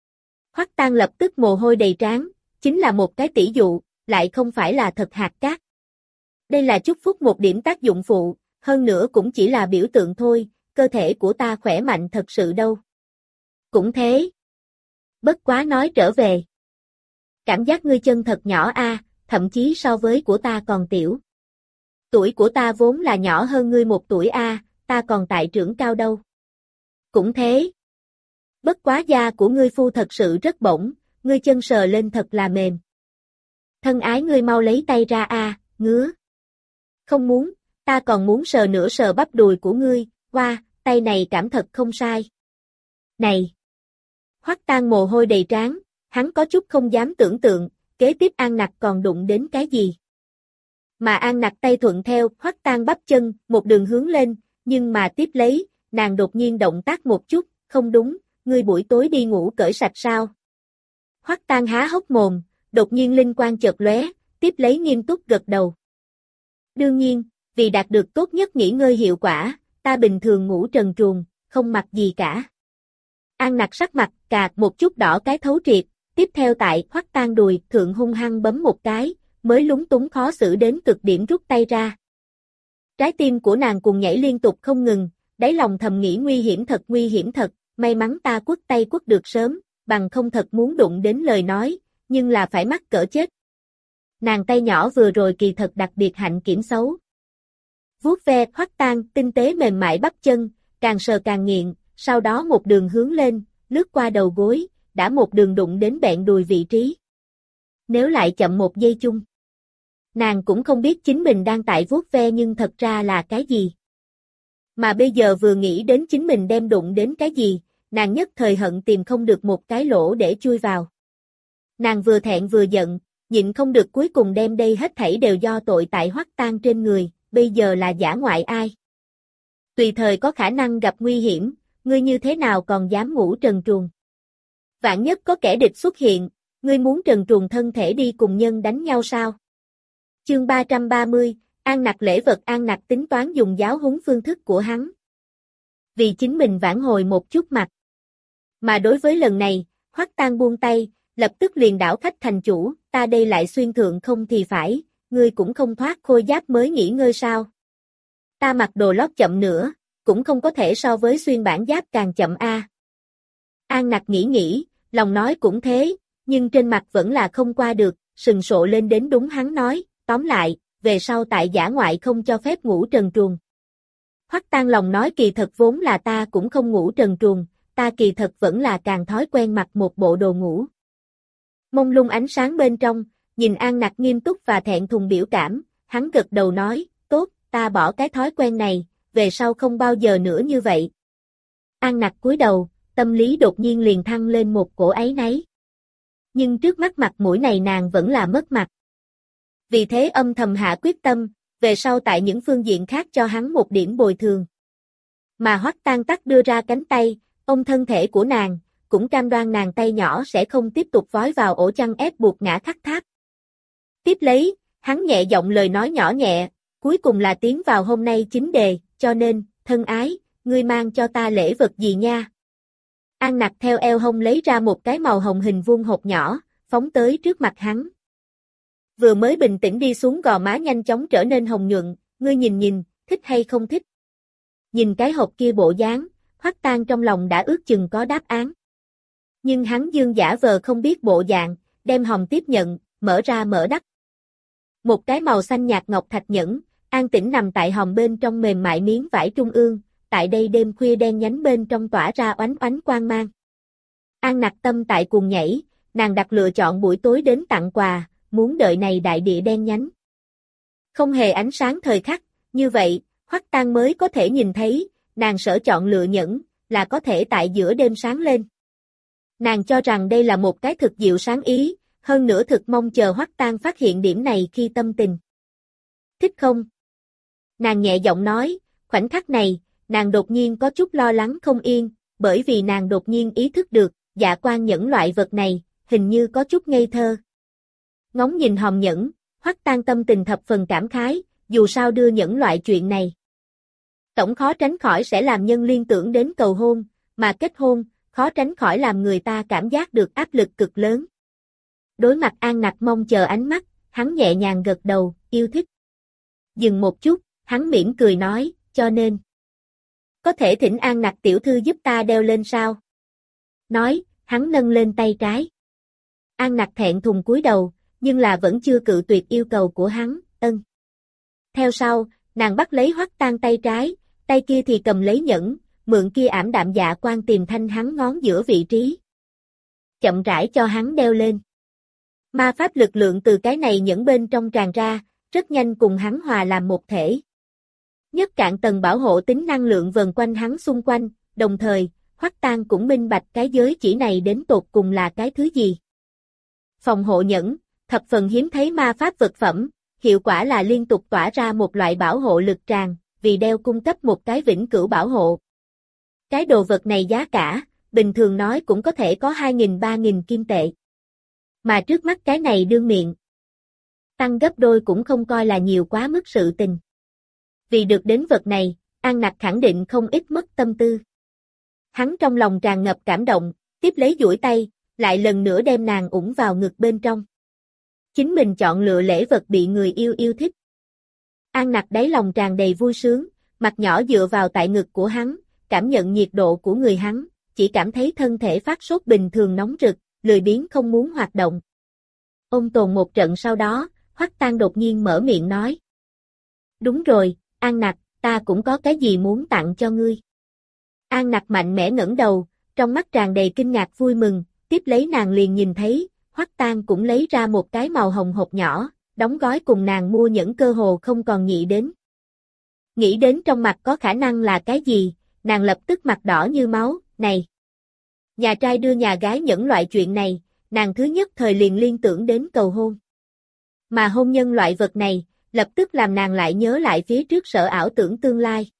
Hoắc Tang lập tức mồ hôi đầy trán, chính là một cái tỷ dụ, lại không phải là thật hạt cát. Đây là chúc phúc một điểm tác dụng phụ, hơn nữa cũng chỉ là biểu tượng thôi, cơ thể của ta khỏe mạnh thật sự đâu. Cũng thế. Bất quá nói trở về. Cảm giác ngươi chân thật nhỏ a, à, thậm chí so với của ta còn tiểu. Tuổi của ta vốn là nhỏ hơn ngươi một tuổi a, à, ta còn tại trưởng cao đâu. Cũng thế. Bất quá da của ngươi phu thật sự rất bổng, ngươi chân sờ lên thật là mềm. Thân ái ngươi mau lấy tay ra a, à, ngứa. Không muốn, ta còn muốn sờ nửa sờ bắp đùi của ngươi, hoa, wow, tay này cảm thật không sai. Này! Hoắc Tang mồ hôi đầy trán, hắn có chút không dám tưởng tượng, kế tiếp An Nặc còn đụng đến cái gì. Mà An Nặc tay thuận theo, Hoắc Tang bắp chân, một đường hướng lên, nhưng mà tiếp lấy, nàng đột nhiên động tác một chút, không đúng, ngươi buổi tối đi ngủ cởi sạch sao? Hoắc Tang há hốc mồm, đột nhiên linh quang chợt lóe, tiếp lấy nghiêm túc gật đầu. Đương nhiên, vì đạt được tốt nhất nghỉ ngơi hiệu quả, ta bình thường ngủ trần truồng, không mặc gì cả. An Nặc sắc mặt cà một chút đỏ cái thấu triệt, tiếp theo tại Hoắc Tang đùi thượng hung hăng bấm một cái, mới lúng túng khó xử đến cực điểm rút tay ra. Trái tim của nàng cùng nhảy liên tục không ngừng, đáy lòng thầm nghĩ nguy hiểm thật nguy hiểm thật, may mắn ta quất tay quất được sớm, bằng không thật muốn đụng đến lời nói, nhưng là phải mắc cỡ chết. Nàng tay nhỏ vừa rồi kỳ thật đặc biệt hạnh kiểm xấu. Vuốt ve Hoắc Tang tinh tế mềm mại bắp chân, càng sờ càng nghiện, sau đó một đường hướng lên, lướt qua đầu gối, đã một đường đụng đến bẹn đùi vị trí. Nếu lại chậm một giây chung. Nàng cũng không biết chính mình đang tại vuốt ve nhưng thật ra là cái gì. Mà bây giờ vừa nghĩ đến chính mình đem đụng đến cái gì, nàng nhất thời hận tìm không được một cái lỗ để chui vào. Nàng vừa thẹn vừa giận, nhịn không được cuối cùng đem đây hết thảy đều do tội tại Hoắc Tang trên người, bây giờ là dã ngoại ai. Tùy thời có khả năng gặp nguy hiểm, ngươi như thế nào còn dám ngủ trần truồng. Vạn nhất có kẻ địch xuất hiện, ngươi muốn trần truồng thân thể đi cùng nhân đánh nhau sao? Chương ba trăm ba mươi, An Nặc lễ vật. An Nặc tính toán dùng giáo huấn phương thức của hắn, vì chính mình vãn hồi một chút mặt. Mà đối với lần này, Hoắc Tang buông tay, lập tức liền đảo khách thành chủ, ta đây lại xuyên thượng không thì phải, ngươi cũng không thoát khôi giáp mới nghỉ ngơi sao? Ta mặc đồ lót chậm nữa, cũng không có thể so với xuyên bản giáp càng chậm a. À. An Nặc nghĩ nghĩ, lòng nói cũng thế, nhưng trên mặt vẫn là không qua được, sừng sộ lên đến đúng hắn nói, tóm lại, về sau tại dã ngoại không cho phép ngủ trần truồng. Hoắc Tang lòng nói kỳ thật vốn là ta cũng không ngủ trần truồng, ta kỳ thật vẫn là càng thói quen mặc một bộ đồ ngủ. Mông lung ánh sáng bên trong, nhìn An Nặc nghiêm túc và thẹn thùng biểu cảm, hắn gật đầu nói, tốt, ta bỏ cái thói quen này, về sau không bao giờ nữa như vậy. An Nặc cúi đầu, tâm lý đột nhiên liền thăng lên một cổ áy náy. Nhưng trước mắt mặt mũi này nàng vẫn là mất mặt. Vì thế âm thầm hạ quyết tâm, về sau tại những phương diện khác cho hắn một điểm bồi thường. Mà Hoắc Tang tắc đưa ra cánh tay, ôm thân thể của nàng, cũng cam đoan nàng tay nhỏ sẽ không tiếp tục vói vào ổ chăn ép buộc ngã thắt tháp. Tiếp lấy, hắn nhẹ giọng lời nói nhỏ nhẹ, cuối cùng là tiến vào hôm nay chính đề, cho nên, thân ái, ngươi mang cho ta lễ vật gì nha? An Nặc theo eo hông lấy ra một cái màu hồng hình vuông hộp nhỏ, phóng tới trước mặt hắn. Vừa mới bình tĩnh đi xuống gò má nhanh chóng trở nên hồng nhuận, ngươi nhìn nhìn, thích hay không thích? Nhìn cái hộp kia bộ dáng, Hoắc Tang trong lòng đã ước chừng có đáp án. Nhưng hắn dương giả vờ không biết bộ dạng, đem hòm tiếp nhận, mở ra mở đắp. Một cái màu xanh nhạt ngọc thạch nhẫn, an tĩnh nằm tại hòm bên trong mềm mại miếng vải trung ương, tại đây đêm khuya đen nhánh bên trong tỏa ra oánh oánh quang mang. An Nặc tâm tại cuồng nhảy, nàng đặt lựa chọn buổi tối đến tặng quà, muốn đợi này đại địa đen nhánh. Không hề ánh sáng thời khắc, như vậy, Hoắc Tang mới có thể nhìn thấy, nàng sở chọn lựa nhẫn, là có thể tại giữa đêm sáng lên. Nàng cho rằng đây là một cái thực diệu sáng ý, hơn nữa thực mong chờ Hoắc Tang phát hiện điểm này khi tâm tình. Thích không? Nàng nhẹ giọng nói, khoảnh khắc này, nàng đột nhiên có chút lo lắng không yên, bởi vì nàng đột nhiên ý thức được, dạ quan nhẫn loại vật này, hình như có chút ngây thơ. Ngóng nhìn hòm nhẫn, Hoắc Tang tâm tình thập phần cảm khái, dù sao đưa nhẫn loại chuyện này. Tổng khó tránh khỏi sẽ làm nhân liên tưởng đến cầu hôn, mà kết hôn, khó tránh khỏi làm người ta cảm giác được áp lực cực lớn. Đối mặt An Nặc mong chờ ánh mắt, hắn nhẹ nhàng gật đầu, yêu thích. Dừng một chút, hắn mỉm cười nói, cho nên. Có thể thỉnh An Nặc tiểu thư giúp ta đeo lên sao? Nói, hắn nâng lên tay trái. An Nặc thẹn thùng cúi đầu, nhưng là vẫn chưa cự tuyệt yêu cầu của hắn, ân. Theo sau, nàng bắt lấy Hoắc Tang tay trái, tay kia thì cầm lấy nhẫn, mượn kia ảm đạm dạ quan tìm thanh hắn ngón giữa vị trí. Chậm rãi cho hắn đeo lên. Ma pháp lực lượng từ cái này nhẫn bên trong tràn ra, rất nhanh cùng hắn hòa làm một thể. Nhất cạn tầng bảo hộ tính năng lượng vần quanh hắn xung quanh, đồng thời, Hoắc Tang cũng minh bạch cái giới chỉ này đến tột cùng là cái thứ gì. Phòng hộ nhẫn, thập phần hiếm thấy ma pháp vật phẩm, hiệu quả là liên tục tỏa ra một loại bảo hộ lực tràn, vì đeo cung cấp một cái vĩnh cửu bảo hộ. Cái đồ vật này giá cả, bình thường nói cũng có thể có hai nghìn ba nghìn kim tệ. Mà trước mắt cái này đương miệng. Tăng gấp đôi cũng không coi là nhiều quá mức sự tình. Vì được đến vật này, An Nặc khẳng định không ít mất tâm tư. Hắn trong lòng tràn ngập cảm động, tiếp lấy duỗi tay, lại lần nữa đem nàng ủng vào ngực bên trong. Chính mình chọn lựa lễ vật bị người yêu yêu thích. An Nặc đáy lòng tràn đầy vui sướng, mặt nhỏ dựa vào tại ngực của hắn, cảm nhận nhiệt độ của người hắn, chỉ cảm thấy thân thể phát sốt bình thường nóng rực, lười biếng không muốn hoạt động. Ôm tồn một trận sau đó, Hoắc Tang đột nhiên mở miệng nói. Đúng rồi, An Nặc, ta cũng có cái gì muốn tặng cho ngươi. An Nặc mạnh mẽ ngẩng đầu, trong mắt tràn đầy kinh ngạc vui mừng, tiếp lấy nàng liền nhìn thấy, Hoắc Tang cũng lấy ra một cái màu hồng hộp nhỏ, đóng gói cùng nàng mua nhẫn cơ hồ không còn nghĩ đến. Nghĩ đến trong mặt có khả năng là cái gì, nàng lập tức mặt đỏ như máu, này. Nhà trai đưa nhà gái nhẫn loại chuyện này, nàng thứ nhất thời liền liên tưởng đến cầu hôn. Mà hôn nhân loại vật này, lập tức làm nàng lại nhớ lại phía trước sở ảo tưởng tương lai.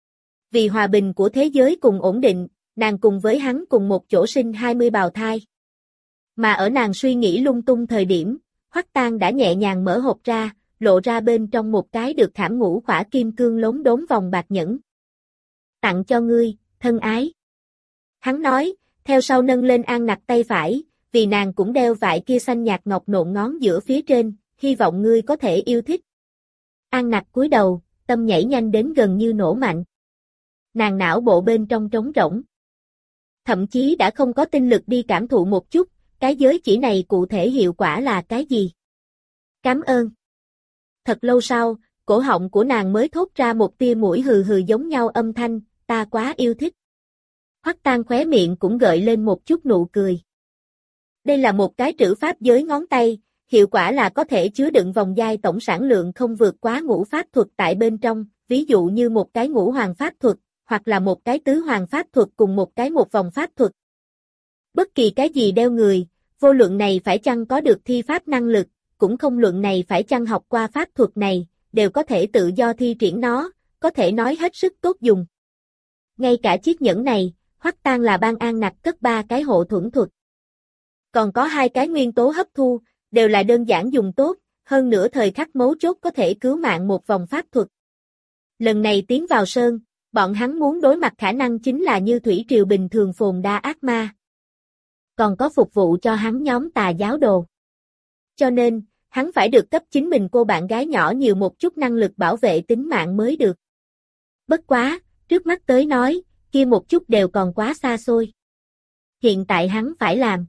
Vì hòa bình của thế giới cùng ổn định, nàng cùng với hắn cùng một chỗ sinh hai mươi bào thai. Mà ở nàng suy nghĩ lung tung thời điểm, Hoắc Tang đã nhẹ nhàng mở hộp ra, lộ ra bên trong một cái được khảm ngũ khỏa kim cương lốm đốm vòng bạc nhẫn. Tặng cho ngươi, thân ái. Hắn nói, theo sau nâng lên An Nặc tay phải, vì nàng cũng đeo vải kia xanh nhạt ngọc nộn ngón giữa phía trên, hy vọng ngươi có thể yêu thích. An Nặc cúi đầu, tâm nhảy nhanh đến gần như nổ mạnh. Nàng não bộ bên trong trống rỗng. Thậm chí đã không có tinh lực đi cảm thụ một chút, cái giới chỉ này cụ thể hiệu quả là cái gì. Cảm ơn. Thật lâu sau, cổ họng của nàng mới thốt ra một tia mũi hừ hừ giống nhau âm thanh, ta quá yêu thích. Hoắc Tang khóe miệng cũng gợi lên một chút nụ cười. Đây là một cái trữ pháp giới ngón tay, hiệu quả là có thể chứa đựng vòng giai tổng sản lượng không vượt quá ngũ pháp thuật tại bên trong, ví dụ như một cái ngũ hoàng pháp thuật, hoặc là một cái tứ hoàng pháp thuật cùng một cái một vòng pháp thuật. Bất kỳ cái gì đeo người, vô luận này phải chăng có được thi pháp năng lực, cũng không luận này phải chăng học qua pháp thuật này, đều có thể tự do thi triển nó, có thể nói hết sức tốt dùng. Ngay cả chiếc nhẫn này, Hoắc Tang là ban An Nặc cất ba cái hộ thuẫn thuật. Còn có hai cái nguyên tố hấp thu, đều là đơn giản dùng tốt, hơn nữa thời khắc mấu chốt có thể cứu mạng một vòng pháp thuật. Lần này tiến vào sơn, bọn hắn muốn đối mặt khả năng chính là như thủy triều bình thường phồn đa ác ma. Còn có phục vụ cho hắn nhóm tà giáo đồ. Cho nên, hắn phải được cấp chính mình cô bạn gái nhỏ nhiều một chút năng lực bảo vệ tính mạng mới được. Bất quá, trước mắt tới nói, kia một chút đều còn quá xa xôi. Hiện tại hắn phải làm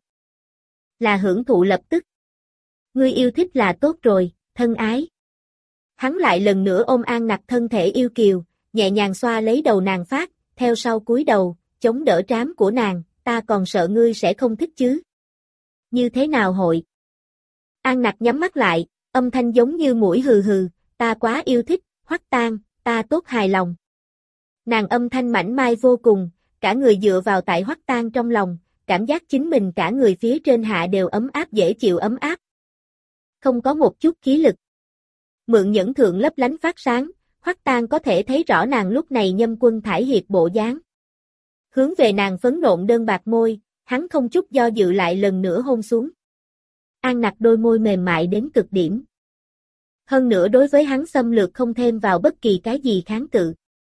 là hưởng thụ lập tức. Ngươi yêu thích là tốt rồi, thân ái. Hắn lại lần nữa ôm An Nặc thân thể yêu kiều, nhẹ nhàng xoa lấy đầu nàng phát, theo sau cúi đầu, chống đỡ trám của nàng, ta còn sợ ngươi sẽ không thích chứ. Như thế nào hội? An Nặc nhắm mắt lại, âm thanh giống như mũi hừ hừ, ta quá yêu thích, Hoắc Tang, ta tốt hài lòng. Nàng âm thanh mảnh mai vô cùng, cả người dựa vào tại Hoắc Tang trong lòng, cảm giác chính mình cả người phía trên hạ đều ấm áp dễ chịu ấm áp. Không có một chút khí lực. Mượn nhẫn thượng lấp lánh phát sáng, Hoắc Tang có thể thấy rõ nàng lúc này nhâm quân thải hiệp bộ dáng. Hướng về nàng phấn nộn đơn bạc môi, hắn không chút do dự lại lần nữa hôn xuống. An Nặc đôi môi mềm mại đến cực điểm. Hơn nữa đối với hắn xâm lược không thêm vào bất kỳ cái gì kháng cự.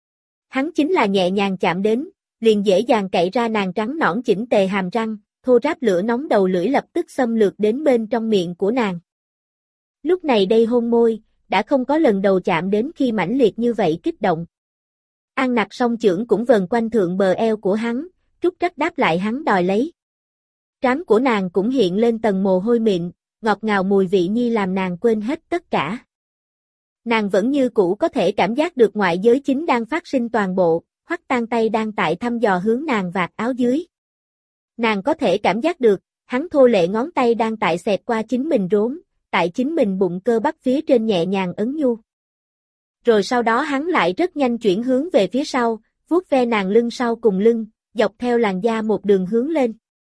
Hắn chính là nhẹ nhàng chạm đến, liền dễ dàng cậy ra nàng trắng nõn chỉnh tề hàm răng, thô ráp lửa nóng đầu lưỡi lập tức xâm lược đến bên trong miệng của nàng. Lúc này đây hôn môi, đã không có lần đầu chạm đến khi mãnh liệt như vậy kích động. An Nặc song chưởng cũng vần quanh thượng bờ eo của hắn, trúc trắc đáp lại hắn đòi lấy. Trán của nàng cũng hiện lên tầng mồ hôi mịn, ngọt ngào mùi vị nhi làm nàng quên hết tất cả. Nàng vẫn như cũ có thể cảm giác được ngoại giới chính đang phát sinh toàn bộ, Hoắc Tang tay đang tại thăm dò hướng nàng vạt áo dưới. Nàng có thể cảm giác được, hắn thô lệ ngón tay đang tại xẹt qua chính mình rốn, tại chính mình bụng cơ bắp phía trên nhẹ nhàng ấn nhu. Rồi sau đó hắn lại rất nhanh chuyển hướng về phía sau, vuốt ve nàng lưng sau cùng lưng, dọc theo làn da một đường hướng lên.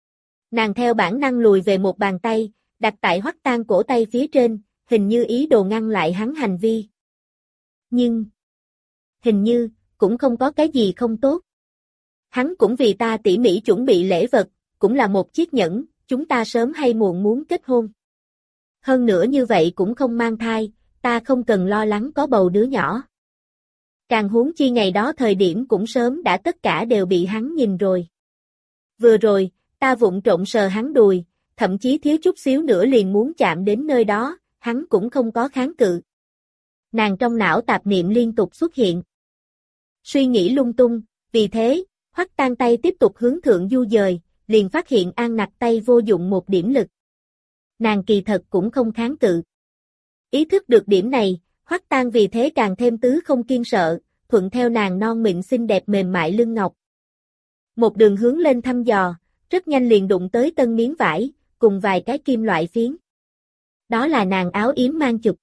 Nàng theo bản năng lùi về một bàn tay, đặt tại Hoắc Tang cổ tay phía trên, hình như ý đồ ngăn lại hắn hành vi. Nhưng, hình như, cũng không có cái gì không tốt. Hắn cũng vì ta tỉ mỉ chuẩn bị lễ vật, cũng là một chiếc nhẫn, chúng ta sớm hay muộn muốn kết hôn. Hơn nữa như vậy cũng không mang thai, ta không cần lo lắng có bầu đứa nhỏ. Càng huống chi ngày đó thời điểm cũng sớm đã tất cả đều bị hắn nhìn rồi. Vừa rồi, ta vụng trộm sờ hắn đùi, thậm chí thiếu chút xíu nữa liền muốn chạm đến nơi đó, hắn cũng không có kháng cự. Nàng trong não tạp niệm liên tục xuất hiện. Suy nghĩ lung tung, vì thế, Hoắc Tang tay tiếp tục hướng thượng du dời, liền phát hiện An Nặc tay vô dụng một điểm lực. Nàng kỳ thật cũng không kháng cự. Ý thức được điểm này, Hoắc Tang vì thế càng thêm tứ không kiên sợ, thuận theo nàng non mịn xinh đẹp mềm mại lưng ngọc. Một đường hướng lên thăm dò, rất nhanh liền đụng tới tân miếng vải, cùng vài cái kim loại phiến. Đó là nàng áo yếm mang chụp.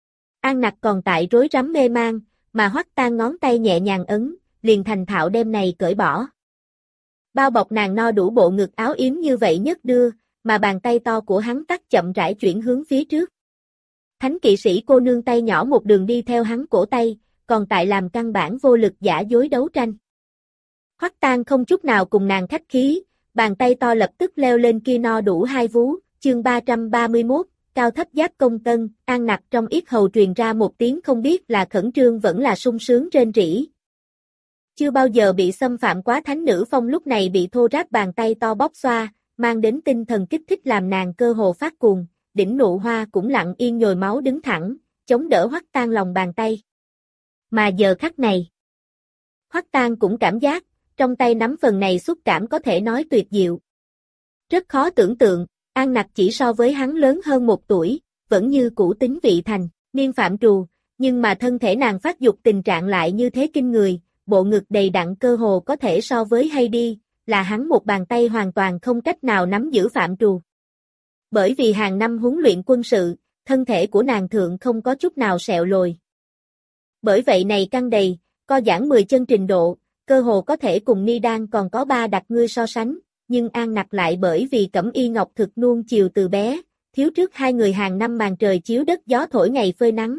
An Nặc còn tại rối rắm mê mang, mà Hoắc Tang ngón tay nhẹ nhàng ấn, liền thành thạo đem này cởi bỏ. Bao bọc nàng no đủ bộ ngực áo yếm như vậy nhất đưa, mà bàn tay to của hắn tắt chậm rãi chuyển hướng phía trước. Thánh kỵ sĩ cô nương tay nhỏ một đường đi theo hắn cổ tay, còn tại làm căn bản vô lực giả dối đấu tranh. Hoắc Tang không chút nào cùng nàng khách khí, bàn tay to lập tức leo lên kia no đủ hai vú, chương ba trăm ba mươi mốt, cao thấp giáp công tân, An Nặc trong yết hầu truyền ra một tiếng không biết là khẩn trương vẫn là sung sướng rên rỉ. Chưa bao giờ bị xâm phạm quá thánh nữ phong lúc này bị thô ráp bàn tay to bóp xoa, mang đến tinh thần kích thích làm nàng cơ hồ phát cuồng, đỉnh nụ hoa cũng lặng yên nhồi máu đứng thẳng, chống đỡ Hoắc Tang lòng bàn tay. Mà giờ khắc này, Hoắc Tang cũng cảm giác, trong tay nắm phần này xúc cảm có thể nói tuyệt diệu. Rất khó tưởng tượng, An Nặc chỉ so với hắn lớn hơn một tuổi, vẫn như cũ tính vị thành, niên phạm trù, nhưng mà thân thể nàng phát dục tình trạng lại như thế kinh người, bộ ngực đầy đặn cơ hồ có thể so với Heidi, là hắn một bàn tay hoàn toàn không cách nào nắm giữ phạm trù. Bởi vì hàng năm huấn luyện quân sự, thân thể của nàng thượng không có chút nào sẹo lồi. Bởi vậy này căng đầy, co giãn mười chân trình độ, cơ hồ có thể cùng Ni Đan còn có ba đặc ngươi so sánh, nhưng An Nặc lại bởi vì Cẩm Y Ngọc thực nuông chiều từ bé, thiếu trước hai người hàng năm màn trời chiếu đất gió thổi ngày phơi nắng.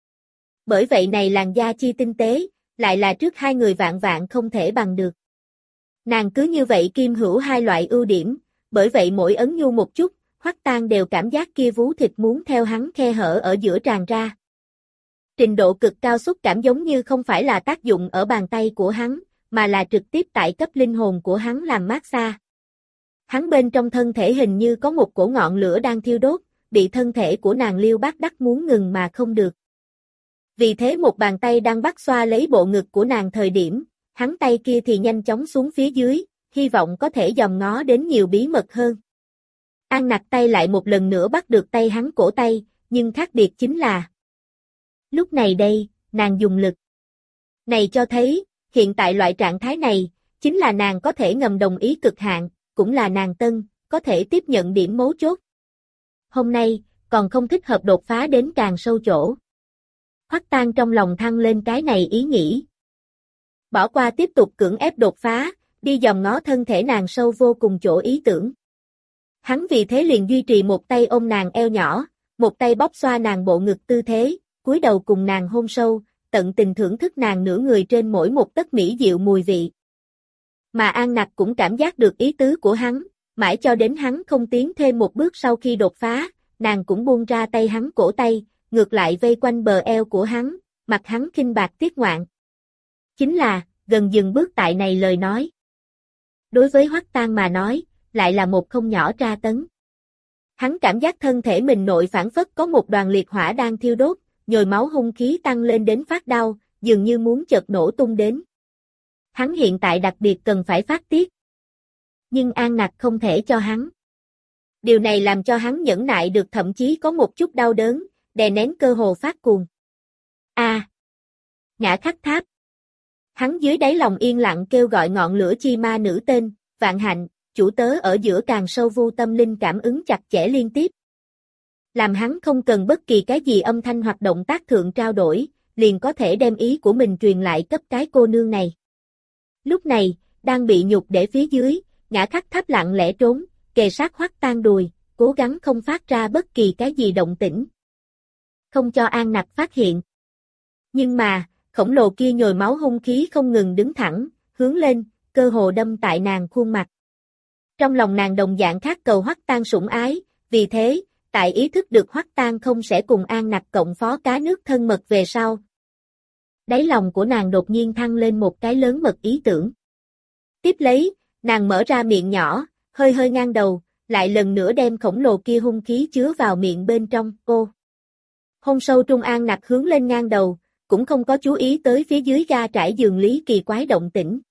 Bởi vậy này làn da chi tinh tế, lại là trước hai người vạn vạn không thể bằng được. Nàng cứ như vậy kim hữu hai loại ưu điểm, bởi vậy mỗi ấn nhu một chút, Hoắc Tang đều cảm giác kia vú thịt muốn theo hắn khe hở ở giữa tràn ra. Trình độ cực cao xúc cảm giống như không phải là tác dụng ở bàn tay của hắn, mà là trực tiếp tại cấp linh hồn của hắn làm mát xa. Hắn bên trong thân thể hình như có một cổ ngọn lửa đang thiêu đốt, bị thân thể của nàng liêu bát đắc muốn ngừng mà không được. Vì thế một bàn tay đang bắt xoa lấy bộ ngực của nàng thời điểm, hắn tay kia thì nhanh chóng xuống phía dưới, hy vọng có thể dòm ngó đến nhiều bí mật hơn. An Nặc tay lại một lần nữa bắt được tay hắn cổ tay, nhưng khác biệt chính là lúc này đây, nàng dùng lực. Này cho thấy, hiện tại loại trạng thái này, chính là nàng có thể ngầm đồng ý cực hạn, cũng là nàng tân, có thể tiếp nhận điểm mấu chốt. Hôm nay, còn không thích hợp đột phá đến càng sâu chỗ. Hoắc Tang trong lòng thăng lên cái này ý nghĩ. Bỏ qua tiếp tục cưỡng ép đột phá, đi dòm ngó thân thể nàng sâu vô cùng chỗ ý tưởng. Hắn vì thế liền duy trì một tay ôm nàng eo nhỏ, một tay bóp xoa nàng bộ ngực tư thế, cúi đầu cùng nàng hôn sâu, tận tình thưởng thức nàng nửa người trên mỗi một tấc mỹ diệu mùi vị. Mà An Nặc cũng cảm giác được ý tứ của hắn, mãi cho đến hắn không tiến thêm một bước sau khi đột phá, nàng cũng buông ra tay hắn cổ tay, ngược lại vây quanh bờ eo của hắn, mặt hắn khinh bạc tiết ngoạn. Chính là, gần dừng bước tại này lời nói. Đối với Hoắc Tang mà nói, lại là một không nhỏ tra tấn. Hắn cảm giác thân thể mình nội phản phất có một đoàn liệt hỏa đang thiêu đốt, nhồi máu hung khí tăng lên đến phát đau, dường như muốn chợt nổ tung đến. Hắn hiện tại đặc biệt cần phải phát tiết. Nhưng An Nặc không thể cho hắn. Điều này làm cho hắn nhẫn nại được thậm chí có một chút đau đớn, đè nén cơ hồ phát cuồng. A. À, Ngã Khắc Tháp. Hắn dưới đáy lòng yên lặng kêu gọi ngọn lửa chi ma nữ tên, Vạn Hạnh, chủ tớ ở giữa càng sâu vu tâm linh cảm ứng chặt chẽ liên tiếp. Làm hắn không cần bất kỳ cái gì âm thanh hoặc động tác thượng trao đổi, liền có thể đem ý của mình truyền lại cấp cái cô nương này. Lúc này, đang bị nhục để phía dưới, Ngã Khắc Tháp lặng lẽ trốn, kề sát Hoắc Tang đùi, cố gắng không phát ra bất kỳ cái gì động tĩnh. Không cho An Nặc phát hiện. Nhưng mà, khổng lồ kia nhồi máu hung khí không ngừng đứng thẳng, hướng lên, cơ hồ đâm tại nàng khuôn mặt. Trong lòng nàng đồng dạng khát cầu Hoắc Tang sủng ái, vì thế, tại ý thức được Hoắc Tang không sẽ cùng An Nặc cộng phó cá nước thân mật về sau. Đáy lòng của nàng đột nhiên thăng lên một cái lớn mật ý tưởng. Tiếp lấy, nàng mở ra miệng nhỏ, hơi hơi ngang đầu, lại lần nữa đem khổng lồ kia hung khí chứa vào miệng bên trong, cô. Hôn sâu trung An Nặc hướng lên ngang đầu, cũng không có chú ý tới phía dưới ga trải giường Lý kỳ quái động tĩnh.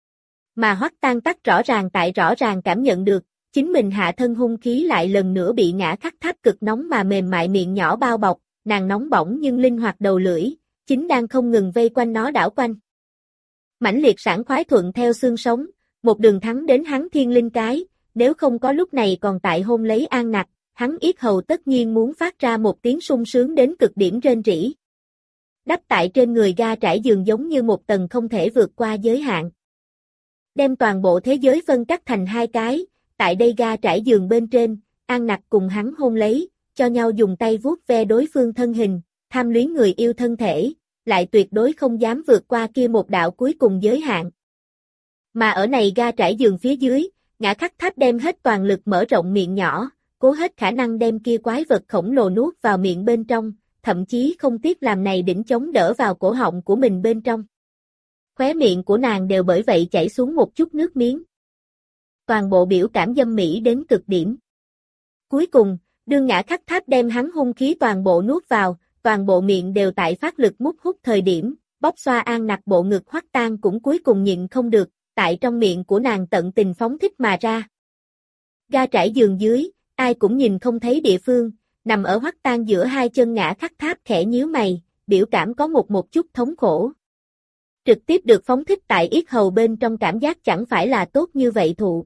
Mà Hoắc Tang tắc rõ ràng tại rõ ràng cảm nhận được, chính mình hạ thân hung khí lại lần nữa bị Ngã Khắc Tháp cực nóng mà mềm mại miệng nhỏ bao bọc, nàng nóng bỏng nhưng linh hoạt đầu lưỡi, chính đang không ngừng vây quanh nó đảo quanh. Mãnh liệt sảng khoái thuận theo xương sống, một đường thắng đến hắn thiên linh cái, nếu không có lúc này còn tại hôn lấy An Nặc, hắn yết hầu tất nhiên muốn phát ra một tiếng sung sướng đến cực điểm rên rỉ. Đắp tại trên người ga trải giường giống như một tầng không thể vượt qua giới hạn. Đem toàn bộ thế giới phân cắt thành hai cái, tại đây ga trải giường bên trên, An Nặc cùng hắn hôn lấy, cho nhau dùng tay vuốt ve đối phương thân hình, tham luyến người yêu thân thể, lại tuyệt đối không dám vượt qua kia một đạo cuối cùng giới hạn. Mà ở này ga trải giường phía dưới, Ngã Khắc Tháp đem hết toàn lực mở rộng miệng nhỏ, cố hết khả năng đem kia quái vật khổng lồ nuốt vào miệng bên trong, thậm chí không tiếc làm này đỉnh chống đỡ vào cổ họng của mình bên trong. Khóe miệng của nàng đều bởi vậy chảy xuống một chút nước miếng. Toàn bộ biểu cảm dâm mỹ đến cực điểm. Cuối cùng, đương Ngã Khắc Tháp đem hắn hung khí toàn bộ nuốt vào, toàn bộ miệng đều tại phát lực mút hút thời điểm, bóp xoa An Nặc bộ ngực Hoắc Tan cũng cuối cùng nhịn không được, tại trong miệng của nàng tận tình phóng thích mà ra. Ga trải giường dưới, ai cũng nhìn không thấy địa phương, nằm ở Hoắc Tan giữa hai chân Ngã Khắc Tháp khẽ nhíu mày, biểu cảm có một một chút thống khổ. Trực tiếp được phóng thích tại yết hầu bên trong cảm giác chẳng phải là tốt như vậy thụ.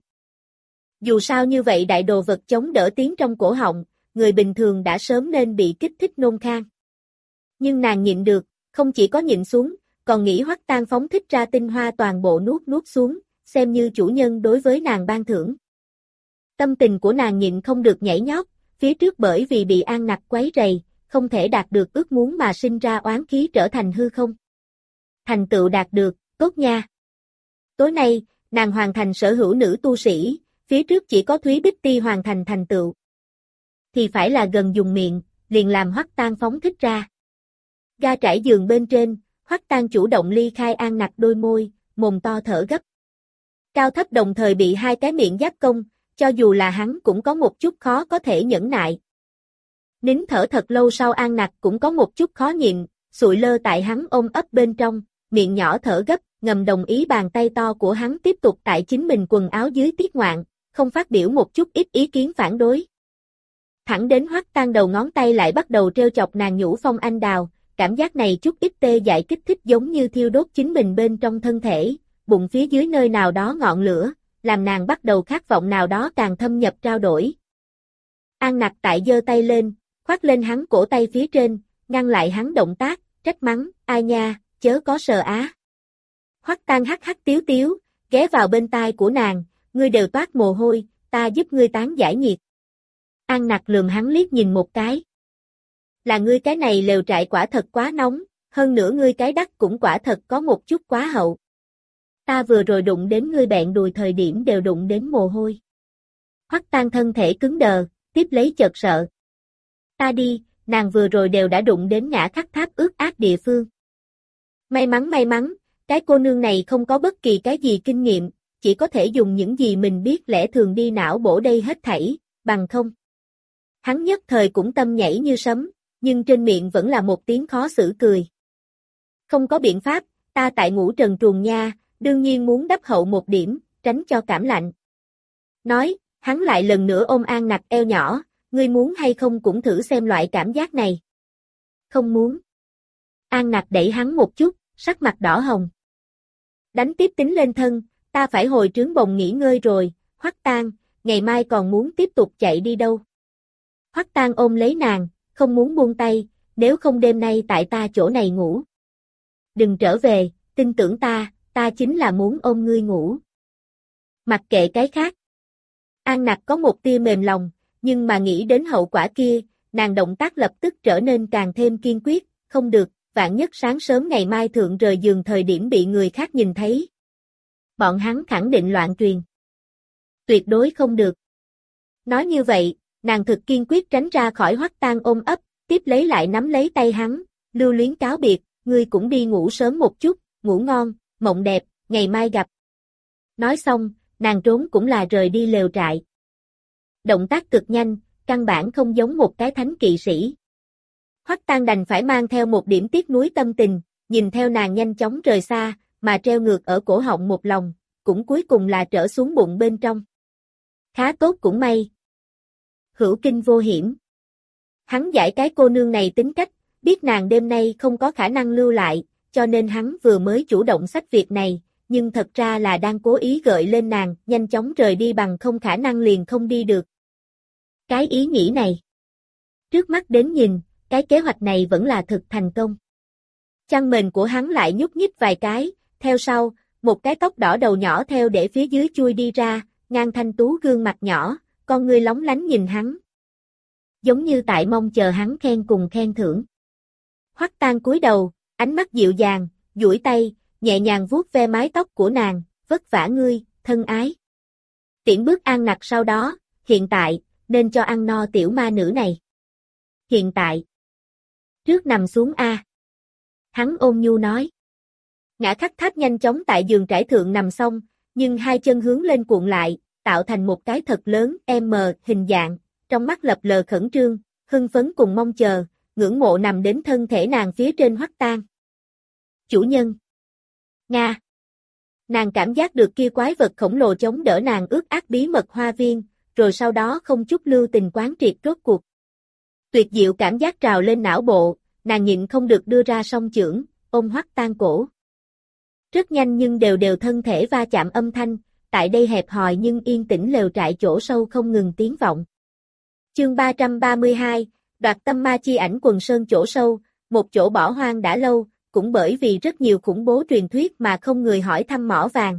Dù sao như vậy đại đồ vật chống đỡ tiếng trong cổ họng, người bình thường đã sớm nên bị kích thích nôn khan. Nhưng nàng nhịn được, không chỉ có nhịn xuống, còn nghĩ Hoắc Tan phóng thích ra tinh hoa toàn bộ nuốt nuốt xuống, xem như chủ nhân đối với nàng ban thưởng. Tâm tình của nàng nhịn không được nhảy nhót, phía trước bởi vì bị An Nặc quấy rầy, không thể đạt được ước muốn mà sinh ra oán khí trở thành hư không. Thành tựu đạt được, tốt nha. Tối nay, nàng hoàn thành sở hữu nữ tu sĩ, phía trước chỉ có Thúy Bích Ti hoàn thành thành tựu. Thì phải là gần dùng miệng, liền làm Hoắc Tan phóng thích ra. Ga trải giường bên trên, Hoắc Tan chủ động ly khai An Nặc đôi môi, mồm to thở gấp. Cao thấp đồng thời bị hai cái miệng giáp công, cho dù là hắn cũng có một chút khó có thể nhẫn nại. Nín thở thật lâu sau An Nặc cũng có một chút khó nhịn, sụi lơ tại hắn ôm ấp bên trong, miệng nhỏ thở gấp, ngầm đồng ý bàn tay to của hắn tiếp tục tại chính mình quần áo dưới tiết ngoạn, không phát biểu một chút ít ý kiến phản đối. Thẳng đến Hoắc Tan đầu ngón tay lại bắt đầu treo chọc nàng nhũ phong anh đào, cảm giác này chút ít tê dại kích thích giống như thiêu đốt chính mình bên trong thân thể, bụng phía dưới nơi nào đó ngọn lửa, làm nàng bắt đầu khát vọng nào đó càng thâm nhập trao đổi. An Nặc tại giơ tay lên, khoác lên hắn cổ tay phía trên, ngăn lại hắn động tác, trách mắng, ai nha, chớ có sờ á. Hoắc Tan hắc hắc tiếu tiếu, ghé vào bên tai của nàng, ngươi đều toát mồ hôi, ta giúp ngươi tán giải nhiệt. An Nặc lườm hắn liếc nhìn một cái. Là ngươi cái này lều trại quả thật quá nóng, hơn nữa ngươi cái đắt cũng quả thật có một chút quá hậu. Ta vừa rồi đụng đến ngươi bẹn đùi thời điểm đều đụng đến mồ hôi. Hoắc Tan thân thể cứng đờ, tiếp lấy chợt sợ. Ta đi, nàng vừa rồi đều đã đụng đến Ngã Khắc Tháp ướt át địa phương. May mắn may mắn, cái cô nương này không có bất kỳ cái gì kinh nghiệm, chỉ có thể dùng những gì mình biết lẽ thường đi não bổ đây hết thảy, bằng không. Hắn nhất thời cũng tâm nhảy như sấm, nhưng trên miệng vẫn là một tiếng khó xử cười. Không có biện pháp, ta tại ngũ trần truồng nha, đương nhiên muốn đắp hậu một điểm, tránh cho cảm lạnh. Nói, hắn lại lần nữa ôm An Nặc eo nhỏ, ngươi muốn hay không cũng thử xem loại cảm giác này. Không muốn. An Nặc đẩy hắn một chút, sắc mặt đỏ hồng. Đánh tiếp tính lên thân, ta phải hồi trướng bồng nghỉ ngơi rồi, Hoắc Tan, ngày mai còn muốn tiếp tục chạy đi đâu. Hoắc Tan ôm lấy nàng, không muốn buông tay, nếu không đêm nay tại ta chỗ này ngủ. Đừng trở về, tin tưởng ta, ta chính là muốn ôm ngươi ngủ. Mặc kệ cái khác. An Nặc có một tia mềm lòng, nhưng mà nghĩ đến hậu quả kia, nàng động tác lập tức trở nên càng thêm kiên quyết, không được, vạn nhất sáng sớm ngày mai thượng rời giường thời điểm bị người khác nhìn thấy. Bọn hắn khẳng định loạn truyền. Tuyệt đối không được. Nói như vậy, nàng thực kiên quyết tránh ra khỏi Hoắc Tan ôm ấp, tiếp lấy lại nắm lấy tay hắn, lưu luyến cáo biệt, ngươi cũng đi ngủ sớm một chút, ngủ ngon, mộng đẹp, ngày mai gặp. Nói xong, nàng trốn cũng là rời đi lều trại. Động tác cực nhanh, căn bản không giống một cái thánh kỵ sĩ. Hoắc Tan đành phải mang theo một điểm tiếc nuối tâm tình, nhìn theo nàng nhanh chóng rời xa, mà treo ngược ở cổ họng một lòng, cũng cuối cùng là trở xuống bụng bên trong. Khá tốt cũng may. Hữu kinh vô hiểm. Hắn giải cái cô nương này tính cách, biết nàng đêm nay không có khả năng lưu lại, cho nên hắn vừa mới chủ động xách việc này, nhưng thật ra là đang cố ý gợi lên nàng, nhanh chóng rời đi bằng không khả năng liền không đi được. Cái ý nghĩ này. Trước mắt đến nhìn, cái kế hoạch này vẫn là thực thành công. Chăn mền của hắn lại nhúc nhích vài cái, theo sau, một cái tóc đỏ đầu nhỏ theo để phía dưới chui đi ra, ngang thanh tú gương mặt nhỏ, con ngươi lóng lánh nhìn hắn. Giống như tại mong chờ hắn khen cùng khen thưởng. Hoắc Tang cúi đầu, ánh mắt dịu dàng, duỗi tay, nhẹ nhàng vuốt ve mái tóc của nàng, vất vả ngươi, thân ái. Tiễn bước An Nặc sau đó, hiện tại, nên cho ăn no tiểu ma nữ này. Hiện tại. Trước nằm xuống a. Hắn ôn nhu nói. Ngã khắc tháp nhanh chóng tại giường trải thượng nằm xong, nhưng hai chân hướng lên cuộn lại, tạo thành một cái thật lớn M hình dạng, trong mắt lập lờ khẩn trương, hưng phấn cùng mong chờ, ngưỡng mộ nằm đến thân thể nàng phía trên Hoắc Tang. Chủ nhân. Nga. Nàng cảm giác được kia quái vật khổng lồ chống đỡ nàng ướt át bí mật hoa viên, rồi sau đó không chút lưu tình quán triệt rốt cuộc. Tuyệt diệu cảm giác trào lên não bộ, nàng nhịn không được đưa ra song chưởng, ôm Hoắc Tang cổ. Rất nhanh nhưng đều đều thân thể va chạm âm thanh, tại đây hẹp hòi nhưng yên tĩnh lều trại chỗ sâu không ngừng tiếng vọng. Chương ba trăm ba mươi hai, đoạt tâm ma chi ảnh quần sơn chỗ sâu, một chỗ bỏ hoang đã lâu, cũng bởi vì rất nhiều khủng bố truyền thuyết mà không người hỏi thăm mỏ vàng.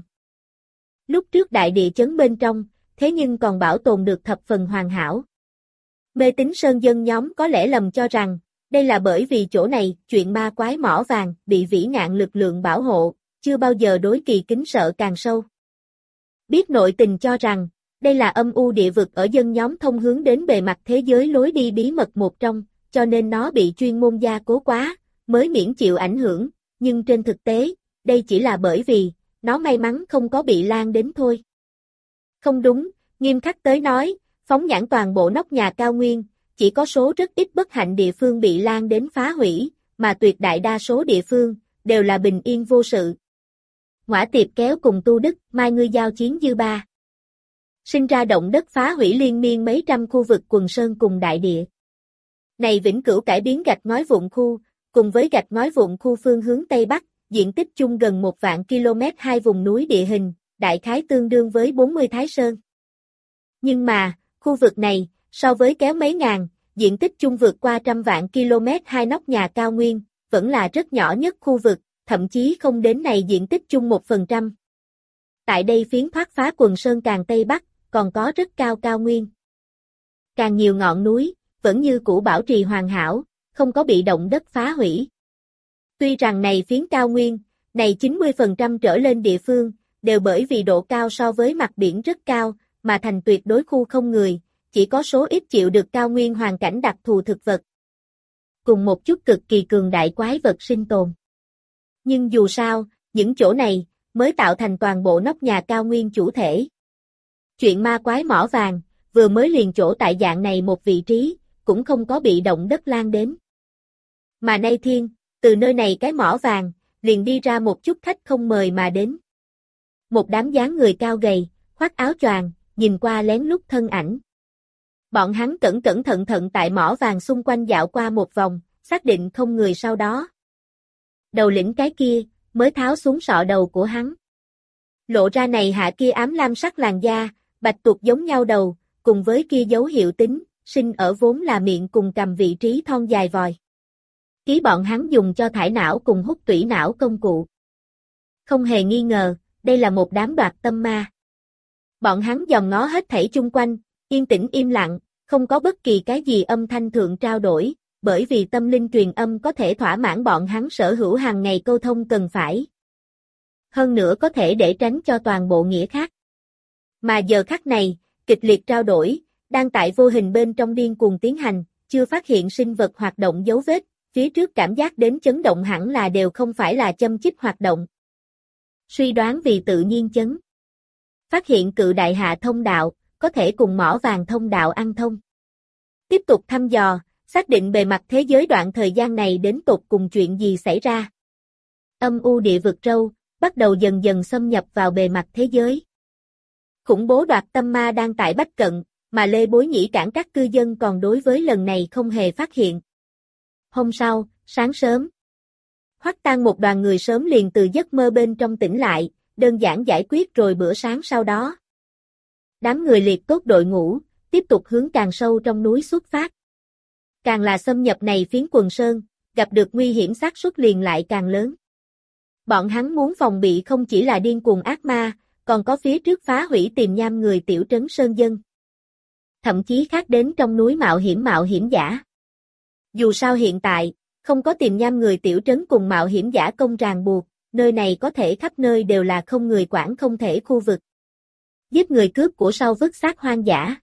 Lúc trước đại địa chấn bên trong, thế nhưng còn bảo tồn được thập phần hoàn hảo. Mê tín sơn dân nhóm có lẽ lầm cho rằng, đây là bởi vì chỗ này, chuyện ma quái mỏ vàng, bị vĩ ngạn lực lượng bảo hộ, chưa bao giờ đối kỳ kính sợ càng sâu. Biết nội tình cho rằng, đây là âm u địa vực ở dân nhóm thông hướng đến bề mặt thế giới lối đi bí mật một trong, cho nên nó bị chuyên môn gia cố quá, mới miễn chịu ảnh hưởng, nhưng trên thực tế, đây chỉ là bởi vì, nó may mắn không có bị lan đến thôi. Không đúng, nghiêm khắc tới nói, phóng nhãn toàn bộ nóc nhà cao nguyên, chỉ có số rất ít bất hạnh địa phương bị lan đến phá hủy, mà tuyệt đại đa số địa phương, đều là bình yên vô sự. Ngõa Tiệp kéo cùng Tu Đức, Mai ngươi giao chiến dư ba. Sinh ra động đất phá hủy liên miên mấy trăm khu vực quần sơn cùng đại địa. Này vĩnh cửu cải biến gạch ngói vụn khu, cùng với gạch ngói vụn khu phương hướng Tây Bắc, diện tích chung gần một vạn km hai vùng núi địa hình, đại khái tương đương với bốn mươi Thái Sơn. Nhưng mà, khu vực này, so với kéo mấy ngàn, diện tích chung vượt qua trăm vạn km hai nóc nhà cao nguyên, vẫn là rất nhỏ nhất khu vực, thậm chí không đến này diện tích chung một phần trăm. Tại đây phiến thoát phá quần sơn càng Tây Bắc, còn có rất cao cao nguyên. Càng nhiều ngọn núi, vẫn như cũ bảo trì hoàn hảo, không có bị động đất phá hủy. Tuy rằng này phiến cao nguyên, này chín mươi phần trăm trở lên địa phương, đều bởi vì độ cao so với mặt biển rất cao, mà thành tuyệt đối khu không người, chỉ có số ít chịu được cao nguyên hoàn cảnh đặc thù thực vật. Cùng một chút cực kỳ cường đại quái vật sinh tồn. Nhưng dù sao, những chỗ này, mới tạo thành toàn bộ nóc nhà cao nguyên chủ thể. Chuyện ma quái mỏ vàng, vừa mới liền chỗ tại dạng này một vị trí, cũng không có bị động đất lan đến. Mà nay thiên, từ nơi này cái mỏ vàng, liền đi ra một chút khách không mời mà đến. Một đám dáng người cao gầy, khoác áo choàng, nhìn qua lén lút thân ảnh. Bọn hắn cẩn cẩn thận thận tại mỏ vàng xung quanh dạo qua một vòng, xác định không người sau đó. Đầu lĩnh cái kia, mới tháo xuống sọ đầu của hắn. Lộ ra này hạ kia ám lam sắc làn da, bạch tuộc giống nhau đầu, cùng với kia dấu hiệu tính, sinh ở vốn là miệng cùng cầm vị trí thon dài vòi. Ký bọn hắn dùng cho thải não cùng hút tủy não công cụ. Không hề nghi ngờ, đây là một đám đoạt tâm ma. Bọn hắn dòm ngó hết thảy chung quanh, yên tĩnh im lặng, không có bất kỳ cái gì âm thanh thượng trao đổi, bởi vì tâm linh truyền âm có thể thỏa mãn bọn hắn sở hữu hàng ngày câu thông cần phải. Hơn nữa có thể để tránh cho toàn bộ nghĩa khác. Mà giờ khắc này, kịch liệt trao đổi, đang tại vô hình bên trong điên cuồng tiến hành, chưa phát hiện sinh vật hoạt động dấu vết, phía trước cảm giác đến chấn động hẳn là đều không phải là châm chích hoạt động. Suy đoán vì tự nhiên chấn. Phát hiện cự đại hạ thông đạo, có thể cùng mỏ vàng thông đạo ăn thông. Tiếp tục thăm dò, xác định bề mặt thế giới đoạn thời gian này đến tột cùng chuyện gì xảy ra. Âm u địa vực trâu, bắt đầu dần dần xâm nhập vào bề mặt thế giới. Khủng bố đoạt tâm ma đang tại bách cận, mà Lê Bối Nhĩ cản các cư dân còn đối với lần này không hề phát hiện. Hôm sau, sáng sớm, Hoắc Tang một đoàn người sớm liền từ giấc mơ bên trong tỉnh lại, đơn giản giải quyết rồi bữa sáng sau đó. Đám người liệt tốt đội ngũ, tiếp tục hướng càng sâu trong núi xuất phát. Càng là xâm nhập này phiến quần sơn, gặp được nguy hiểm xác suất liền lại càng lớn. Bọn hắn muốn phòng bị không chỉ là điên cuồng ác ma, còn có phía trước phá hủy tìm nham người tiểu trấn Sơn Dân. Thậm chí khác đến trong núi mạo hiểm mạo hiểm giả. Dù sao hiện tại, không có tìm nham người tiểu trấn cùng mạo hiểm giả công ràng buộc, nơi này có thể khắp nơi đều là không người quản không thể khu vực. Giết người cướp của sau vứt xác hoang dã.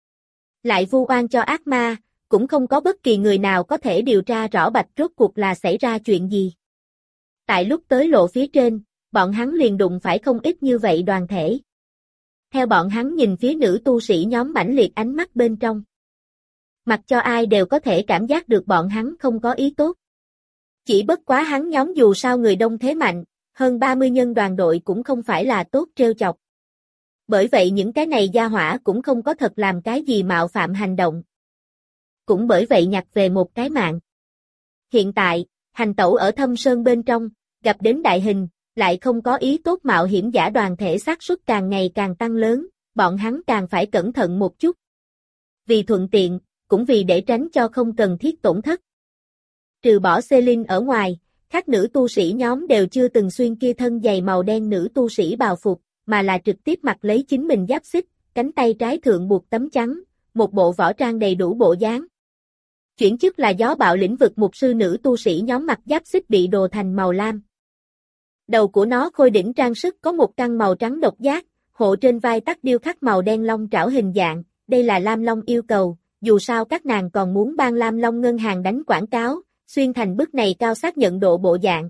Lại vu oan cho ác ma, cũng không có bất kỳ người nào có thể điều tra rõ bạch rốt cuộc là xảy ra chuyện gì. Tại lúc tới lộ phía trên, bọn hắn liền đụng phải không ít như vậy đoàn thể. Theo bọn hắn nhìn phía nữ tu sĩ nhóm mãnh liệt ánh mắt bên trong. Mặc cho ai đều có thể cảm giác được bọn hắn không có ý tốt. Chỉ bất quá hắn nhóm dù sao người đông thế mạnh, hơn ba mươi nhân đoàn đội cũng không phải là tốt trêu chọc. Bởi vậy những cái này gia hỏa cũng không có thật làm cái gì mạo phạm hành động. Cũng bởi vậy nhặt về một cái mạng. Hiện tại, hành tẩu ở thâm sơn bên trong, gặp đến đại hình, lại không có ý tốt mạo hiểm giả đoàn thể xác suất càng ngày càng tăng lớn, bọn hắn càng phải cẩn thận một chút. Vì thuận tiện, cũng vì để tránh cho không cần thiết tổn thất. Trừ bỏ Celine ở ngoài, các nữ tu sĩ nhóm đều chưa từng xuyên kia thân giày màu đen nữ tu sĩ bào phục, mà là trực tiếp mặc lấy chính mình giáp xích, cánh tay trái thượng buộc tấm trắng, một bộ võ trang đầy đủ bộ dáng. Chuyển chức là gió bạo lĩnh vực mục sư nữ tu sĩ nhóm mặc giáp xích bị đồ thành màu lam. Đầu của nó khôi đỉnh trang sức có một căn màu trắng độc giác, hộ trên vai tắc điêu khắc màu đen long trảo hình dạng, đây là Lam Long yêu cầu, dù sao các nàng còn muốn ban Lam Long ngân hàng đánh quảng cáo, xuyên thành bức này cao xác nhận độ bộ dạng.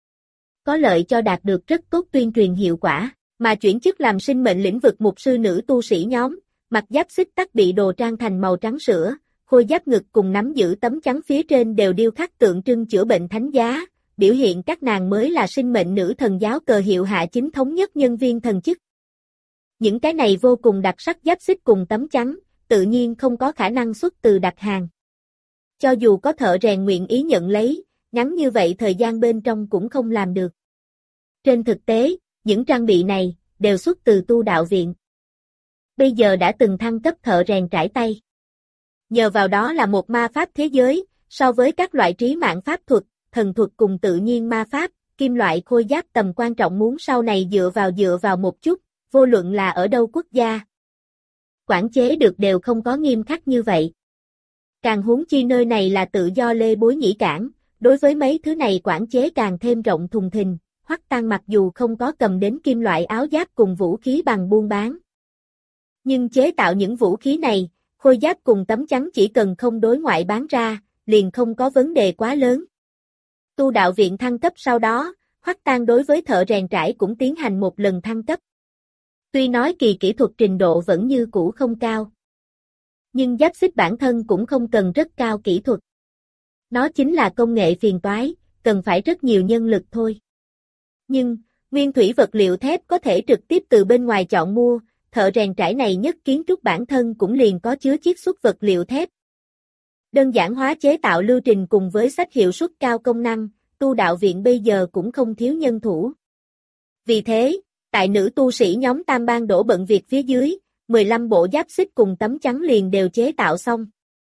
Có lợi cho đạt được rất tốt tuyên truyền hiệu quả, mà chuyển chức làm sinh mệnh lĩnh vực mục sư nữ tu sĩ nhóm, mặc giáp xích tắc bị đồ trang thành màu trắng sữa, khôi giáp ngực cùng nắm giữ tấm chắn phía trên đều điêu khắc tượng trưng chữa bệnh thánh giá, biểu hiện các nàng mới là sinh mệnh nữ thần giáo cờ hiệu hạ chính thống nhất nhân viên thần chức. Những cái này vô cùng đặc sắc giáp xích cùng tấm chắn, tự nhiên không có khả năng xuất từ đặt hàng. Cho dù có thợ rèn nguyện ý nhận lấy, ngắn như vậy thời gian bên trong cũng không làm được. Trên thực tế, những trang bị này, đều xuất từ tu đạo viện. Bây giờ đã từng thăng cấp thợ rèn trải tay. Nhờ vào đó là một ma pháp thế giới, so với các loại trí mạng pháp thuật, thần thuật cùng tự nhiên ma pháp, kim loại khôi giáp tầm quan trọng muốn sau này dựa vào dựa vào một chút, vô luận là ở đâu quốc gia. Quản chế được đều không có nghiêm khắc như vậy. Càng huống chi nơi này là tự do lê bối nhĩ cảng, đối với mấy thứ này quản chế càng thêm rộng thùng thình, Hoắc Tăng mặc dù không có cầm đến kim loại áo giáp cùng vũ khí bằng buôn bán. Nhưng chế tạo những vũ khí này, khôi giáp cùng tấm chắn chỉ cần không đối ngoại bán ra, liền không có vấn đề quá lớn. Tu đạo viện thăng cấp sau đó, Hoắc Tăng đối với thợ rèn trải cũng tiến hành một lần thăng cấp. Tuy nói kỳ kỹ thuật trình độ vẫn như cũ không cao. Nhưng giáp xích bản thân cũng không cần rất cao kỹ thuật. Nó chính là công nghệ phiền toái, cần phải rất nhiều nhân lực thôi. Nhưng, nguyên thủy vật liệu thép có thể trực tiếp từ bên ngoài chọn mua, thợ rèn trải này nhất kiến trúc bản thân cũng liền có chứa chiết xuất vật liệu thép. Đơn giản hóa chế tạo lưu trình cùng với sách hiệu suất cao công năng, tu đạo viện bây giờ cũng không thiếu nhân thủ. Vì thế, tại nữ tu sĩ nhóm tam bang đổ bận việc phía dưới, mười lăm bộ giáp xích cùng tấm chắn liền đều chế tạo xong.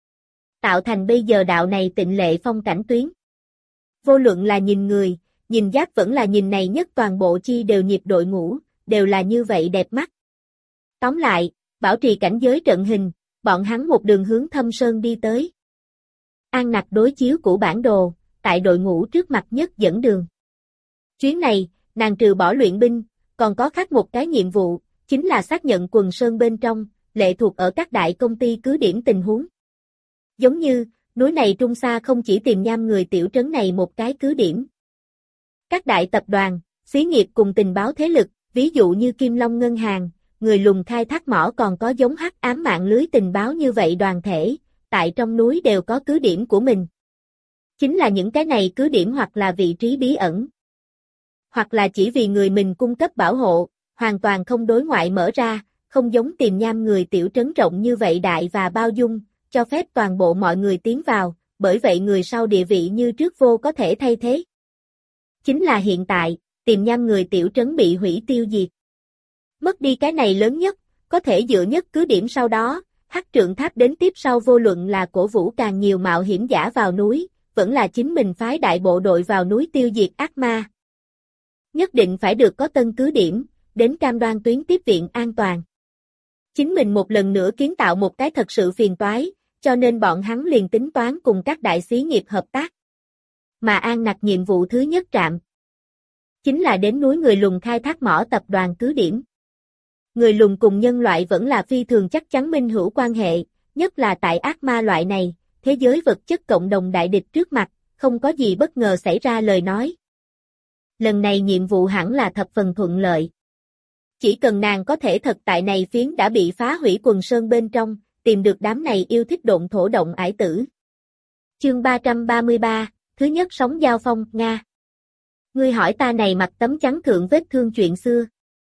Tạo thành bây giờ đạo này tịnh lệ phong cảnh tuyến. Vô luận là nhìn người, nhìn giáp vẫn là nhìn này nhất toàn bộ chi đều nhịp đội ngũ, đều là như vậy đẹp mắt. Tóm lại, bảo trì cảnh giới trận hình, bọn hắn một đường hướng thâm sơn đi tới. An Nặc đối chiếu của bản đồ, tại đội ngũ trước mặt nhất dẫn đường. Chuyến này, nàng trừ bỏ luyện binh, còn có khác một cái nhiệm vụ, chính là xác nhận quần sơn bên trong, lệ thuộc ở các đại công ty cứ điểm tình huống. Giống như, núi này trung xa không chỉ tìm nham người tiểu trấn này một cái cứ điểm. Các đại tập đoàn, xí nghiệp cùng tình báo thế lực, ví dụ như Kim Long Ngân hàng, người lùng khai thác mỏ còn có giống hắc ám mạng lưới tình báo như vậy đoàn thể, tại trong núi đều có cứ điểm của mình. Chính là những cái này cứ điểm hoặc là vị trí bí ẩn, hoặc là chỉ vì người mình cung cấp bảo hộ, hoàn toàn không đối ngoại mở ra, không giống tìm nham người tiểu trấn rộng như vậy đại và bao dung, cho phép toàn bộ mọi người tiến vào, bởi vậy người sau địa vị như trước vô có thể thay thế. Chính là hiện tại, tìm nham người tiểu trấn bị hủy tiêu diệt. Mất đi cái này lớn nhất, có thể dựa nhất cứ điểm sau đó, Hắc Trượng Tháp đến tiếp sau vô luận là cổ vũ càng nhiều mạo hiểm giả vào núi, vẫn là chính mình phái đại bộ đội vào núi tiêu diệt ác ma. Nhất định phải được có tân cứ điểm, đến cam đoan tuyến tiếp viện an toàn. Chính mình một lần nữa kiến tạo một cái thật sự phiền toái, cho nên bọn hắn liền tính toán cùng các đại xí nghiệp hợp tác. Mà An Nặc nhiệm vụ thứ nhất trạm chính là đến núi Người Lùn khai thác mỏ tập đoàn cứ điểm. Người Lùn cùng nhân loại vẫn là phi thường chắc chắn minh hữu quan hệ, nhất là tại ác ma loại này, thế giới vật chất cộng đồng đại địch trước mặt, không có gì bất ngờ xảy ra lời nói. Lần này nhiệm vụ hẳn là thập phần thuận lợi. Chỉ cần nàng có thể thật tại này phiến đã bị phá hủy quần sơn bên trong, tìm được đám này yêu thích độn thổ động ải tử. Chương ba trăm ba mươi ba, thứ nhất sóng giao phong, Nga. Ngươi hỏi ta này mặt tấm trắng thượng vết thương chuyện xưa.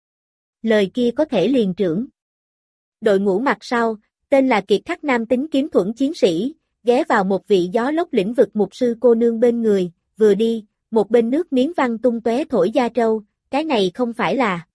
Lời kia có thể liền trưởng. Đội ngũ mặt sau, tên là Kiệt Khắc nam tính kiếm thuẫn chiến sĩ, ghé vào một vị gió lốc lĩnh vực mục sư cô nương bên người, vừa đi, một bên nước miếng văng tung tóe thổi da trâu, cái này không phải là.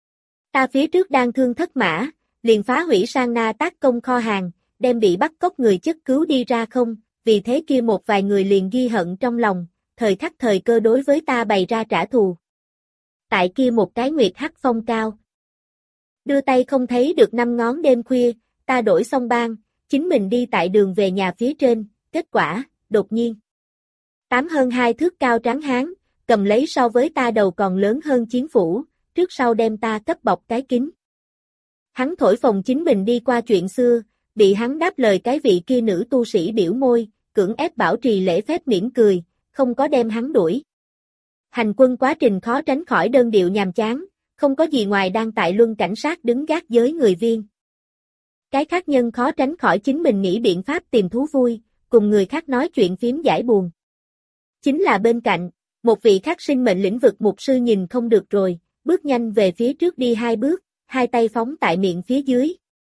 Ta phía trước đang thương thất mã, liền phá hủy sang na tác công kho hàng, đem bị bắt cóc người chất cứu đi ra không, vì thế kia một vài người liền ghi hận trong lòng, thời khắc thời cơ đối với ta bày ra trả thù. Tại kia một cái nguyệt hắc phong cao. Đưa tay không thấy được năm ngón đêm khuya, ta đổi xong bang, chính mình đi tại đường về nhà phía trên, kết quả, đột nhiên. Tám hơn hai thước cao tráng hán, cầm lấy so với ta đầu còn lớn hơn chiến phủ, trước sau đem ta cấp bọc cái kính. Hắn thổi phồng chính mình đi qua chuyện xưa, bị hắn đáp lời cái vị kia nữ tu sĩ biểu môi, cưỡng ép bảo trì lễ phép mỉm cười, không có đem hắn đuổi. Hành quân quá trình khó tránh khỏi đơn điệu nhàm chán, không có gì ngoài đang tại luân cảnh sát đứng gác giới người viên. Cái khác nhân khó tránh khỏi chính mình nghĩ biện pháp tìm thú vui, cùng người khác nói chuyện phím giải buồn. Chính là bên cạnh, một vị khác sinh mệnh lĩnh vực mục sư nhìn không được rồi, bước nhanh về phía trước đi hai bước, hai tay phóng tại miệng phía dưới.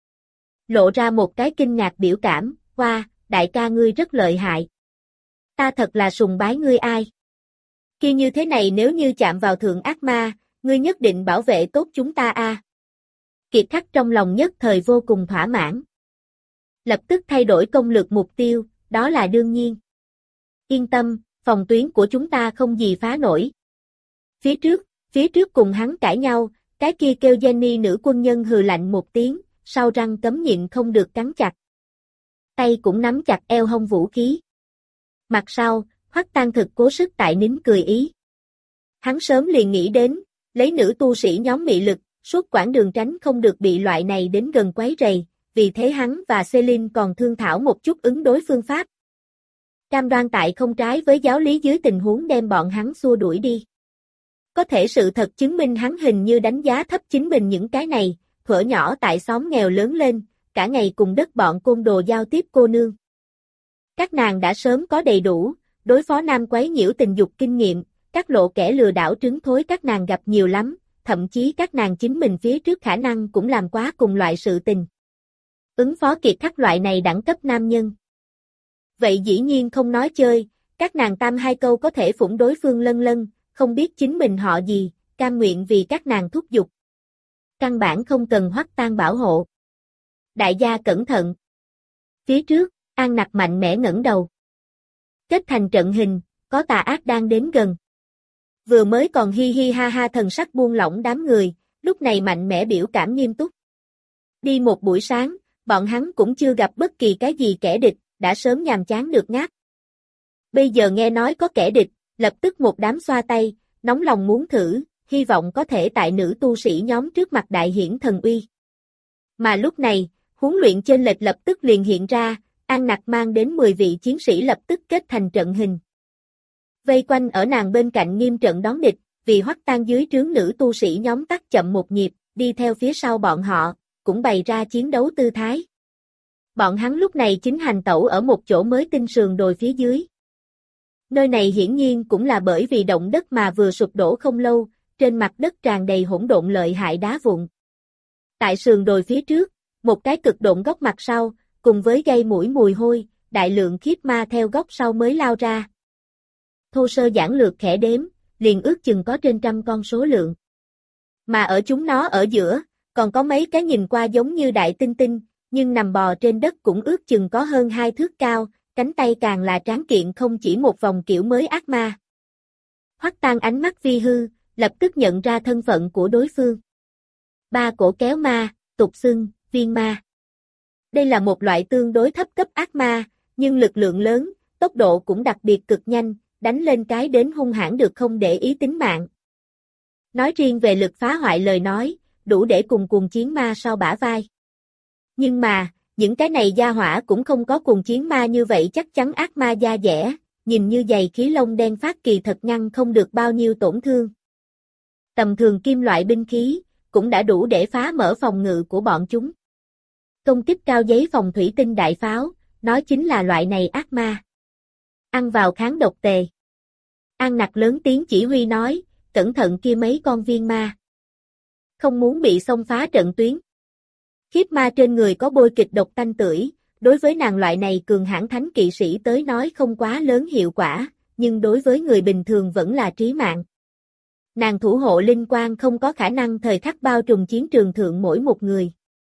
Lộ ra một cái kinh ngạc biểu cảm, hoa, wow, đại ca ngươi rất lợi hại. Ta thật là sùng bái ngươi ai. Khi như thế này nếu như chạm vào thượng ác ma, ngươi nhất định bảo vệ tốt chúng ta a. À. Kiệt Khắc trong lòng nhất thời vô cùng thỏa mãn. Lập tức thay đổi công lược mục tiêu, đó là đương nhiên. Yên tâm, phòng tuyến của chúng ta không gì phá nổi. Phía trước, phía trước cùng hắn cãi nhau, cái kia kêu Jenny nữ quân nhân hừ lạnh một tiếng, sau răng cấm nhịn không được cắn chặt. Tay cũng nắm chặt eo hông vũ khí. Mặt sau, Hoắc Tăng thực cố sức tại nín cười ý. Hắn sớm liền nghĩ đến, lấy nữ tu sĩ nhóm mị lực, suốt quãng đường tránh không được bị loại này đến gần quấy rầy, vì thế hắn và Celine còn thương thảo một chút ứng đối phương pháp. Cam đoan tại không trái với giáo lý dưới tình huống đem bọn hắn xua đuổi đi. Có thể sự thật chứng minh hắn hình như đánh giá thấp chính mình những cái này, thuở nhỏ tại xóm nghèo lớn lên, cả ngày cùng đất bọn côn đồ giao tiếp cô nương. Các nàng đã sớm có đầy đủ, đối phó nam quấy nhiễu tình dục kinh nghiệm, các lộ kẻ lừa đảo trứng thối các nàng gặp nhiều lắm, thậm chí các nàng chính mình phía trước khả năng cũng làm quá cùng loại sự tình. Ứng phó Kiệt Khắc loại này đẳng cấp nam nhân. Vậy dĩ nhiên không nói chơi, các nàng tam hai câu có thể phủng đối phương lân lân, không biết chính mình họ gì, cam nguyện vì các nàng thúc giục. Căn bản không cần Hoắc Tăng bảo hộ. Đại gia cẩn thận. Phía trước, An Nặc mạnh mẽ ngẩng đầu. Kết thành trận hình, có tà ác đang đến gần. Vừa mới còn hi hi ha ha thần sắc buông lỏng đám người, lúc này mạnh mẽ biểu cảm nghiêm túc. Đi một buổi sáng, bọn hắn cũng chưa gặp bất kỳ cái gì kẻ địch, đã sớm nhàm chán được ngáp. Bây giờ nghe nói có kẻ địch, lập tức một đám xoa tay, nóng lòng muốn thử, hy vọng có thể tại nữ tu sĩ nhóm trước mặt đại hiển thần uy. Mà lúc này, huấn luyện chênh lệch lập tức liền hiện ra, An Nặc mang đến mười vị chiến sĩ lập tức kết thành trận hình. Vây quanh ở nàng bên cạnh nghiêm trận đón địch, vì Hoắc Tăng dưới trướng nữ tu sĩ nhóm tắt chậm một nhịp, đi theo phía sau bọn họ, cũng bày ra chiến đấu tư thái. Bọn hắn lúc này chính hành tẩu ở một chỗ mới tinh sườn đồi phía dưới. Nơi này hiển nhiên cũng là bởi vì động đất mà vừa sụp đổ không lâu, trên mặt đất tràn đầy hỗn độn lợi hại đá vụn. Tại sườn đồi phía trước, một cái cực độn góc mặt sau, cùng với gây mũi mùi hôi, đại lượng khiếp ma theo góc sau mới lao ra. Thô sơ giản lược khẽ đếm, liền ước chừng có trên trăm con số lượng. Mà ở chúng nó ở giữa, còn có mấy cái nhìn qua giống như đại tinh tinh, nhưng nằm bò trên đất cũng ước chừng có hơn hai thước cao, cánh tay càng là tráng kiện không chỉ một vòng kiểu mới ác ma. Hoắc Tăng ánh mắt vi hư, lập tức nhận ra thân phận của đối phương. Ba cổ kéo ma, tục xưng, viên ma. Đây là một loại tương đối thấp cấp ác ma, nhưng lực lượng lớn, tốc độ cũng đặc biệt cực nhanh, đánh lên cái đến hung hãn được không để ý tính mạng. Nói riêng về lực phá hoại lời nói, đủ để cùng cuồng chiến ma sau bả vai. Nhưng mà, những cái này gia hỏa cũng không có cuồng chiến ma như vậy chắc chắn ác ma da dẻ, nhìn như dày khí lông đen phát kỳ thật ngăn không được bao nhiêu tổn thương. Tầm thường kim loại binh khí, cũng đã đủ để phá mở phòng ngự của bọn chúng. Công kích cao giấy phòng thủy tinh đại pháo, nó chính là loại này ác ma. Ăn vào kháng độc tề. An Nặc lớn tiếng chỉ huy nói, cẩn thận kia mấy con viên ma. Không muốn bị xông phá trận tuyến. Khiếp ma trên người có bôi kịch độc tanh tưởi, đối với nàng loại này cường hãn thánh kỵ sĩ tới nói không quá lớn hiệu quả, nhưng đối với người bình thường vẫn là trí mạng. Nàng thủ hộ linh quang không có khả năng thời khắc bao trùm chiến trường thượng mỗi một người.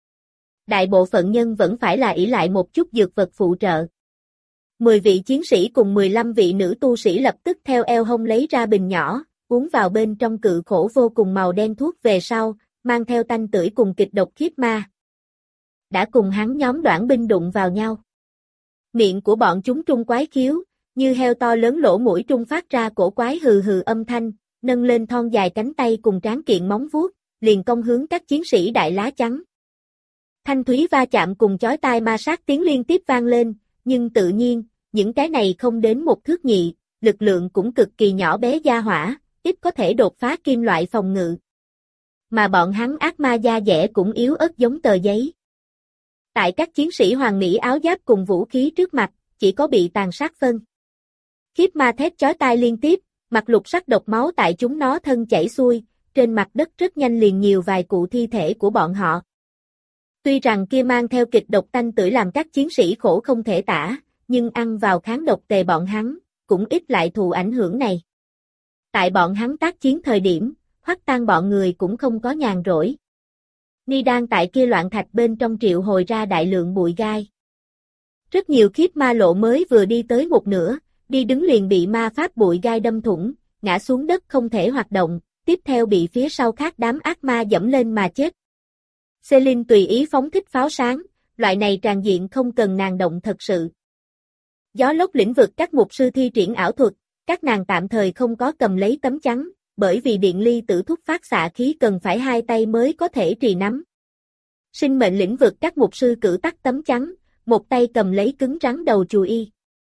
Đại bộ phận nhân vẫn phải là ỷ lại một chút dược vật phụ trợ. mười vị chiến sĩ cùng mười lăm vị nữ tu sĩ lập tức theo eo hông lấy ra bình nhỏ, uống vào bên trong cự khổ vô cùng màu đen thuốc về sau, mang theo tanh tưởi cùng kịch độc khiếp ma. Đã cùng hắn nhóm đoạn binh đụng vào nhau. Miệng của bọn chúng trung quái khiếu, như heo to lớn lỗ mũi trung phát ra cổ quái hừ hừ âm thanh, nâng lên thon dài cánh tay cùng tráng kiện móng vuốt, liền công hướng các chiến sĩ đại lá trắng. Thanh thúy va chạm cùng chói tai ma sát tiếng liên tiếp vang lên, nhưng tự nhiên, những cái này không đến một thước nhị, lực lượng cũng cực kỳ nhỏ bé gia hỏa, ít có thể đột phá kim loại phòng ngự. Mà bọn hắn ác ma da dẻ cũng yếu ớt giống tờ giấy. Tại các chiến sĩ hoàng mỹ áo giáp cùng vũ khí trước mặt, chỉ có bị tàn sát phân. Khiếp ma thét chói tai liên tiếp, mặt lục sắc độc máu tại chúng nó thân chảy xuôi, trên mặt đất rất nhanh liền nhiều vài cụ thi thể của bọn họ. Tuy rằng kia mang theo kịch độc tanh tưởi làm các chiến sĩ khổ không thể tả, nhưng ăn vào kháng độc tề bọn hắn, cũng ít lại thụ ảnh hưởng này. Tại bọn hắn tác chiến thời điểm, Hoắc Tan bọn người cũng không có nhàn rỗi. Ni đang tại kia loạn thạch bên trong triệu hồi ra đại lượng bụi gai. Rất nhiều khiếp ma lộ mới vừa đi tới một nửa, đi đứng liền bị ma pháp bụi gai đâm thủng, ngã xuống đất không thể hoạt động, tiếp theo bị phía sau khác đám ác ma dẫm lên mà chết. Celine tùy ý phóng thích pháo sáng, loại này tràn diện không cần nàng động thật sự. Gió lốc lĩnh vực các mục sư thi triển ảo thuật, các nàng tạm thời không có cầm lấy tấm chắn, bởi vì điện ly tử thúc phát xạ khí cần phải hai tay mới có thể trì nắm. Sinh mệnh lĩnh vực các mục sư cử tắt tấm chắn, một tay cầm lấy cứng rắn đầu chùi y.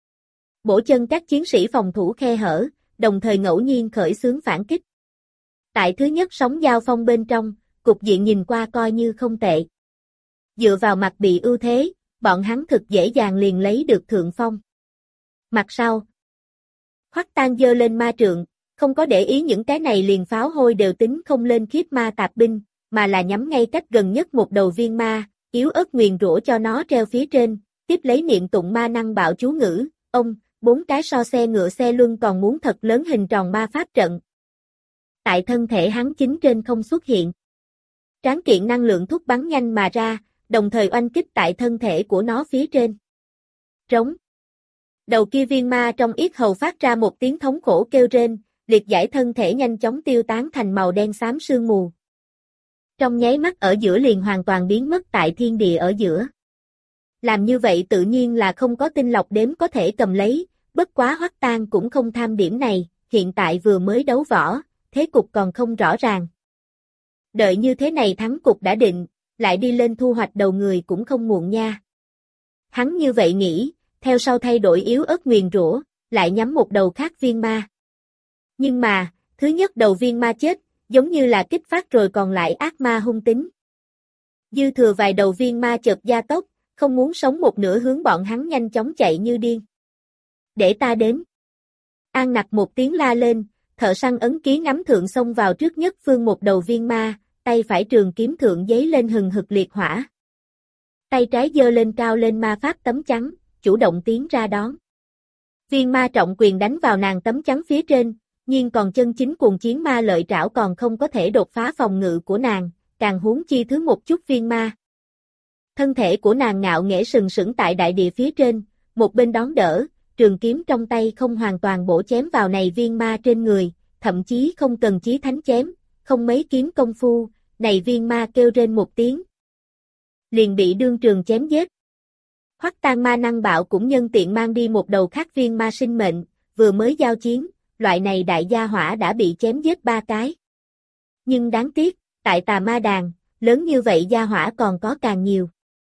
Bổ chân các chiến sĩ phòng thủ khe hở, đồng thời ngẫu nhiên khởi xướng phản kích. Tại thứ nhất sóng giao phong bên trong, cục diện nhìn qua coi như không tệ. Dựa vào mặt bị ưu thế, bọn hắn thực dễ dàng liền lấy được thượng phong. Mặt sau, Hoắc Tan giơ lên ma trượng, không có để ý những cái này liền pháo hôi đều tính không lên khiếp ma tạp binh, mà là nhắm ngay cách gần nhất một đầu viên ma, yếu ớt nguyền rủa cho nó treo phía trên, tiếp lấy niệm tụng ma năng bạo chú ngữ, ông, bốn cái so xe ngựa xe luân còn muốn thật lớn hình tròn ma pháp trận. Tại thân thể hắn chính trên không xuất hiện. Tráng kiện năng lượng thúc bắn nhanh mà ra, đồng thời oanh kích tại thân thể của nó phía trên. Trống. Đầu kia viên ma trong yết hầu phát ra một tiếng thống khổ kêu rên, liệt giải thân thể nhanh chóng tiêu tán thành màu đen xám sương mù. Trong nháy mắt ở giữa liền hoàn toàn biến mất tại thiên địa ở giữa. Làm như vậy tự nhiên là không có tinh lọc đếm có thể cầm lấy, bất quá Hoắc Tan cũng không tham điểm này, hiện tại vừa mới đấu võ, thế cục còn không rõ ràng. Đợi như thế này thắng cục đã định, lại đi lên thu hoạch đầu người cũng không muộn nha. Hắn như vậy nghĩ, theo sau thay đổi yếu ớt nguyền rủa, lại nhắm một đầu khác viên ma. Nhưng mà, thứ nhất đầu viên ma chết, giống như là kích phát rồi còn lại ác ma hung tính. Dư thừa vài đầu viên ma chợt gia tốc, không muốn sống một nửa hướng bọn hắn nhanh chóng chạy như điên. Để ta đến. An Nặc một tiếng la lên, thợ săn ấn ký ngắm thượng xông vào trước nhất phương một đầu viên ma, tay phải trường kiếm thượng giấy lên hừng hực liệt hỏa. Tay trái giơ lên cao lên ma pháp tấm chắn, chủ động tiến ra đón. Viên ma trọng quyền đánh vào nàng tấm chắn phía trên, nhưng còn chân chính cuồng chiến ma lợi trảo còn không có thể đột phá phòng ngự của nàng, càng huống chi thứ một chút viên ma. Thân thể của nàng ngạo nghễ sừng sững tại đại địa phía trên, một bên đón đỡ, trường kiếm trong tay không hoàn toàn bổ chém vào này viên ma trên người, thậm chí không cần chí thánh chém, không mấy kiếm công phu, này viên ma kêu rên một tiếng. Liền bị đương trường chém giết. Hoắc Tang ma năng bạo cũng nhân tiện mang đi một đầu khác viên ma sinh mệnh, vừa mới giao chiến, loại này đại gia hỏa đã bị chém giết ba cái. Nhưng đáng tiếc, tại tà ma đàn, lớn như vậy gia hỏa còn có càng nhiều.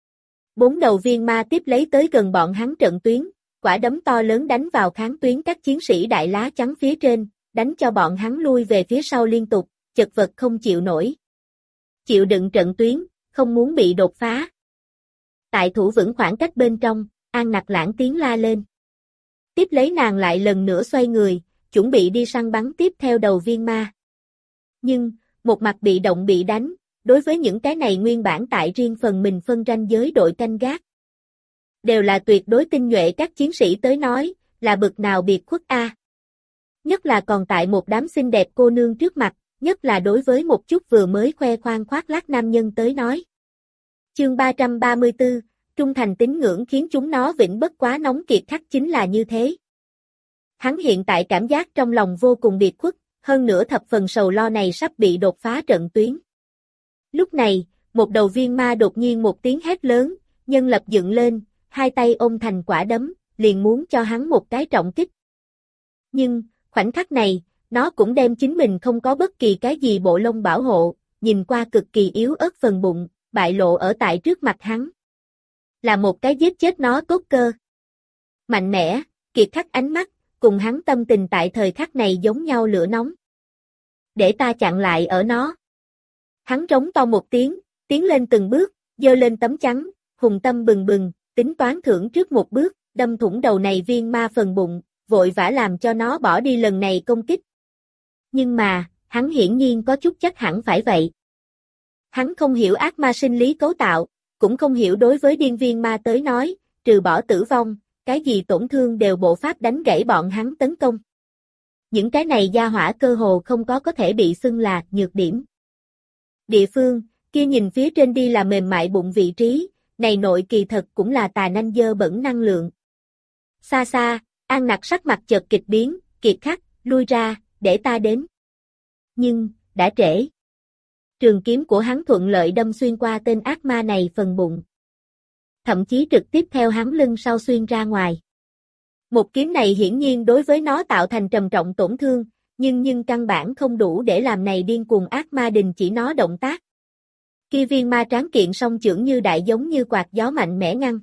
Bốn đầu viên ma tiếp lấy tới gần bọn hắn trận tuyến, quả đấm to lớn đánh vào kháng tuyến các chiến sĩ đại lá trắng phía trên, đánh cho bọn hắn lui về phía sau liên tục, chật vật không chịu nổi. Chịu đựng trận tuyến, không muốn bị đột phá. Tại thủ vững khoảng cách bên trong, An Nặc Lãng tiếng la lên. Tiếp lấy nàng lại lần nữa xoay người, chuẩn bị đi săn bắn tiếp theo đầu viên ma. Nhưng, một mặt bị động bị đánh, đối với những cái này nguyên bản tại riêng phần mình phân ranh giới đội canh gác. Đều là tuyệt đối tinh nhuệ các chiến sĩ tới nói, là bực nào biệt khuất a. Nhất là còn tại một đám xinh đẹp cô nương trước mặt, nhất là đối với một chút vừa mới khoe khoang khoác lác nam nhân tới nói. Chương ba trăm ba mươi tư, trung thành tín ngưỡng khiến chúng nó vĩnh bất quá nóng kiệt khắc chính là như thế. Hắn hiện tại cảm giác trong lòng vô cùng biệt khuất, hơn nữa thập phần sầu lo này sắp bị đột phá trận tuyến. Lúc này, một đầu viên ma đột nhiên một tiếng hét lớn, nhân lập dựng lên, hai tay ôm thành quả đấm, liền muốn cho hắn một cái trọng kích. Nhưng, khoảnh khắc này, nó cũng đem chính mình không có bất kỳ cái gì bộ lông bảo hộ, nhìn qua cực kỳ yếu ớt phần bụng, bại lộ ở tại trước mặt hắn. Là một cái giết chết nó tốt cơ. Mạnh mẽ, kiệt khắc ánh mắt, cùng hắn tâm tình tại thời khắc này giống nhau lửa nóng. Để ta chặn lại ở nó. Hắn trống to một tiếng, tiến lên từng bước, giơ lên tấm chắn, hùng tâm bừng bừng, tính toán thưởng trước một bước, đâm thủng đầu này viên ma phần bụng, vội vã làm cho nó bỏ đi lần này công kích. Nhưng mà, hắn hiển nhiên có chút chắc hẳn phải vậy. Hắn không hiểu ác ma sinh lý cấu tạo, cũng không hiểu đối với điên viên ma tới nói, trừ bỏ tử vong, cái gì tổn thương đều bộ pháp đánh gãy bọn hắn tấn công. Những cái này gia hỏa cơ hồ không có có thể bị xưng là nhược điểm. Địa phương, kia nhìn phía trên đi là mềm mại bụng vị trí, này nội kỳ thật cũng là tà nanh dơ bẩn năng lượng. Xa xa, An Nặc sắc mặt chợt kịch biến, kiệt khắc, lui ra, để ta đến. Nhưng, đã trễ. Trường kiếm của hắn thuận lợi đâm xuyên qua tên ác ma này phần bụng. Thậm chí trực tiếp theo hắn lưng sau xuyên ra ngoài. Một kiếm này hiển nhiên đối với nó tạo thành trầm trọng tổn thương, nhưng nhưng căn bản không đủ để làm này điên cuồng ác ma đình chỉ nó động tác. Kia viên ma tráng kiện song chưởng như đại giống như quạt gió mạnh mẽ ngăn.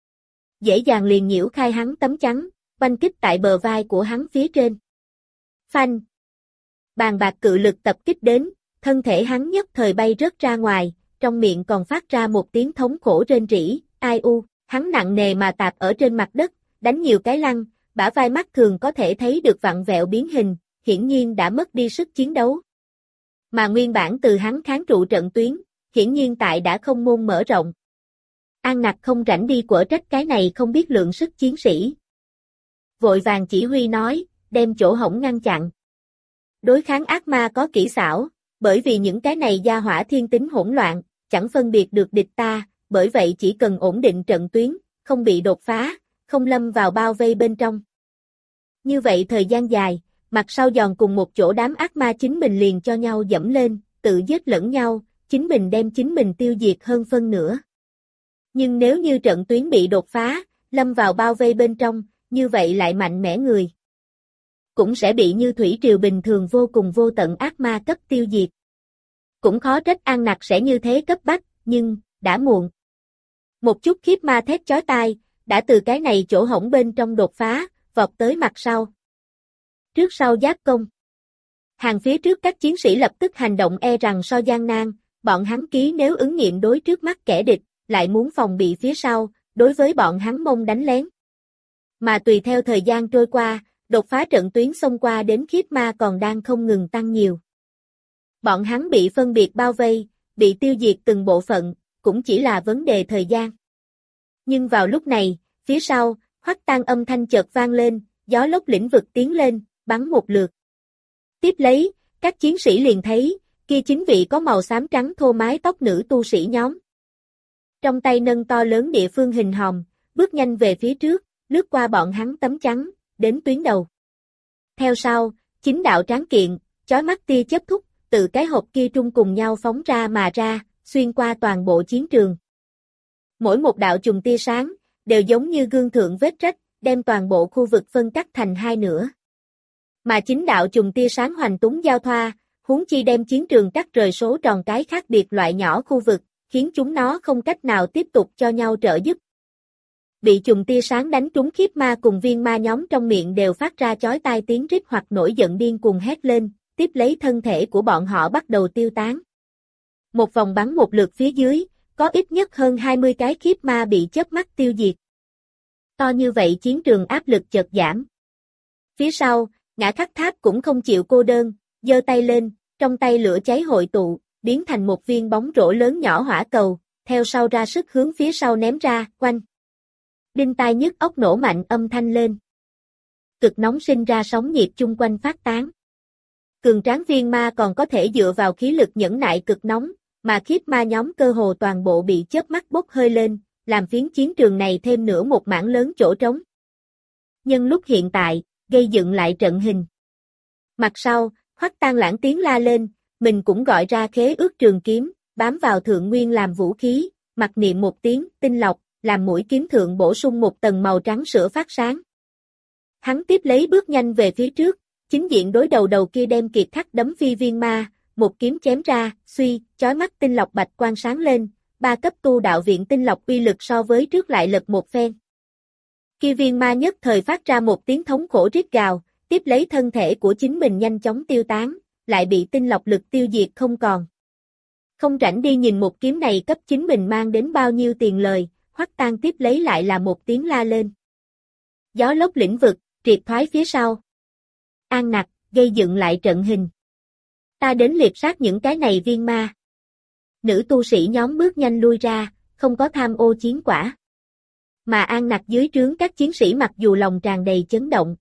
Dễ dàng liền nhiễu khai hắn tấm chắn, oanh kích tại bờ vai của hắn phía trên. Phanh! Bàn bạc cự lực tập kích đến, thân thể hắn nhất thời bay rớt ra ngoài, trong miệng còn phát ra một tiếng thống khổ rên rỉ, ai u, hắn nặng nề mà tạp ở trên mặt đất, đánh nhiều cái lăn, bả vai mắt thường có thể thấy được vặn vẹo biến hình, hiển nhiên đã mất đi sức chiến đấu. Mà nguyên bản từ hắn kháng trụ trận tuyến, hiển nhiên tại đã không môn mở rộng. An Nặc không rảnh đi quở trách cái này không biết lượng sức chiến sĩ. Vội vàng chỉ huy nói, đem chỗ hổng ngăn chặn. Đối kháng ác ma có kỹ xảo, bởi vì những cái này gia hỏa thiên tính hỗn loạn, chẳng phân biệt được địch ta, bởi vậy chỉ cần ổn định trận tuyến, không bị đột phá, không lâm vào bao vây bên trong. Như vậy thời gian dài, mặt sau giòn cùng một chỗ đám ác ma chính mình liền cho nhau dẫm lên, tự giết lẫn nhau, chính mình đem chính mình tiêu diệt hơn phân nửa. Nhưng nếu như trận tuyến bị đột phá, lâm vào bao vây bên trong, như vậy lại mạnh mẽ người. Cũng sẽ bị như thủy triều bình thường vô cùng vô tận ác ma cấp tiêu diệt. Cũng khó trách An Nặc sẽ như thế cấp bách, nhưng, đã muộn. Một chút khiếp ma thét chói tai, đã từ cái này chỗ hổng bên trong đột phá, vọt tới mặt sau. Trước sau giáp công. Hàng phía trước các chiến sĩ lập tức hành động e rằng so gian nan, bọn hắn ký nếu ứng nghiệm đối trước mắt kẻ địch, lại muốn phòng bị phía sau, đối với bọn hắn mông đánh lén. Mà tùy theo thời gian trôi qua, đột phá trận tuyến xông qua đến khiếp ma còn đang không ngừng tăng nhiều. Bọn hắn bị phân biệt bao vây, bị tiêu diệt từng bộ phận, cũng chỉ là vấn đề thời gian. Nhưng vào lúc này, phía sau, Hoắc Tang âm thanh chợt vang lên, gió lốc lĩnh vực tiến lên, bắn một lượt. Tiếp lấy, các chiến sĩ liền thấy, kia chính vị có màu xám trắng thô mái tóc nữ tu sĩ nhóm. Trong tay nâng to lớn địa phương hình hòm, bước nhanh về phía trước, lướt qua bọn hắn tấm chắn, đến tuyến đầu. Theo sau, Chính đạo tráng kiện, chói mắt tia chớp thúc, từ cái hộp kia trung cùng nhau phóng ra mà ra, xuyên qua toàn bộ chiến trường. Mỗi một đạo chùm tia sáng, đều giống như gương thượng vết rách, đem toàn bộ khu vực phân cắt thành hai nửa. Mà chính đạo chùm tia sáng hoành túng giao thoa, huống chi đem chiến trường cắt rời số tròn cái khác biệt loại nhỏ khu vực, khiến chúng nó không cách nào tiếp tục cho nhau trợ giúp. Bị chùm tia sáng đánh trúng khiếp ma cùng viên ma nhóm trong miệng đều phát ra chói tai tiếng rít hoặc nổi giận điên cuồng hét lên, tiếp lấy thân thể của bọn họ bắt đầu tiêu tán. Một vòng bắn một lượt phía dưới, có ít nhất hơn hai mươi cái khiếp ma bị chớp mắt tiêu diệt. To như vậy chiến trường áp lực chợt giảm. Phía sau, Ngã Khắc Tháp cũng không chịu cô đơn, giơ tay lên, trong tay lửa cháy hội tụ, biến thành một viên bóng rổ lớn nhỏ hỏa cầu, theo sau ra sức hướng phía sau ném ra, quanh. Đinh tai nhức óc nổ mạnh âm thanh lên. Cực nóng sinh ra sóng nhiệt chung quanh phát tán. Cường tráng viên ma còn có thể dựa vào khí lực nhẫn nại cực nóng, mà khiếp ma nhóm cơ hồ toàn bộ bị chớp mắt bốc hơi lên, làm phiến chiến trường này thêm nữa một mảng lớn chỗ trống. Nhưng lúc hiện tại, gây dựng lại trận hình. Mặt sau, Hoắc Tang lãng tiếng la lên, mình cũng gọi ra khế ước trường kiếm, bám vào thượng nguyên làm vũ khí, mặc niệm một tiếng, tinh lọc, làm mũi kiếm thượng bổ sung một tầng màu trắng sữa phát sáng. Hắn tiếp lấy bước nhanh về phía trước, chính diện đối đầu đầu kia đem kiệt khắc đấm phi viên ma, một kiếm chém ra, suy, chói mắt tinh lọc bạch quang sáng lên, ba cấp tu đạo viện tinh lọc uy lực so với trước lại lật một phen. Kia viên ma nhất thời phát ra một tiếng thống khổ rít gào, tiếp lấy thân thể của chính mình nhanh chóng tiêu tán, lại bị tinh lọc lực tiêu diệt không còn. Không rảnh đi nhìn một kiếm này cấp chính mình mang đến bao nhiêu tiền lời, Hoắc Tang tiếp lấy lại là một tiếng la lên. Gió lốc lĩnh vực, triệt thoái phía sau. An Nặc, gây dựng lại trận hình. Ta đến liệt sát những cái này viên ma. Nữ tu sĩ nhóm bước nhanh lui ra, không có tham ô chiến quả. Mà An Nặc dưới trướng các chiến sĩ mặc dù lòng tràn đầy chấn động,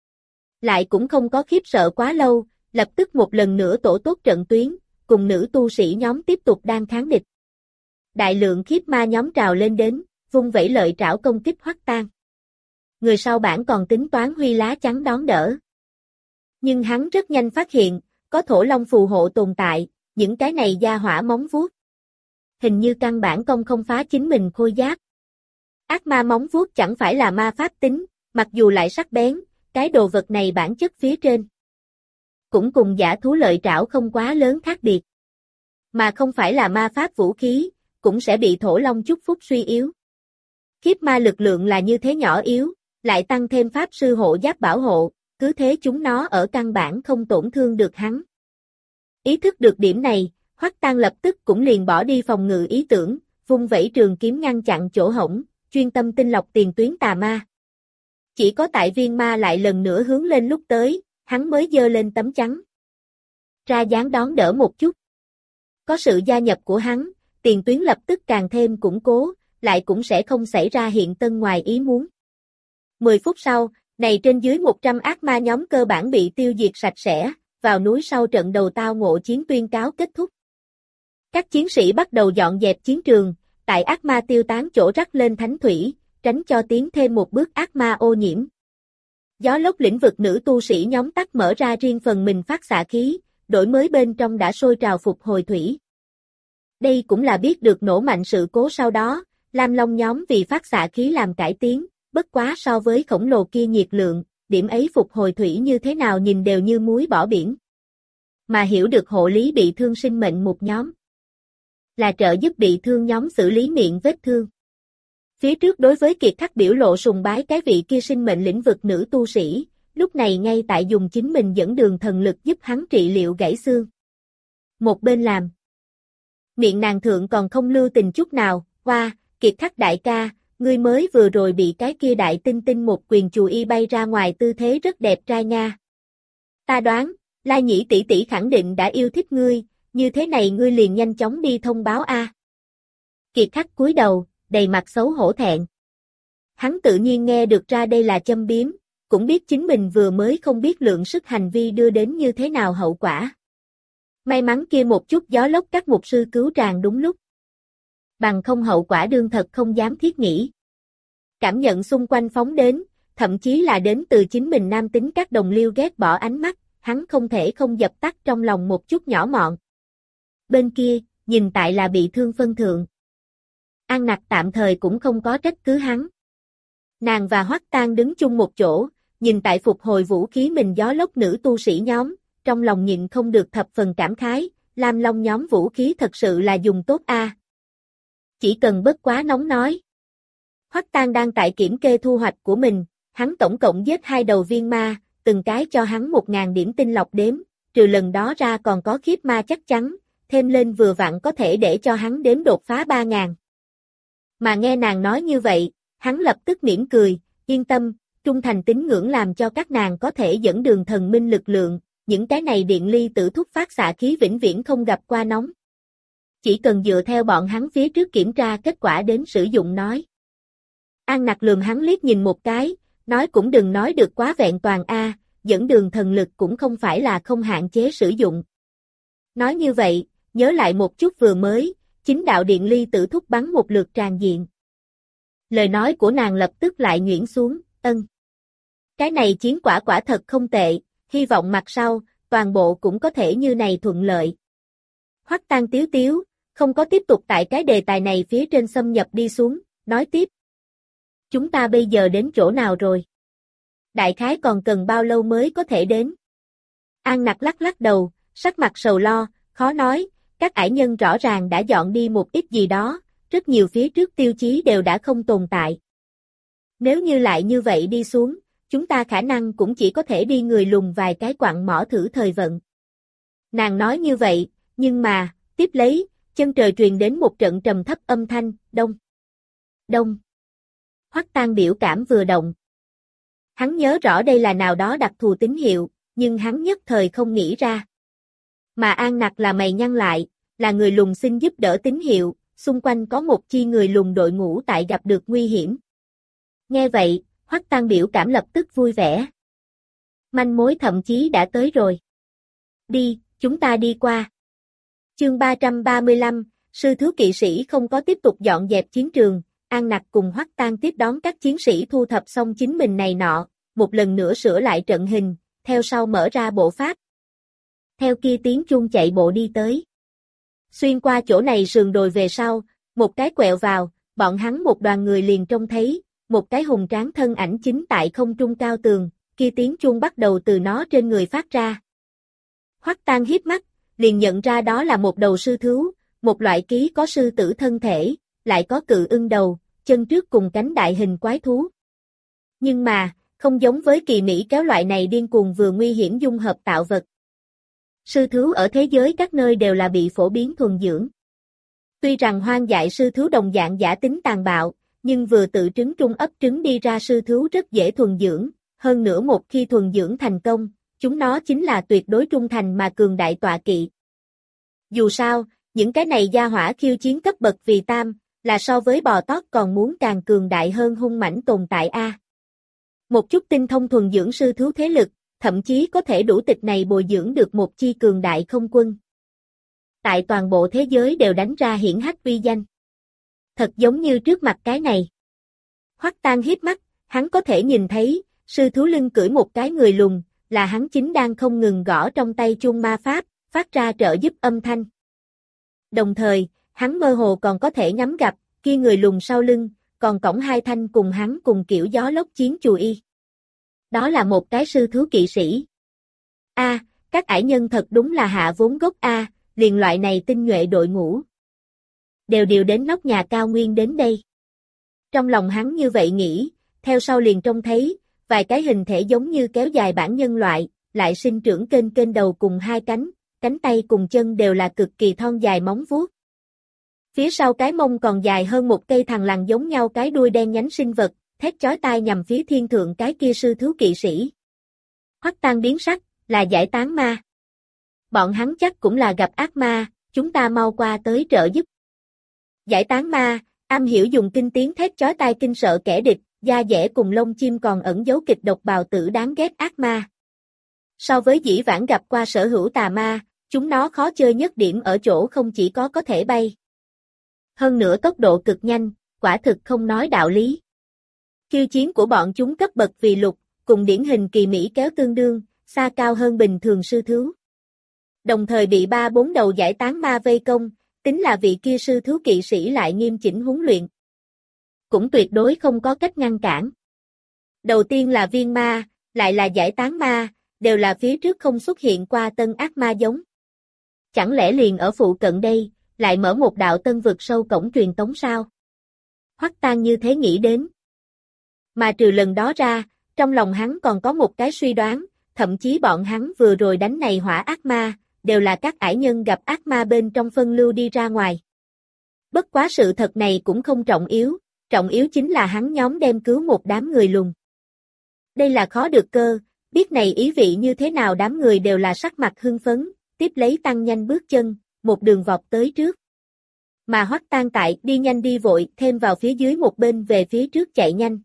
lại cũng không có khiếp sợ quá lâu, lập tức một lần nữa tổ tốt trận tuyến, cùng nữ tu sĩ nhóm tiếp tục đang kháng địch. Đại lượng khiếp ma nhóm trào lên đến, vung vẩy lợi trảo công kích Hoắc Tang. Người sau bản còn tính toán huy lá chắn đón đỡ. Nhưng hắn rất nhanh phát hiện, có thổ long phù hộ tồn tại, những cái này da hỏa móng vuốt. Hình như căn bản công không phá chính mình khôi giáp. Ác ma móng vuốt chẳng phải là ma pháp tính, mặc dù lại sắc bén, cái đồ vật này bản chất phía trên. Cũng cùng giả thú lợi trảo không quá lớn khác biệt. Mà không phải là ma pháp vũ khí, cũng sẽ bị thổ long chúc phúc suy yếu. Khiếp ma lực lượng là như thế nhỏ yếu, lại tăng thêm pháp sư hộ giáp bảo hộ, cứ thế chúng nó ở căn bản không tổn thương được hắn. Ý thức được điểm này, Hoắc Tang lập tức cũng liền bỏ đi phòng ngự ý tưởng, vung vẩy trường kiếm ngăn chặn chỗ hổng, chuyên tâm tinh lọc tiền tuyến tà ma. Chỉ có tại viên ma lại lần nữa hướng lên lúc tới, hắn mới giơ lên tấm chắn. Ra dáng đón đỡ một chút. Có sự gia nhập của hắn, tiền tuyến lập tức càng thêm củng cố, lại cũng sẽ không xảy ra hiện tân ngoài ý muốn. mười phút sau, này trên dưới một trăm ác ma nhóm cơ bản bị tiêu diệt sạch sẽ, vào núi sau trận đầu tao ngộ chiến tuyên cáo kết thúc. Các chiến sĩ bắt đầu dọn dẹp chiến trường, tại ác ma tiêu tán chỗ rắc lên thánh thủy, tránh cho tiến thêm một bước ác ma ô nhiễm. Gió lốc lĩnh vực nữ tu sĩ nhóm tắt mở ra riêng phần mình phát xạ khí, đổi mới bên trong đã sôi trào phục hồi thủy. Đây cũng là biết được nổ mạnh sự cố sau đó, Lam Long nhóm vì phát xạ khí làm cải tiến, bất quá so với khổng lồ kia nhiệt lượng, điểm ấy phục hồi thủy như thế nào nhìn đều như muối bỏ biển. Mà hiểu được hộ lý bị thương sinh mệnh một nhóm, là trợ giúp bị thương nhóm xử lý miệng vết thương. Phía trước đối với kiệt khắc biểu lộ sùng bái cái vị kia sinh mệnh lĩnh vực nữ tu sĩ, lúc này ngay tại dùng chính mình dẫn đường thần lực giúp hắn trị liệu gãy xương. Một bên làm. Miệng nàng thượng còn không lưu tình chút nào, hoa, kiệt khắc đại ca, ngươi mới vừa rồi bị cái kia đại tinh tinh một quyền chù y bay ra ngoài tư thế rất đẹp trai nha. Ta đoán, Lai Nhĩ tỷ tỷ khẳng định đã yêu thích ngươi, như thế này ngươi liền nhanh chóng đi thông báo a. Kiệt khắc cúi đầu, đầy mặt xấu hổ thẹn. Hắn tự nhiên nghe được ra đây là châm biếm, cũng biết chính mình vừa mới không biết lượng sức hành vi đưa đến như thế nào hậu quả. May mắn kia một chút gió lốc các mục sư cứu tràng đúng lúc. Bằng không hậu quả đương thật không dám thiết nghĩ. Cảm nhận xung quanh phóng đến, thậm chí là đến từ chính mình nam tính các đồng liêu ghét bỏ ánh mắt, hắn không thể không dập tắt trong lòng một chút nhỏ mọn. Bên kia, nhìn tại là bị thương phân thượng. An Nặc tạm thời cũng không có trách cứ hắn. Nàng và Hoắc Tang đứng chung một chỗ, nhìn tại phục hồi vũ khí mình gió lốc nữ tu sĩ nhóm, trong lòng nhịn không được thập phần cảm khái, Lam Long nhóm vũ khí thật sự là dùng tốt a. Chỉ cần bất quá nóng nói. Hoắc Tang đang tại kiểm kê thu hoạch của mình, hắn tổng cộng giết hai đầu viên ma, từng cái cho hắn một ngàn điểm tinh lọc đếm, trừ lần đó ra còn có khiếp ma chắc chắn, thêm lên vừa vặn có thể để cho hắn đếm đột phá ba ngàn. Mà nghe nàng nói như vậy, hắn lập tức mỉm cười, yên tâm, trung thành tín ngưỡng làm cho các nàng có thể dẫn đường thần minh lực lượng, những cái này điện ly tử thúc phát xạ khí vĩnh viễn không gặp qua nóng. Chỉ cần dựa theo bọn hắn phía trước kiểm tra kết quả đến sử dụng nói. An Nặc lườm hắn liếc nhìn một cái, nói cũng đừng nói được quá vẹn toàn a, dẫn đường thần lực cũng không phải là không hạn chế sử dụng. Nói như vậy, nhớ lại một chút vừa mới, chính đạo điện ly tử thúc bắn một lượt tràn diện. Lời nói của nàng lập tức lại nhuyễn xuống, ân. Cái này chiến quả quả thật không tệ, hy vọng mặt sau, toàn bộ cũng có thể như này thuận lợi. Hoắc Tang tiếu tiếu, không có tiếp tục tại cái đề tài này phía trên xâm nhập đi xuống, nói tiếp. Chúng ta bây giờ đến chỗ nào rồi? Đại khái còn cần bao lâu mới có thể đến? An Nặc lắc lắc đầu, sắc mặt sầu lo, khó nói, các ải nhân rõ ràng đã dọn đi một ít gì đó, rất nhiều phía trước tiêu chí đều đã không tồn tại. Nếu như lại như vậy đi xuống, chúng ta khả năng cũng chỉ có thể đi người lùng vài cái quặng mỏ thử thời vận. Nàng nói như vậy, nhưng mà, tiếp lấy, chân trời truyền đến một trận trầm thấp âm thanh, đông. Đông. Hoắc Tang biểu cảm vừa động. Hắn nhớ rõ đây là nào đó đặc thù tín hiệu, nhưng hắn nhất thời không nghĩ ra. Mà An Nặc là mày nhăn lại, là người lùng xin giúp đỡ tín hiệu, xung quanh có một chi người lùng đội ngũ tại gặp được nguy hiểm. Nghe vậy, Hoắc Tang biểu cảm lập tức vui vẻ. Manh mối thậm chí đã tới rồi. Đi, chúng ta đi qua. Chương ba trăm ba mươi lăm, sư thiếu kỵ sĩ không có tiếp tục dọn dẹp chiến trường, An Nặc cùng Hoắc Tang tiếp đón các chiến sĩ thu thập xong chính mình này nọ, một lần nữa sửa lại trận hình, theo sau mở ra bộ pháp. Theo kia tiếng chuông chạy bộ đi tới. Xuyên qua chỗ này sườn đồi về sau, một cái quẹo vào, bọn hắn một đoàn người liền trông thấy, một cái hùng tráng thân ảnh chính tại không trung cao tường, kia tiếng chuông bắt đầu từ nó trên người phát ra. Hoắc Tang híp mắt, liền nhận ra đó là một đầu sư thú, một loại ký có sư tử thân thể, lại có cự ưng đầu, chân trước cùng cánh đại hình quái thú. Nhưng mà, không giống với kỳ mỹ kéo loại này điên cuồng vừa nguy hiểm dung hợp tạo vật. Sư thú ở thế giới các nơi đều là bị phổ biến thuần dưỡng. Tuy rằng hoang dại sư thú đồng dạng giả tính tàn bạo, nhưng vừa tự trứng trung ấp trứng đi ra sư thú rất dễ thuần dưỡng, hơn nữa một khi thuần dưỡng thành công, chúng nó chính là tuyệt đối trung thành mà cường đại tọa kỵ. Dù sao, những cái này gia hỏa khiêu chiến cấp bậc vì tam, là so với bò tót còn muốn càng cường đại hơn hung mãnh tồn tại a. Một chút tinh thông thuần dưỡng sư thú thế lực, thậm chí có thể đủ tịch này bồi dưỡng được một chi cường đại không quân. Tại toàn bộ thế giới đều đánh ra hiển hách uy danh. Thật giống như trước mặt cái này. Hoắc Tang híp mắt, hắn có thể nhìn thấy, sư thú lưng cưỡi một cái người lùn, là hắn chính đang không ngừng gõ trong tay chuông ma pháp, phát ra trợ giúp âm thanh. Đồng thời, hắn mơ hồ còn có thể ngắm gặp, kia người lùn sau lưng, còn cõng hai thanh cùng hắn cùng kiểu gió lốc chiến chù y. Đó là một cái sư thú kỵ sĩ. A, à, các ải nhân thật đúng là hạ vốn gốc A, à, liền loại này tinh nhuệ đội ngũ. Đều điều đến nóc nhà cao nguyên đến đây. Trong lòng hắn như vậy nghĩ, theo sau liền trông thấy, vài cái hình thể giống như kéo dài bản nhân loại, lại sinh trưởng kênh kênh đầu cùng hai cánh, cánh tay cùng chân đều là cực kỳ thon dài móng vuốt. Phía sau cái mông còn dài hơn một cây thằn lằn giống nhau cái đuôi đen nhánh sinh vật, thét chói tai nhằm phía thiên thượng cái kia sư thú kỵ sĩ. Hoắc Tang biến sắc, là giải tán ma. Bọn hắn chắc cũng là gặp ác ma, chúng ta mau qua tới trợ giúp. Giải tán ma, am hiểu dùng kinh tiếng thét chói tai kinh sợ kẻ địch, da dẻ cùng lông chim còn ẩn dấu kịch độc bào tử đáng ghét ác ma. So với dĩ vãng gặp qua sở hữu tà ma, chúng nó khó chơi nhất điểm ở chỗ không chỉ có có thể bay. Hơn nữa tốc độ cực nhanh, quả thực không nói đạo lý. Khiêu chiến của bọn chúng cấp bậc vì lục, cùng điển hình kỳ mỹ kéo tương đương, xa cao hơn bình thường sư thú. Đồng thời bị ba bốn đầu giải tán ma vây công, tính là vị kia sư thú kỵ sĩ lại nghiêm chỉnh huấn luyện. Cũng tuyệt đối không có cách ngăn cản. Đầu tiên là viên ma, lại là giải tán ma, đều là phía trước không xuất hiện qua tân ác ma giống. Chẳng lẽ liền ở phụ cận đây, lại mở một đạo tân vực sâu cổng truyền tống sao? Hoắc Tang như thế nghĩ đến. Mà trừ lần đó ra, trong lòng hắn còn có một cái suy đoán, thậm chí bọn hắn vừa rồi đánh này hỏa ác ma, đều là các ải nhân gặp ác ma bên trong phân lưu đi ra ngoài. Bất quá sự thật này cũng không trọng yếu, trọng yếu chính là hắn nhóm đem cứu một đám người lùn. Đây là khó được cơ, biết này ý vị như thế nào đám người đều là sắc mặt hưng phấn, tiếp lấy tăng nhanh bước chân, một đường vọt tới trước. Mà Hoắc Tang tại đi nhanh đi vội, thêm vào phía dưới một bên về phía trước chạy nhanh.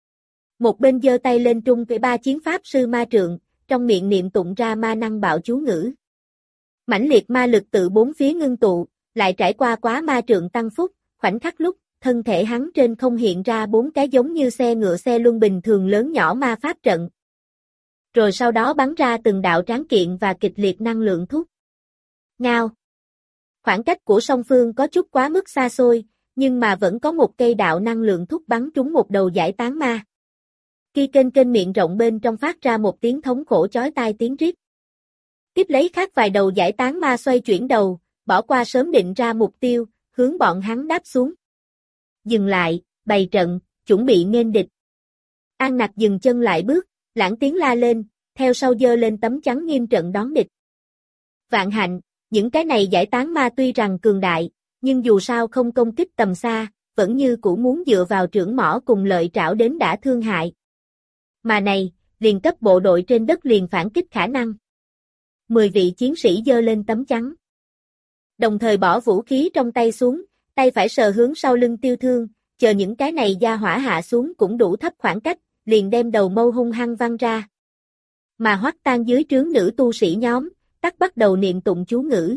Một bên giơ tay lên trung với ba chiến pháp sư ma trượng, trong miệng niệm tụng ra ma năng bạo chú ngữ. Mãnh liệt ma lực tự bốn phía ngưng tụ, lại trải qua quá ma trượng tăng phúc, khoảnh khắc lúc, thân thể hắn trên không hiện ra bốn cái giống như xe ngựa xe luân bình thường lớn nhỏ ma pháp trận. Rồi sau đó bắn ra từng đạo tráng kiện và kịch liệt năng lượng thúc. Ngao. Khoảng cách của song phương có chút quá mức xa xôi, nhưng mà vẫn có một cây đạo năng lượng thúc bắn trúng một đầu giải tán ma. Khi kênh kênh miệng rộng bên trong phát ra một tiếng thống khổ chói tai tiếng rít. Tiếp lấy khác vài đầu giải tán ma xoay chuyển đầu, bỏ qua sớm định ra mục tiêu, hướng bọn hắn đáp xuống. Dừng lại, bày trận, chuẩn bị nghênh địch. An Nặc dừng chân lại bước, lãng tiếng la lên, theo sau giơ lên tấm chắn nghiêm trận đón địch. Vạn hạnh, những cái này giải tán ma tuy rằng cường đại, nhưng dù sao không công kích tầm xa, vẫn như cũ muốn dựa vào trưởng mỏ cùng lợi trảo đến đã thương hại. Mà này, liền cấp bộ đội trên đất liền phản kích khả năng. Mười vị chiến sĩ giơ lên tấm chắn. Đồng thời bỏ vũ khí trong tay xuống, tay phải sờ hướng sau lưng Tiêu Thương, chờ những cái này gia hỏa hạ xuống cũng đủ thấp khoảng cách, liền đem đầu mâu hung hăng văng ra. Mà Hoắc Tang dưới trướng nữ tu sĩ nhóm, tắt bắt đầu niệm tụng chú ngữ.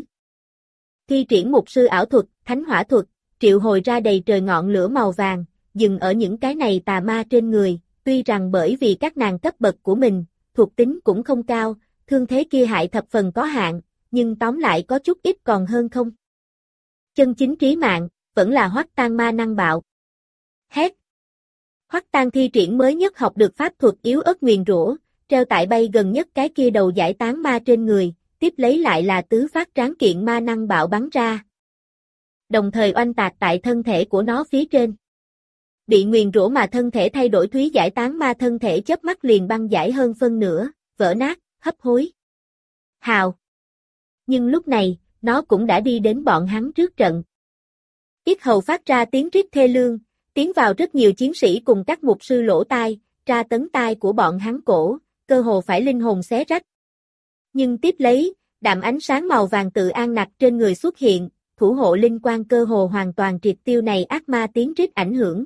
Thi triển mục sư ảo thuật, thánh hỏa thuật, triệu hồi ra đầy trời ngọn lửa màu vàng, dừng ở những cái này tà ma trên người, tuy rằng bởi vì các nàng cấp bậc của mình, thuộc tính cũng không cao, thương thế kia hại thập phần có hạn, nhưng tóm lại có chút ít còn hơn không. Chân chính trí mạng, vẫn là Hoắc Tang ma năng bạo. Hét! Hoắc Tang thi triển mới nhất học được pháp thuật yếu ớt nguyền rủa, treo tại bay gần nhất cái kia đầu giải tán ma trên người, tiếp lấy lại là tứ phát tráng kiện ma năng bạo bắn ra. Đồng thời oanh tạc tại thân thể của nó phía trên. Bị nguyền rủa mà thân thể thay đổi thúy giải tán ma thân thể chớp mắt liền băng giải hơn phân nửa, vỡ nát, hấp hối. Hào! Nhưng lúc này, nó cũng đã đi đến bọn hắn trước trận. Yết hầu phát ra tiếng rít thê lương, tiến vào rất nhiều chiến sĩ cùng các mục sư lỗ tai, tra tấn tai của bọn hắn cổ, cơ hồ phải linh hồn xé rách. Nhưng tiếp lấy, đạm ánh sáng màu vàng tự An Nặc trên người xuất hiện, thủ hộ linh quang cơ hồ hoàn toàn triệt tiêu này ác ma tiếng rít ảnh hưởng.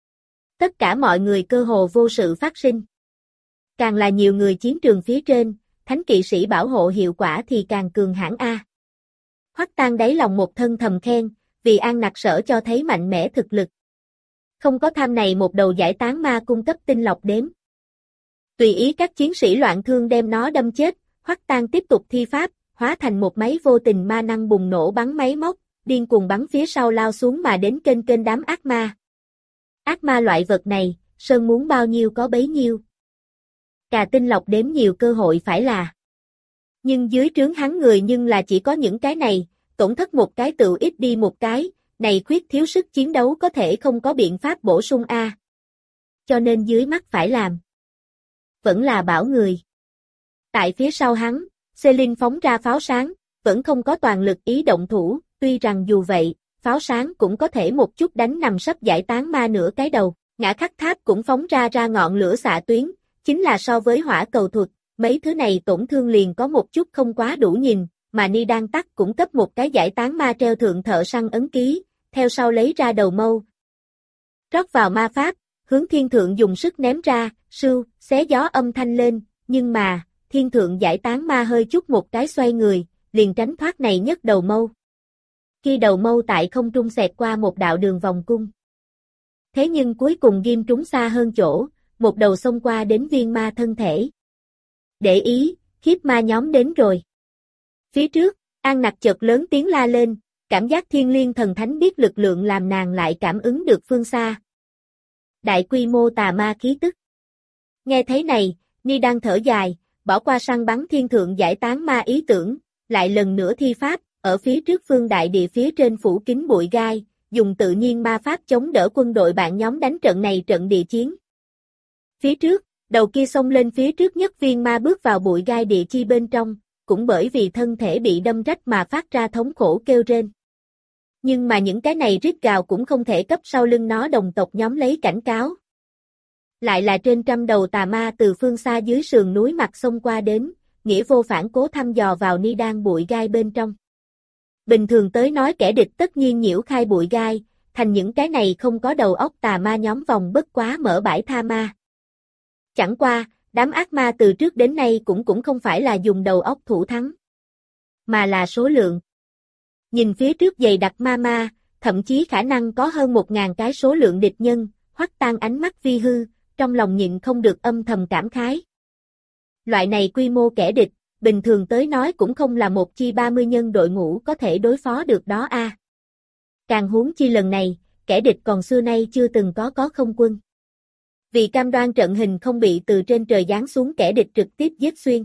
Tất cả mọi người cơ hồ vô sự phát sinh. Càng là nhiều người chiến trường phía trên, thánh kỵ sĩ bảo hộ hiệu quả thì càng cường hãn a. Hoắc Tang đáy lòng một thân thầm khen, vì An Nặc sở cho thấy mạnh mẽ thực lực. Không có tham này một đầu giải tán ma cung cấp tinh lọc đếm. Tùy ý các chiến sĩ loạn thương đem nó đâm chết, Hoắc Tang tiếp tục thi pháp, hóa thành một máy vô tình ma năng bùng nổ bắn máy móc, điên cuồng bắn phía sau lao xuống mà đến kênh kênh đám ác ma. Ác ma loại vật này, sơn muốn bao nhiêu có bấy nhiêu. Cà tinh lọc đếm nhiều cơ hội phải là. Nhưng dưới trướng hắn người nhưng là chỉ có những cái này, tổn thất một cái tự ít đi một cái, này khuyết thiếu sức chiến đấu có thể không có biện pháp bổ sung a. Cho nên dưới mắt phải làm. Vẫn là bảo người. Tại phía sau hắn, Celine phóng ra pháo sáng, vẫn không có toàn lực ý động thủ, tuy rằng dù vậy, pháo sáng cũng có thể một chút đánh nằm sấp giải tán ma nửa cái đầu, ngã khắc tháp cũng phóng ra ra ngọn lửa xạ tuyến, chính là so với hỏa cầu thuật, mấy thứ này tổn thương liền có một chút không quá đủ nhìn, mà Ni Đan Tắc cũng cấp một cái giải tán ma treo thượng thợ săn ấn ký, theo sau lấy ra đầu mâu. Rót vào ma pháp, hướng thiên thượng dùng sức ném ra, sưu, xé gió âm thanh lên, nhưng mà, thiên thượng giải tán ma hơi chút một cái xoay người, liền tránh thoát này nhất đầu mâu. Khi đầu mâu tại không trung xẹt qua một đạo đường vòng cung. Thế nhưng cuối cùng ghim trúng xa hơn chỗ, một đầu xông qua đến viên ma thân thể. Để ý, khiếp ma nhóm đến rồi. Phía trước, An Nặc chợt lớn tiếng la lên, cảm giác thiên liêng thần thánh biết lực lượng làm nàng lại cảm ứng được phương xa. Đại quy mô tà ma khí tức. Nghe thấy này, Ni đang thở dài, bỏ qua săn bắn thiên thượng giải tán ma ý tưởng, lại lần nữa thi pháp, ở phía trước phương đại địa phía trên phủ kín bụi gai, dùng tự nhiên ma pháp chống đỡ quân đội bạn nhóm đánh trận này trận địa chiến. Phía trước, đầu kia xông lên phía trước nhất viên ma bước vào bụi gai địa chi bên trong, cũng bởi vì thân thể bị đâm rách mà phát ra thống khổ kêu rên. Nhưng mà những cái này rít gào cũng không thể cấp sau lưng nó đồng tộc nhóm lấy cảnh cáo. Lại là trên trăm đầu tà ma từ phương xa dưới sườn núi mặt xông qua đến, nghĩa vô phản cố thăm dò vào ni đan bụi gai bên trong. Bình thường tới nói kẻ địch tất nhiên nhiễu khai bụi gai, thành những cái này không có đầu óc tà ma nhóm vòng bất quá mở bãi tha ma. Chẳng qua, đám ác ma từ trước đến nay cũng cũng không phải là dùng đầu óc thủ thắng, mà là số lượng. Nhìn phía trước dày đặc ma ma, thậm chí khả năng có hơn một ngàn cái số lượng địch nhân, Hoắc Tan ánh mắt vi hư, trong lòng nhịn không được âm thầm cảm khái. Loại này quy mô kẻ địch, bình thường tới nói cũng không là một chi ba mươi nhân đội ngũ có thể đối phó được đó a. À. Càng huống chi lần này, kẻ địch còn xưa nay chưa từng có có không quân. Vì cam đoan trận hình không bị từ trên trời giáng xuống kẻ địch trực tiếp giết xuyên.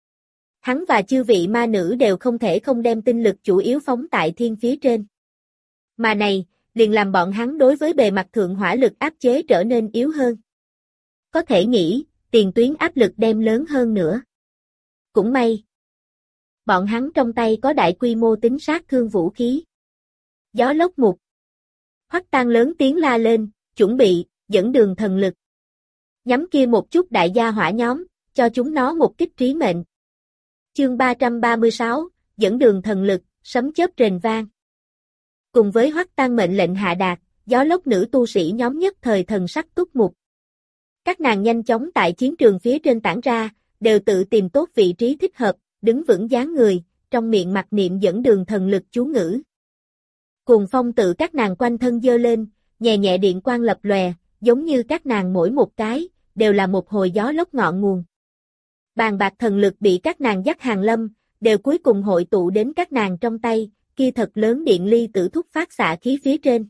Hắn và chư vị ma nữ đều không thể không đem tinh lực chủ yếu phóng tại thiên phía trên. Mà này, liền làm bọn hắn đối với bề mặt thượng hỏa lực áp chế trở nên yếu hơn. Có thể nghĩ, tiền tuyến áp lực đem lớn hơn nữa. Cũng may. Bọn hắn trong tay có đại quy mô tính sát thương vũ khí. Gió lốc mục. Hoắc Tan lớn tiếng la lên, chuẩn bị, dẫn đường thần lực. Nhắm kia một chút đại gia hỏa nhóm, cho chúng nó một kích trí mệnh. Chương ba trăm ba mươi sáu, dẫn đường thần lực, sấm chớp rền vang. Cùng với Hoắc Tan mệnh lệnh hạ đạt, gió lốc nữ tu sĩ nhóm nhất thời thần sắc túc mục. Các nàng nhanh chóng tại chiến trường phía trên tản ra, đều tự tìm tốt vị trí thích hợp, đứng vững dáng người, trong miệng mặc niệm dẫn đường thần lực chú ngữ. Cuồng phong tự các nàng quanh thân dơ lên, nhẹ nhẹ điện quang lập lòe, giống như các nàng mỗi một cái, đều là một hồi gió lốc ngọn nguồn. Bàn bạc thần lực bị các nàng dắt hàng lâm, đều cuối cùng hội tụ đến các nàng trong tay, kia thật lớn điện ly tử thúc phát xạ khí phía trên.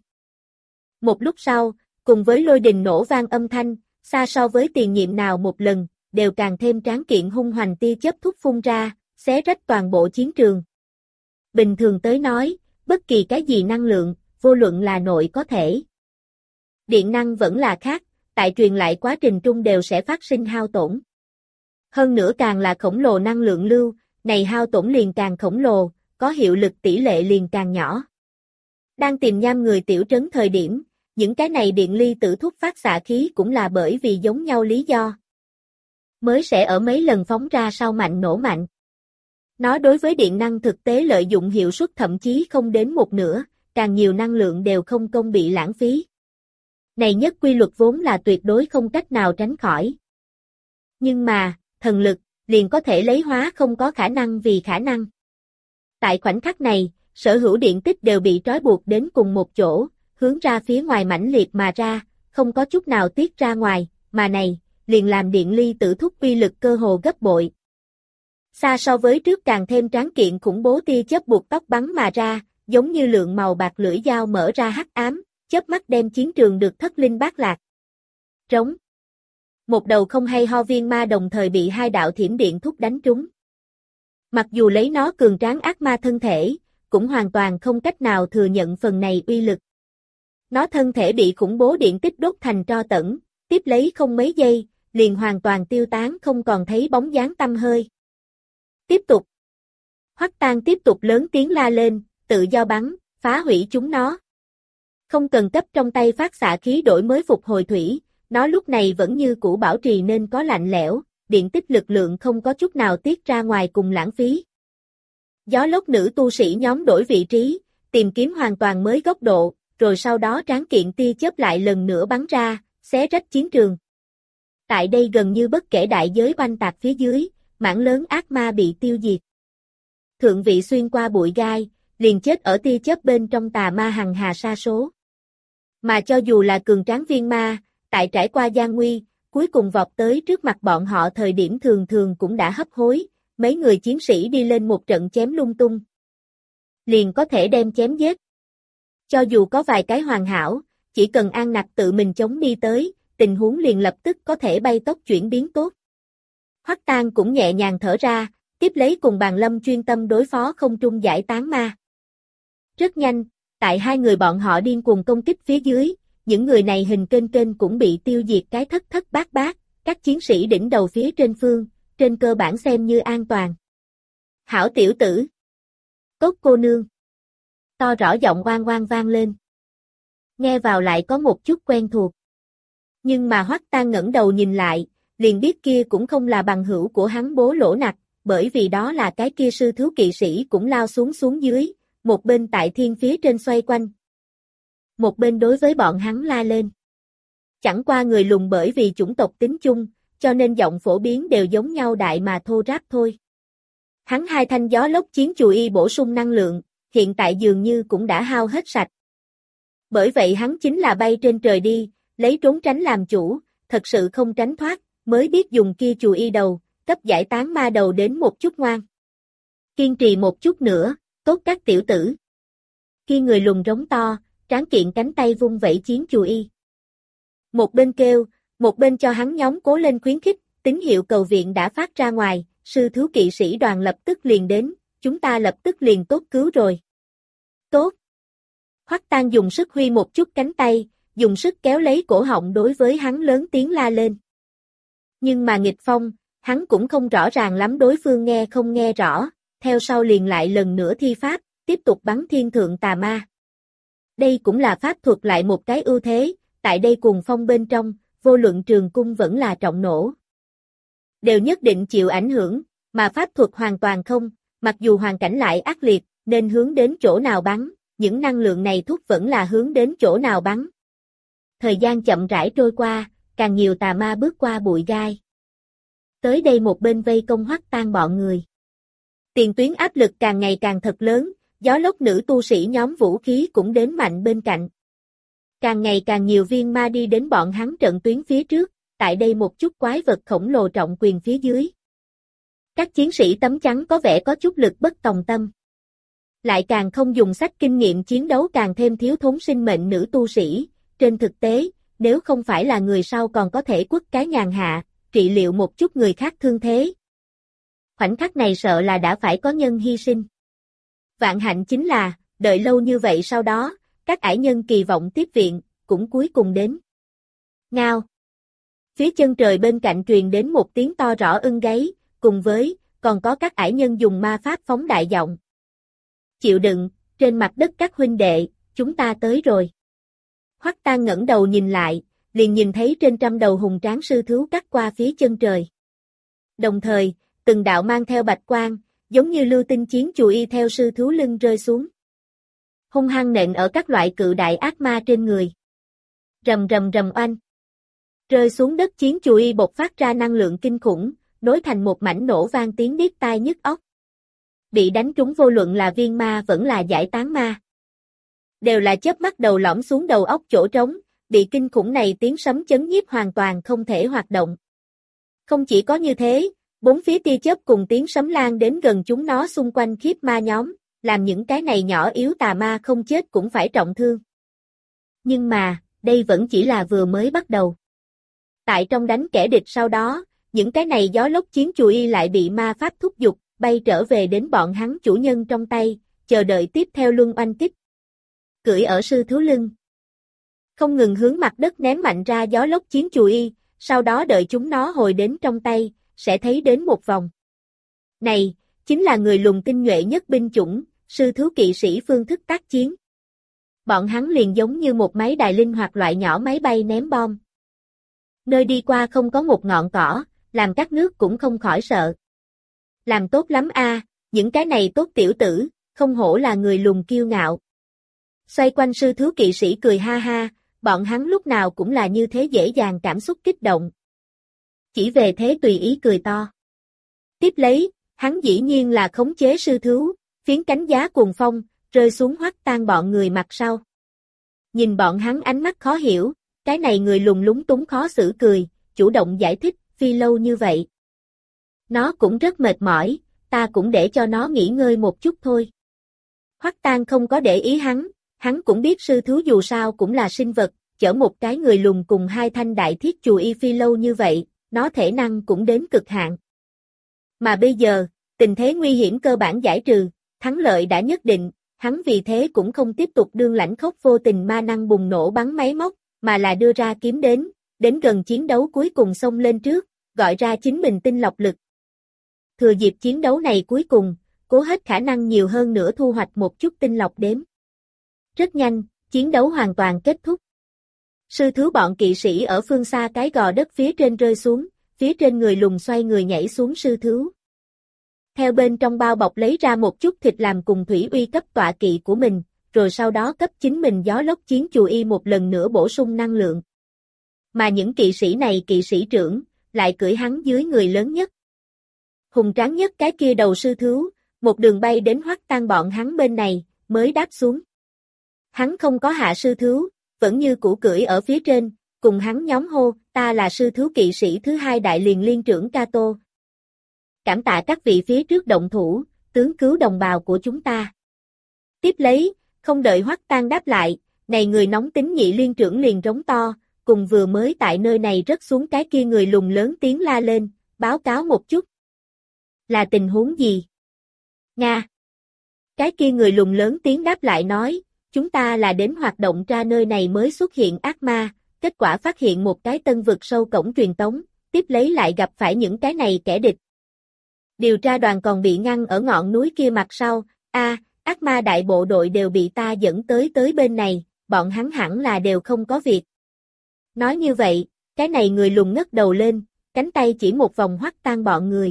Một lúc sau, cùng với lôi đình nổ vang âm thanh, xa so với tiền nhiệm nào một lần, đều càng thêm tráng kiện hung hoành tia chớp thúc phun ra, xé rách toàn bộ chiến trường. Bình thường tới nói, bất kỳ cái gì năng lượng, vô luận là nội có thể. Điện năng vẫn là khác, tại truyền lại quá trình trung đều sẽ phát sinh hao tổn. Hơn nữa càng là khổng lồ năng lượng lưu, này hao tổn liền càng khổng lồ, có hiệu lực tỷ lệ liền càng nhỏ. Đang tìm nham người tiểu trấn thời điểm, những cái này điện ly tử thúc phát xạ khí cũng là bởi vì giống nhau lý do. Mới sẽ ở mấy lần phóng ra sau mạnh nổ mạnh. Nó đối với điện năng thực tế lợi dụng hiệu suất thậm chí không đến một nửa, càng nhiều năng lượng đều không công bị lãng phí. Này nhất quy luật vốn là tuyệt đối không cách nào tránh khỏi. Nhưng mà, thần lực, liền có thể lấy hóa không có khả năng vì khả năng. Tại khoảnh khắc này, sở hữu điện tích đều bị trói buộc đến cùng một chỗ, hướng ra phía ngoài mãnh liệt mà ra, không có chút nào tiết ra ngoài, mà này, liền làm điện ly tử thúc uy lực cơ hồ gấp bội. Xa so với trước càng thêm tráng kiện khủng bố tia chớp buộc tóc bắn mà ra, giống như lượng màu bạc lưỡi dao mở ra hắc ám, chớp mắt đem chiến trường được thất linh bát lạc. Trống. Một đầu không hay ho viên ma đồng thời bị hai đạo thiểm điện thúc đánh trúng. Mặc dù lấy nó cường tráng ác ma thân thể, cũng hoàn toàn không cách nào thừa nhận phần này uy lực. Nó thân thể bị khủng bố điện tích đốt thành tro tẫn, tiếp lấy không mấy giây, liền hoàn toàn tiêu tán không còn thấy bóng dáng tăm hơi. Tiếp tục. Hoắc Tan tiếp tục lớn tiếng la lên, tự do bắn, phá hủy chúng nó. Không cần cấp trong tay phát xạ khí đổi mới phục hồi thủy, nó lúc này vẫn như cũ bảo trì nên có lạnh lẽo, điện tích lực lượng không có chút nào tiết ra ngoài cùng lãng phí. Gió lốc nữ tu sĩ nhóm đổi vị trí, tìm kiếm hoàn toàn mới góc độ, rồi sau đó tráng kiện tia chớp lại lần nữa bắn ra, xé rách chiến trường. Tại đây gần như bất kể đại giới oanh tạc phía dưới, mảng lớn ác ma bị tiêu diệt. Thượng vị xuyên qua bụi gai, liền chết ở tia chớp bên trong tà ma hằng hà sa số. Mà cho dù là cường tráng viên ma, tại trải qua gian nguy, cuối cùng vọt tới trước mặt bọn họ thời điểm thường thường cũng đã hấp hối, mấy người chiến sĩ đi lên một trận chém lung tung. Liền có thể đem chém giết. Cho dù có vài cái hoàn hảo, chỉ cần An Nặc tự mình chống đi tới, tình huống liền lập tức có thể bay tốc chuyển biến tốt. Hoắc Tang cũng nhẹ nhàng thở ra, tiếp lấy cùng Bàn Lâm chuyên tâm đối phó không trung giải tán ma. Rất nhanh, tại hai người bọn họ điên cuồng công kích phía dưới, những người này hình kênh kênh cũng bị tiêu diệt cái thất thất bát bát, các chiến sĩ đỉnh đầu phía trên phương, trên cơ bản xem như an toàn. Hảo tiểu tử! Tốt cô nương! To rõ giọng oang oang vang lên. Nghe vào lại có một chút quen thuộc. Nhưng mà Hoắc Tang ngẩng đầu nhìn lại, liền biết kia cũng không là bằng hữu của hắn Bố Lỗ Nặc, bởi vì đó là cái kia sư thiếu kỵ sĩ cũng lao xuống xuống dưới, một bên tại thiên phía trên xoay quanh. Một bên đối với bọn hắn la lên. Chẳng qua người lùn bởi vì chủng tộc tính chung, cho nên giọng phổ biến đều giống nhau đại mà thô ráp thôi. Hắn hai thanh gió lốc chiến chùy y bổ sung năng lượng, hiện tại dường như cũng đã hao hết sạch. Bởi vậy hắn chính là bay trên trời đi, lấy trốn tránh làm chủ, thật sự không tránh thoát, mới biết dùng kia chùy y đầu, cấp giải tán ma đầu đến một chút ngoan. Kiên trì một chút nữa, tốt các tiểu tử. Khi người lùn rống to, tráng kiện cánh tay vung vẩy chiến chùy y. Một bên kêu, một bên cho hắn nhóm cố lên khuyến khích, tín hiệu cầu viện đã phát ra ngoài, sư thiếu kỵ sĩ đoàn lập tức liền đến, chúng ta lập tức liền tốt cứu rồi. Tốt. Hoắc Tang dùng sức huy một chút cánh tay, dùng sức kéo lấy cổ họng đối với hắn lớn tiếng la lên. Nhưng mà nghịch phong, hắn cũng không rõ ràng lắm đối phương nghe không nghe rõ, theo sau liền lại lần nữa thi pháp, tiếp tục bắn thiên thượng tà ma. Đây cũng là pháp thuật lại một cái ưu thế, tại đây cuồng phong bên trong, vô luận trường cung vẫn là trọng nổ. Đều nhất định chịu ảnh hưởng, mà pháp thuật hoàn toàn không, mặc dù hoàn cảnh lại ác liệt, nên hướng đến chỗ nào bắn, những năng lượng này thúc vẫn là hướng đến chỗ nào bắn. Thời gian chậm rãi trôi qua, càng nhiều tà ma bước qua bụi gai. Tới đây một bên vây công Hoắc Tang bọn người. Tiền tuyến áp lực càng ngày càng thật lớn, gió lốc nữ tu sĩ nhóm vũ khí cũng đến mạnh bên cạnh. Càng ngày càng nhiều viên ma đi đến bọn hắn trận tuyến phía trước, tại đây một chút quái vật khổng lồ trọng quyền phía dưới. Các chiến sĩ tấm chắn có vẻ có chút lực bất tòng tâm. Lại càng không dùng sách kinh nghiệm chiến đấu càng thêm thiếu thốn sinh mệnh nữ tu sĩ, trên thực tế, nếu không phải là người sau còn có thể quất cái nhàn hạ, trị liệu một chút người khác thương thế. Khoảnh khắc này sợ là đã phải có nhân hy sinh. Vạn hạnh chính là, đợi lâu như vậy sau đó, các ải nhân kỳ vọng tiếp viện, cũng cuối cùng đến. Ngao. Phía chân trời bên cạnh truyền đến một tiếng to rõ ưng gáy, cùng với, còn có các ải nhân dùng ma pháp phóng đại giọng. Chịu đựng, trên mặt đất các huynh đệ, chúng ta tới rồi. Hoắc Tang ngẩng đầu nhìn lại, liền nhìn thấy trên trăm đầu hùng tráng sư thú cắt qua phía chân trời. Đồng thời, từng đạo mang theo bạch quang, giống như lưu tinh chiến chùy y theo sư thú lưng rơi xuống. Hung hăng nện ở các loại cự đại ác ma trên người. Rầm rầm rầm oanh. Rơi xuống đất chiến chùy y bộc phát ra năng lượng kinh khủng, nối thành một mảnh nổ vang tiếng điếc tai nhức óc. Bị đánh trúng vô luận là viên ma vẫn là giải tán ma. Đều là chớp mắt đầu lõm xuống đầu óc chỗ trống, bị kinh khủng này tiếng sấm chấn nhiếp hoàn toàn không thể hoạt động. Không chỉ có như thế, bốn phía tia chớp cùng tiếng sấm lan đến gần chúng nó xung quanh khiếp ma nhóm, làm những cái này nhỏ yếu tà ma không chết cũng phải trọng thương. Nhưng mà, đây vẫn chỉ là vừa mới bắt đầu. Tại trong đánh kẻ địch sau đó, những cái này gió lốc chiến chùy y lại bị ma pháp thúc giục, bay trở về đến bọn hắn chủ nhân trong tay, chờ đợi tiếp theo luân oanh kích. Cưỡi ở sư thú lưng. Không ngừng hướng mặt đất ném mạnh ra gió lốc chiến chùy y, sau đó đợi chúng nó hồi đến trong tay, sẽ thấy đến một vòng. Này, chính là người lùn tinh nhuệ nhất binh chủng, sư thú kỵ sĩ phương thức tác chiến. Bọn hắn liền giống như một máy đài linh hoạt loại nhỏ máy bay ném bom. Nơi đi qua không có một ngọn cỏ, làm các nước cũng không khỏi sợ. Làm tốt lắm a, những cái này tốt tiểu tử, không hổ là người lùn kiêu ngạo. Xoay quanh sư thú kỵ sĩ cười ha ha, bọn hắn lúc nào cũng là như thế dễ dàng cảm xúc kích động. Chỉ về thế tùy ý cười to. Tiếp lấy, hắn dĩ nhiên là khống chế sư thú, phiến cánh giá cuồng phong, rơi xuống Hoắc Tang bọn người mặt sau. Nhìn bọn hắn ánh mắt khó hiểu, cái này người lùn lúng túng khó xử cười, chủ động giải thích, phi lâu như vậy. Nó cũng rất mệt mỏi, ta cũng để cho nó nghỉ ngơi một chút thôi. Hoắc Tang không có để ý hắn, hắn cũng biết sư thú dù sao cũng là sinh vật, chở một cái người lùn cùng hai thanh đại thiết chù y phi lâu như vậy, nó thể năng cũng đến cực hạn. Mà bây giờ, tình thế nguy hiểm cơ bản giải trừ, thắng lợi đã nhất định, hắn vì thế cũng không tiếp tục đương lãnh khốc vô tình ma năng bùng nổ bắn máy móc, mà là đưa ra kiếm đến, đến gần chiến đấu cuối cùng xông lên trước, gọi ra chính mình tinh lọc lực. Thừa dịp chiến đấu này cuối cùng, cố hết khả năng nhiều hơn nữa thu hoạch một chút tinh lọc đếm. Rất nhanh, chiến đấu hoàn toàn kết thúc. Sư thú bọn kỵ sĩ ở phương xa cái gò đất phía trên rơi xuống, phía trên người lùn xoay người nhảy xuống sư thú. Theo bên trong bao bọc lấy ra một chút thịt làm cùng thủy uy cấp tọa kỵ của mình, rồi sau đó cấp chính mình gió lốc chiến chù y một lần nữa bổ sung năng lượng. Mà những kỵ sĩ này kỵ sĩ trưởng, lại cưỡi hắn dưới người lớn nhất. Hùng tráng nhất cái kia đầu sư thú, một đường bay đến Hoắc Tang bọn hắn bên này, mới đáp xuống. Hắn không có hạ sư thú, vẫn như cũ cưỡi ở phía trên, cùng hắn nhóm hô, ta là sư thú kỵ sĩ thứ hai đại liền liên trưởng Cato. Cảm tạ các vị phía trước động thủ, tướng cứu đồng bào của chúng ta. Tiếp lấy, không đợi Hoắc Tang đáp lại, này người nóng tính nhị liên trưởng liền rống to, cùng vừa mới tại nơi này rớt xuống cái kia người lùn lớn tiếng la lên, báo cáo một chút. Là tình huống gì? Nga. Cái kia người lùn lớn tiếng đáp lại nói, chúng ta là đến hoạt động ra nơi này mới xuất hiện ác ma, kết quả phát hiện một cái tân vực sâu cổng truyền tống, tiếp lấy lại gặp phải những cái này kẻ địch. Điều tra đoàn còn bị ngăn ở ngọn núi kia mặt sau, a, à, ác ma đại bộ đội đều bị ta dẫn tới tới bên này, bọn hắn hẳn là đều không có việc. Nói như vậy, cái này người lùn ngất đầu lên, cánh tay chỉ một vòng Hoắc Tang bọn người.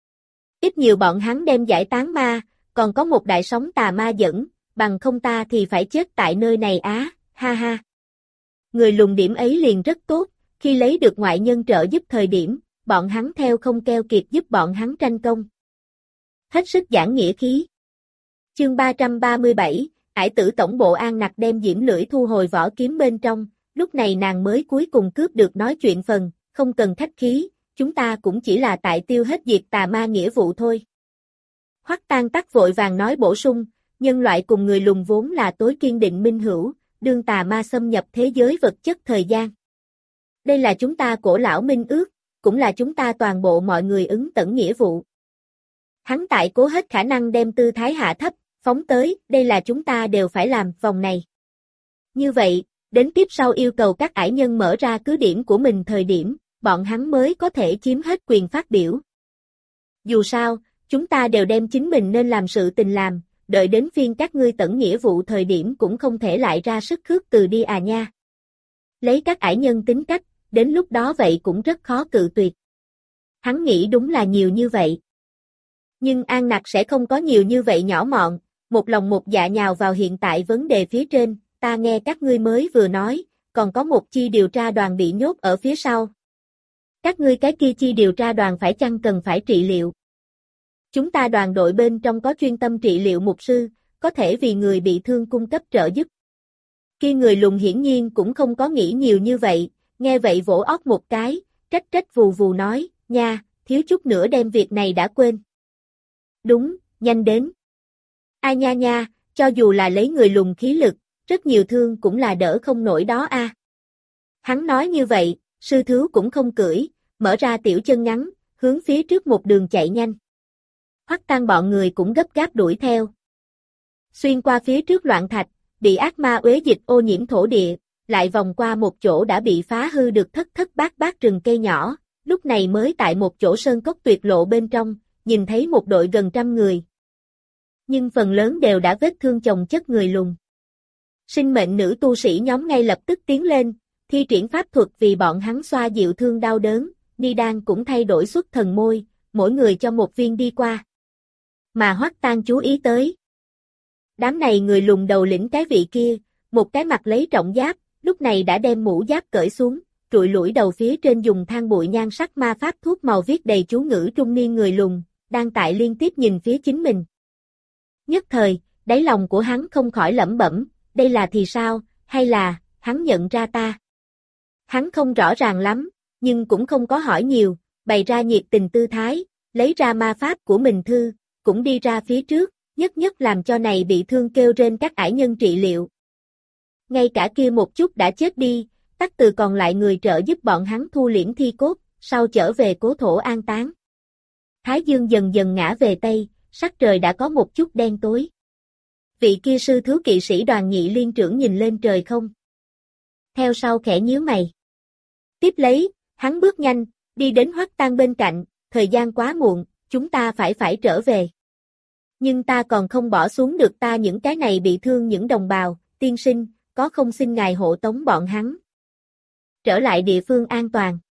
Ít nhiều bọn hắn đem giải tán ma, còn có một đại sóng tà ma dẫn, bằng không ta thì phải chết tại nơi này á, ha ha. Người lùn điểm ấy liền rất tốt, khi lấy được ngoại nhân trợ giúp thời điểm, bọn hắn theo không keo kiệt giúp bọn hắn tranh công. Hết sức giảng nghĩa khí. Chương ba trăm ba mươi bảy, Ải tử tổng bộ An Nặc đem diễm lưỡi thu hồi vỏ kiếm bên trong, lúc này nàng mới cuối cùng cướp được nói chuyện phần, không cần khách khí, chúng ta cũng chỉ là tại tiêu hết diệt tà ma nghĩa vụ thôi. Hoắc Tang tắc vội vàng nói bổ sung, nhân loại cùng người lùn vốn là tối kiên định minh hữu, đương tà ma xâm nhập thế giới vật chất thời gian. Đây là chúng ta cổ lão minh ước, cũng là chúng ta toàn bộ mọi người ứng tẩn nghĩa vụ. Hắn tại cố hết khả năng đem tư thái hạ thấp, phóng tới, đây là chúng ta đều phải làm vòng này. Như vậy, đến tiếp sau yêu cầu các ải nhân mở ra cứ điểm của mình thời điểm, bọn hắn mới có thể chiếm hết quyền phát biểu. Dù sao, chúng ta đều đem chính mình nên làm sự tình làm, đợi đến phiên các ngươi tẩn nghĩa vụ thời điểm cũng không thể lại ra sức khước từ đi à nha. Lấy các ải nhân tính cách, đến lúc đó vậy cũng rất khó cự tuyệt. Hắn nghĩ đúng là nhiều như vậy. Nhưng An Nặc sẽ không có nhiều như vậy nhỏ mọn, một lòng một dạ nhào vào hiện tại vấn đề phía trên, ta nghe các ngươi mới vừa nói, còn có một chi điều tra đoàn bị nhốt ở phía sau. Các ngươi cái kia chi điều tra đoàn phải chăng cần phải trị liệu? Chúng ta đoàn đội bên trong có chuyên tâm trị liệu mục sư, có thể vì người bị thương cung cấp trợ giúp. Kia người lùn hiển nhiên cũng không có nghĩ nhiều như vậy, nghe vậy vỗ óc một cái, trách trách vù vù nói, nha, thiếu chút nữa đem việc này đã quên. Đúng, nhanh đến. Ai nha nha, cho dù là lấy người lùn khí lực, rất nhiều thương cũng là đỡ không nổi đó a. À. Hắn nói như vậy, sư thú cũng không cưỡi, mở ra tiểu chân ngắn, hướng phía trước một đường chạy nhanh. Hoắc Tang bọn người cũng gấp gáp đuổi theo. Xuyên qua phía trước loạn thạch, bị ác ma uế dịch ô nhiễm thổ địa, lại vòng qua một chỗ đã bị phá hư được thất thất bát bát rừng cây nhỏ, lúc này mới tại một chỗ sơn cốc tuyệt lộ bên trong, nhìn thấy một đội gần trăm người. Nhưng phần lớn đều đã vết thương chồng chất người lùn. Sinh mệnh nữ tu sĩ nhóm ngay lập tức tiến lên, thi triển pháp thuật vì bọn hắn xoa dịu thương đau đớn, Ni Đan cũng thay đổi xuất thần môi, mỗi người cho một viên đi qua. Mà Hoắc Tang chú ý tới. Đám này người lùn đầu lĩnh cái vị kia, một cái mặt lấy trọng giáp, lúc này đã đem mũ giáp cởi xuống, trụi lủi đầu phía trên dùng than bụi nhan sắc ma pháp thuốc màu viết đầy chú ngữ trung niên người lùn, đang tại liên tiếp nhìn phía chính mình. Nhất thời, đáy lòng của hắn không khỏi lẩm bẩm, đây là thì sao, hay là, hắn nhận ra ta. Hắn không rõ ràng lắm, nhưng cũng không có hỏi nhiều, bày ra nhiệt tình tư thái, lấy ra ma pháp của mình thư, cũng đi ra phía trước, nhất nhất làm cho này bị thương kêu rên các ải nhân trị liệu. Ngay cả kia một chút đã chết đi, Tắc Từ còn lại người trợ giúp bọn hắn thu liễm thi cốt, sau trở về cố thổ an táng. Thái dương dần dần ngã về Tây, sắc trời đã có một chút đen tối. Vị kia sư thiếu kỵ sĩ Đoàn Nhị Liên trưởng nhìn lên trời không. Theo sau khẽ nhíu mày. Tiếp lấy, hắn bước nhanh, đi đến Hoắc Tang bên cạnh, thời gian quá muộn, chúng ta phải phải trở về. Nhưng ta còn không bỏ xuống được ta những cái này bị thương những đồng bào, tiên sinh, có không xin ngài hộ tống bọn hắn trở lại địa phương an toàn.